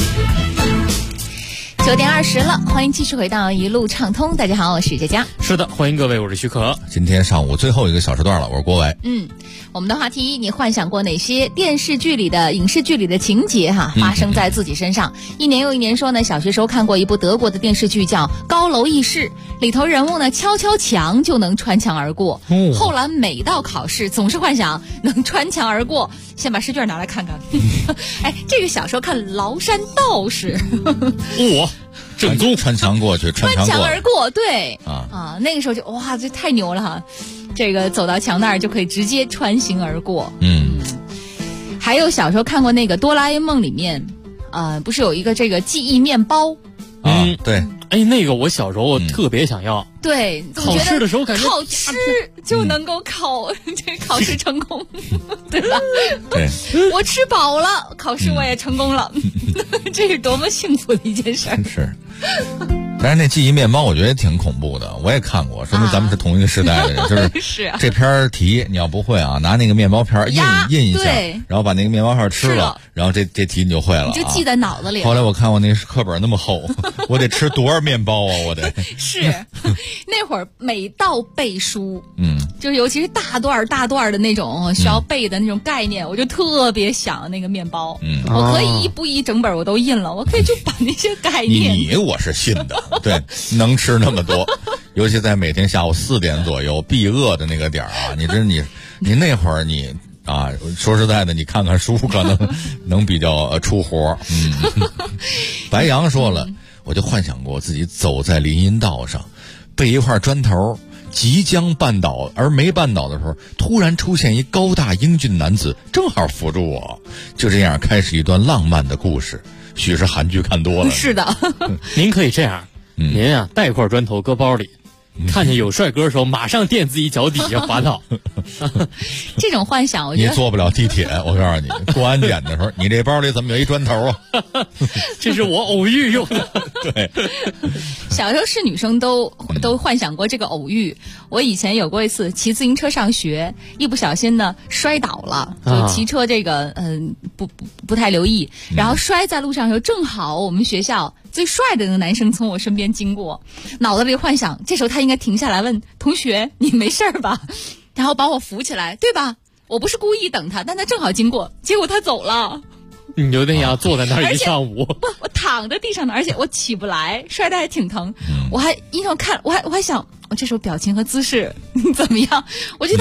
9点20了，欢迎继续回到一路畅通。大家好，我是佳佳。 是的，欢迎各位，我是徐可。 今天上午最后一个小时段了，我是郭伟。 我们的话题，你幻想过哪些电视剧里的、影视剧里的情节发生在自己身上？一年又一年说呢，小学时候看过一部德国的电视剧叫《高楼易事》，里头人物呢敲敲墙就能穿墙而过。后来每到考试总是幻想能穿墙而过。先把试卷拿来看看。哎，这个小时候看《崂山道士》 正宗穿墙过去， 穿墙而过，对那个时候就哇，这太牛了哈！这个走到墙那儿就可以直接穿行而过。还有小时候看过那个《哆啦 A 梦》里面，不是有一个这个记忆面包？ 对。 哎，那个我小时候特别想要。 对， 考试的时候感觉靠吃就能够考试成功，对吧？ 对， 我吃饱了，考试我也成功了，这是多么幸福的一件事儿。 是。但是那记忆面包我觉得也挺恐怖的，我也看过，说明咱们是同一个时代的人，就是这篇题你要不会拿那个面包片印一下，然后把那个面包片吃了，然后这题你就会了， 你就记在脑子里。 后来我看过那课本那么厚，我得吃多少面包啊？我得是那会儿每到背书，就是尤其是大段的那种需要背的那种概念，我就特别想那个面包。我可以一不一整本我都印了，我可以就把那些概念。 我是信的。对，能吃那么多，尤其在每天下午4点左右必饿的那个点儿你那会儿你说实在的，你看看书可能比较出活。白杨说了，我就幻想过自己走在林荫道上，被一块砖头即将绊倒，而没绊倒的时候，突然出现一高大英俊男子，正好扶住我，就这样开始一段浪漫的故事。许是韩剧看多了。 是的。 您可以这样，您带一块砖头搁包里，看见有帅哥的时候马上垫自己脚底下滑倒。 这种幻想我觉得你坐不了地铁，我告诉你，过安检的时候你这包里怎么有一砖头啊？ 这是我偶遇用的。 对， 小时候是女生都幻想过这个偶遇。我以前有过一次骑自行车上学，一不小心呢摔倒了，就骑车这个不太留意，然后摔在路上的时候，正好我们学校最帅的那个男生从我身边经过，脑子里幻想这时候他应该停下来问同学你没事吧，然后把我扶起来，对吧？我不是故意等他，但他正好经过，结果他走了。 你就那样坐在那儿一上午。 我躺在地上呢，而且我起不来，摔得还挺疼。我还印象看，我还想我这时候表情和姿势怎么样？我觉得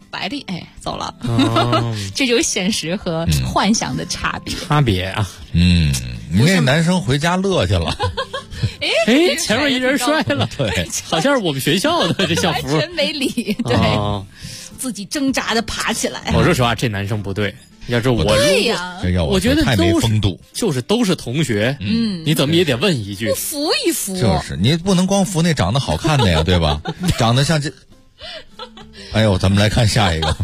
白的，哎，走了。这就是现实和幻想的差别啊。 你那男生回家乐去了。 哎，前面一人摔了，对，好像是我们学校的这校服， 完全没理，对，自己挣扎的爬起来。 我说实话，这男生不对。要是我， 对呀， 我觉得太没风度， 都是同学，你怎么也得问一句， 扶一扶。 就是你不能光扶那长得好看的呀，对吧？长得像这。哎呦，咱们来看下一个。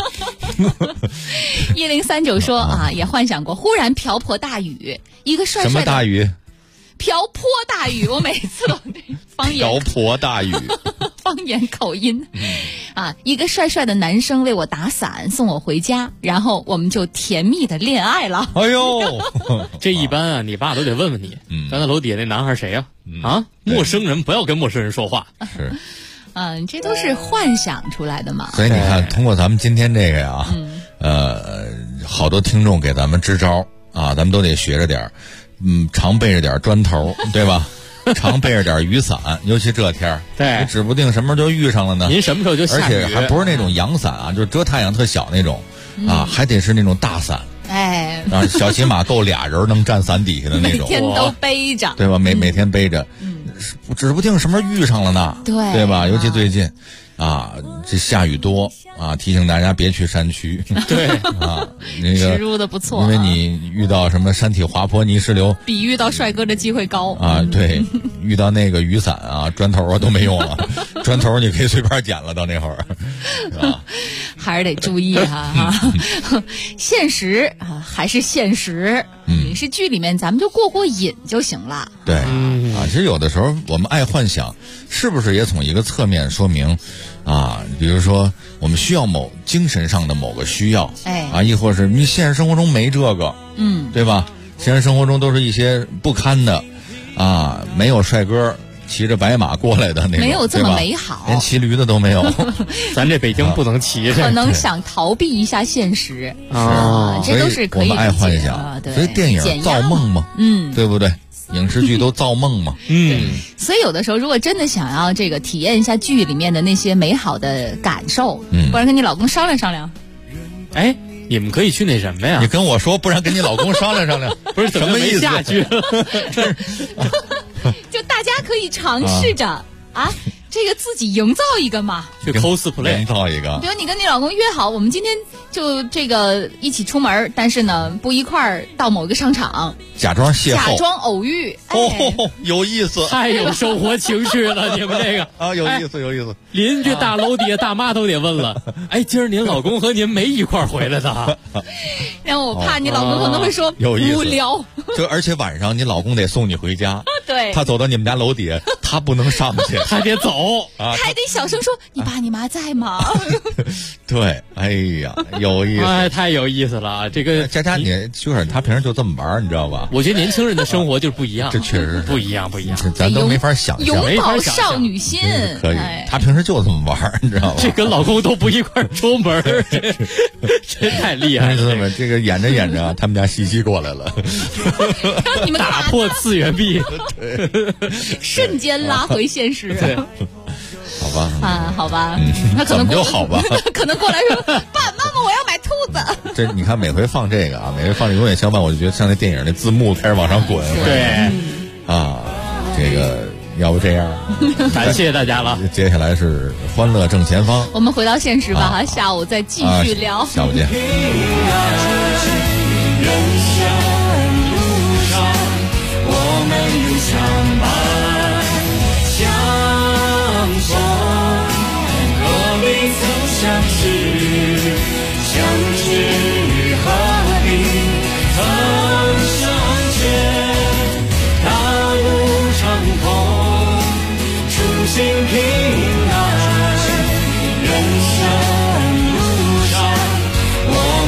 1039说啊，也幻想过忽然瓢泼大雨，一个帅帅的什么大雨？ 瓢泼大雨，我每次都方言瓢泼大雨， 方言口音啊！一个帅帅的男生为我打伞送我回家，然后我们就甜蜜的恋爱了。 哎呦， 这一般啊，你爸都得问问你，刚才楼底下那男孩谁呀？啊，陌生人不要跟陌生人说话。 是， 这都是幻想出来的嘛。 所以你看，通过咱们今天这个呀，好多听众给咱们支招啊，咱们都得学着点儿。常备着点砖头，对吧？常备着点雨伞，尤其这天儿， 对， 指不定什么时候就遇上了呢。 您什么时候就下雨？ 而且还不是那种阳伞啊，就是遮太阳特小那种，还得是那种大伞。 哎， 啊，小起码够俩人能站伞底下的那种， 每天都背着， 对吧？每天背着，指不定什么时候遇上了呢，对吧？尤其最近。这下雨多啊，提醒大家别去山区。 对啊，那个植入的不错， 因为你遇到什么山体滑坡、泥石流， 比遇到帅哥的机会高啊。对，遇到那个雨伞啊、砖头啊都没用了，砖头你可以随便捡了，到那会儿啊， 还是得注意哈。现实啊，还是现实。影视剧里面咱们就过过瘾就行了。 对啊，其实有的时候我们爱幻想，是不是也从一个侧面说明？比如说我们需要精神上的某个需要，亦或是你现实生活中没这个，对吧？现实生活中都是一些不堪的，没有帅哥骑着白马过来的那种， 没有这么美好， 连骑驴的都没有。 咱这北京不能骑， 可能想逃避一下现实这都是可以理解的。 我们爱幻想，所以电影造梦嘛，对不对？影视剧都造梦嘛， 所以有的时候如果真的想要这个体验一下剧里面的那些美好的感受，不然跟你老公商量商量。 哎，你们可以去那什么呀？ 你跟我说，不然跟你老公商量商量， 不是什么意思？下去就大家可以尝试着这个自己营造一个嘛， 去 cosplay 营造一个。 比如你跟你老公约好，我们今天就这个一起出门，但是呢不一块儿到某个商场， 假装邂逅， 假装偶遇。 有意思， 太有生活情趣了，你们这个有意思，有意思。 邻居大楼底下大妈都得问了，今儿您老公和您没一块儿回来的？ 然后我怕你老公可能会说无聊。 就而且晚上你老公得送你回家， 对， 他走到你们家楼底下，他不能上去， 他得走。 还得小声说：“你爸你妈在吗？” 对，哎呀，有意思， 太有意思了。这个佳，你就是他平时就这么玩，你知道吧？ 我觉得年轻人的生活就是不一样， 这确实不一样， 咱都没法想象， 拥抱少女心。 可以，他平时就这么玩，你知道吧？ 这跟老公都不一块儿出门，这太厉害了。 这个演着演着，他们家西西过来了， 让你们打破次元壁， 瞬间拉回现实。 好吧， 好吧，他可能就好吧， 可能过来说：“爸，妈妈，我要买兔子。” 这你看，每回放这个每回放这永远相伴，我就觉得像那电影那字幕开始往上滚。 对， 这个要不这样， 感谢大家了。 接下来是欢乐正前方， 我们回到现实吧，下午再继续聊。 下午见。 相识，相知何必曾相见？大路长空，初心平安。人生路上，我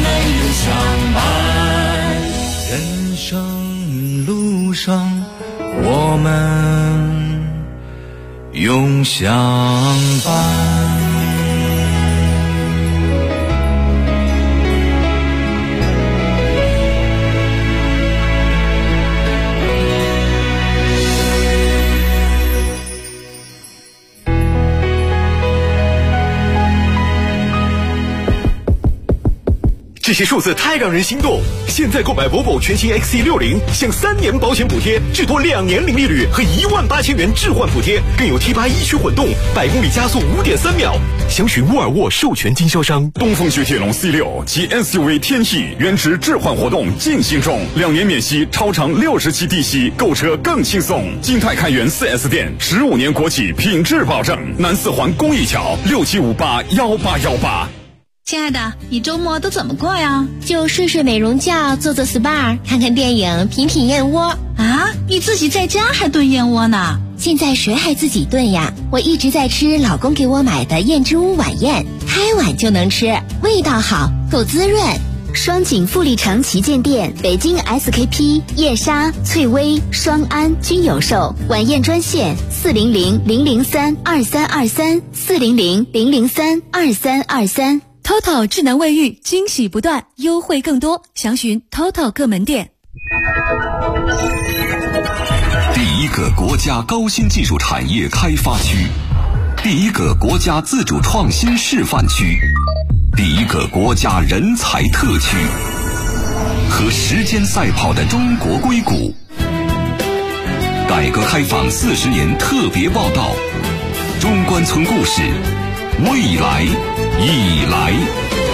们永相伴。人生路上，我们永相伴。 这些数字太让人心动！现在购买 Volvo 全新 XC60，享3年保险补贴，至多2年零利率和18000元置换补贴，更有 T8 一驱混动，100公里加速5.3秒。详询沃尔沃授权经销商。 东风雪铁龙 C6 及 SUV 天翼原值置换活动进行中，2年免息，超长60期低息，购车更轻松。金泰开元 4S 店，15年国企品质保证。南四环公益桥67581818。 亲爱的，你周末都怎么过呀？ 就睡睡美容觉，做做 SPA， 看看电影，品品燕窝。 啊，你自己在家还炖燕窝呢？ 现在谁还自己炖呀？我一直在吃老公给我买的燕之屋晚宴，开碗就能吃，味道好，够滋润。 双井富力城旗舰店、北京 SKP、叶莎、翠微、双安均有售。晚宴专线400-003-2323，400-003-2323。 TOTO 智能卫浴，惊喜不断，优惠更多，详询 TOTO 各门店。 第一个国家高新技术产业开发区，第一个国家自主创新示范区，第一个国家人才特区，和时间赛跑的中国硅谷。改革开放40年特别报道，中关村故事，未来已来。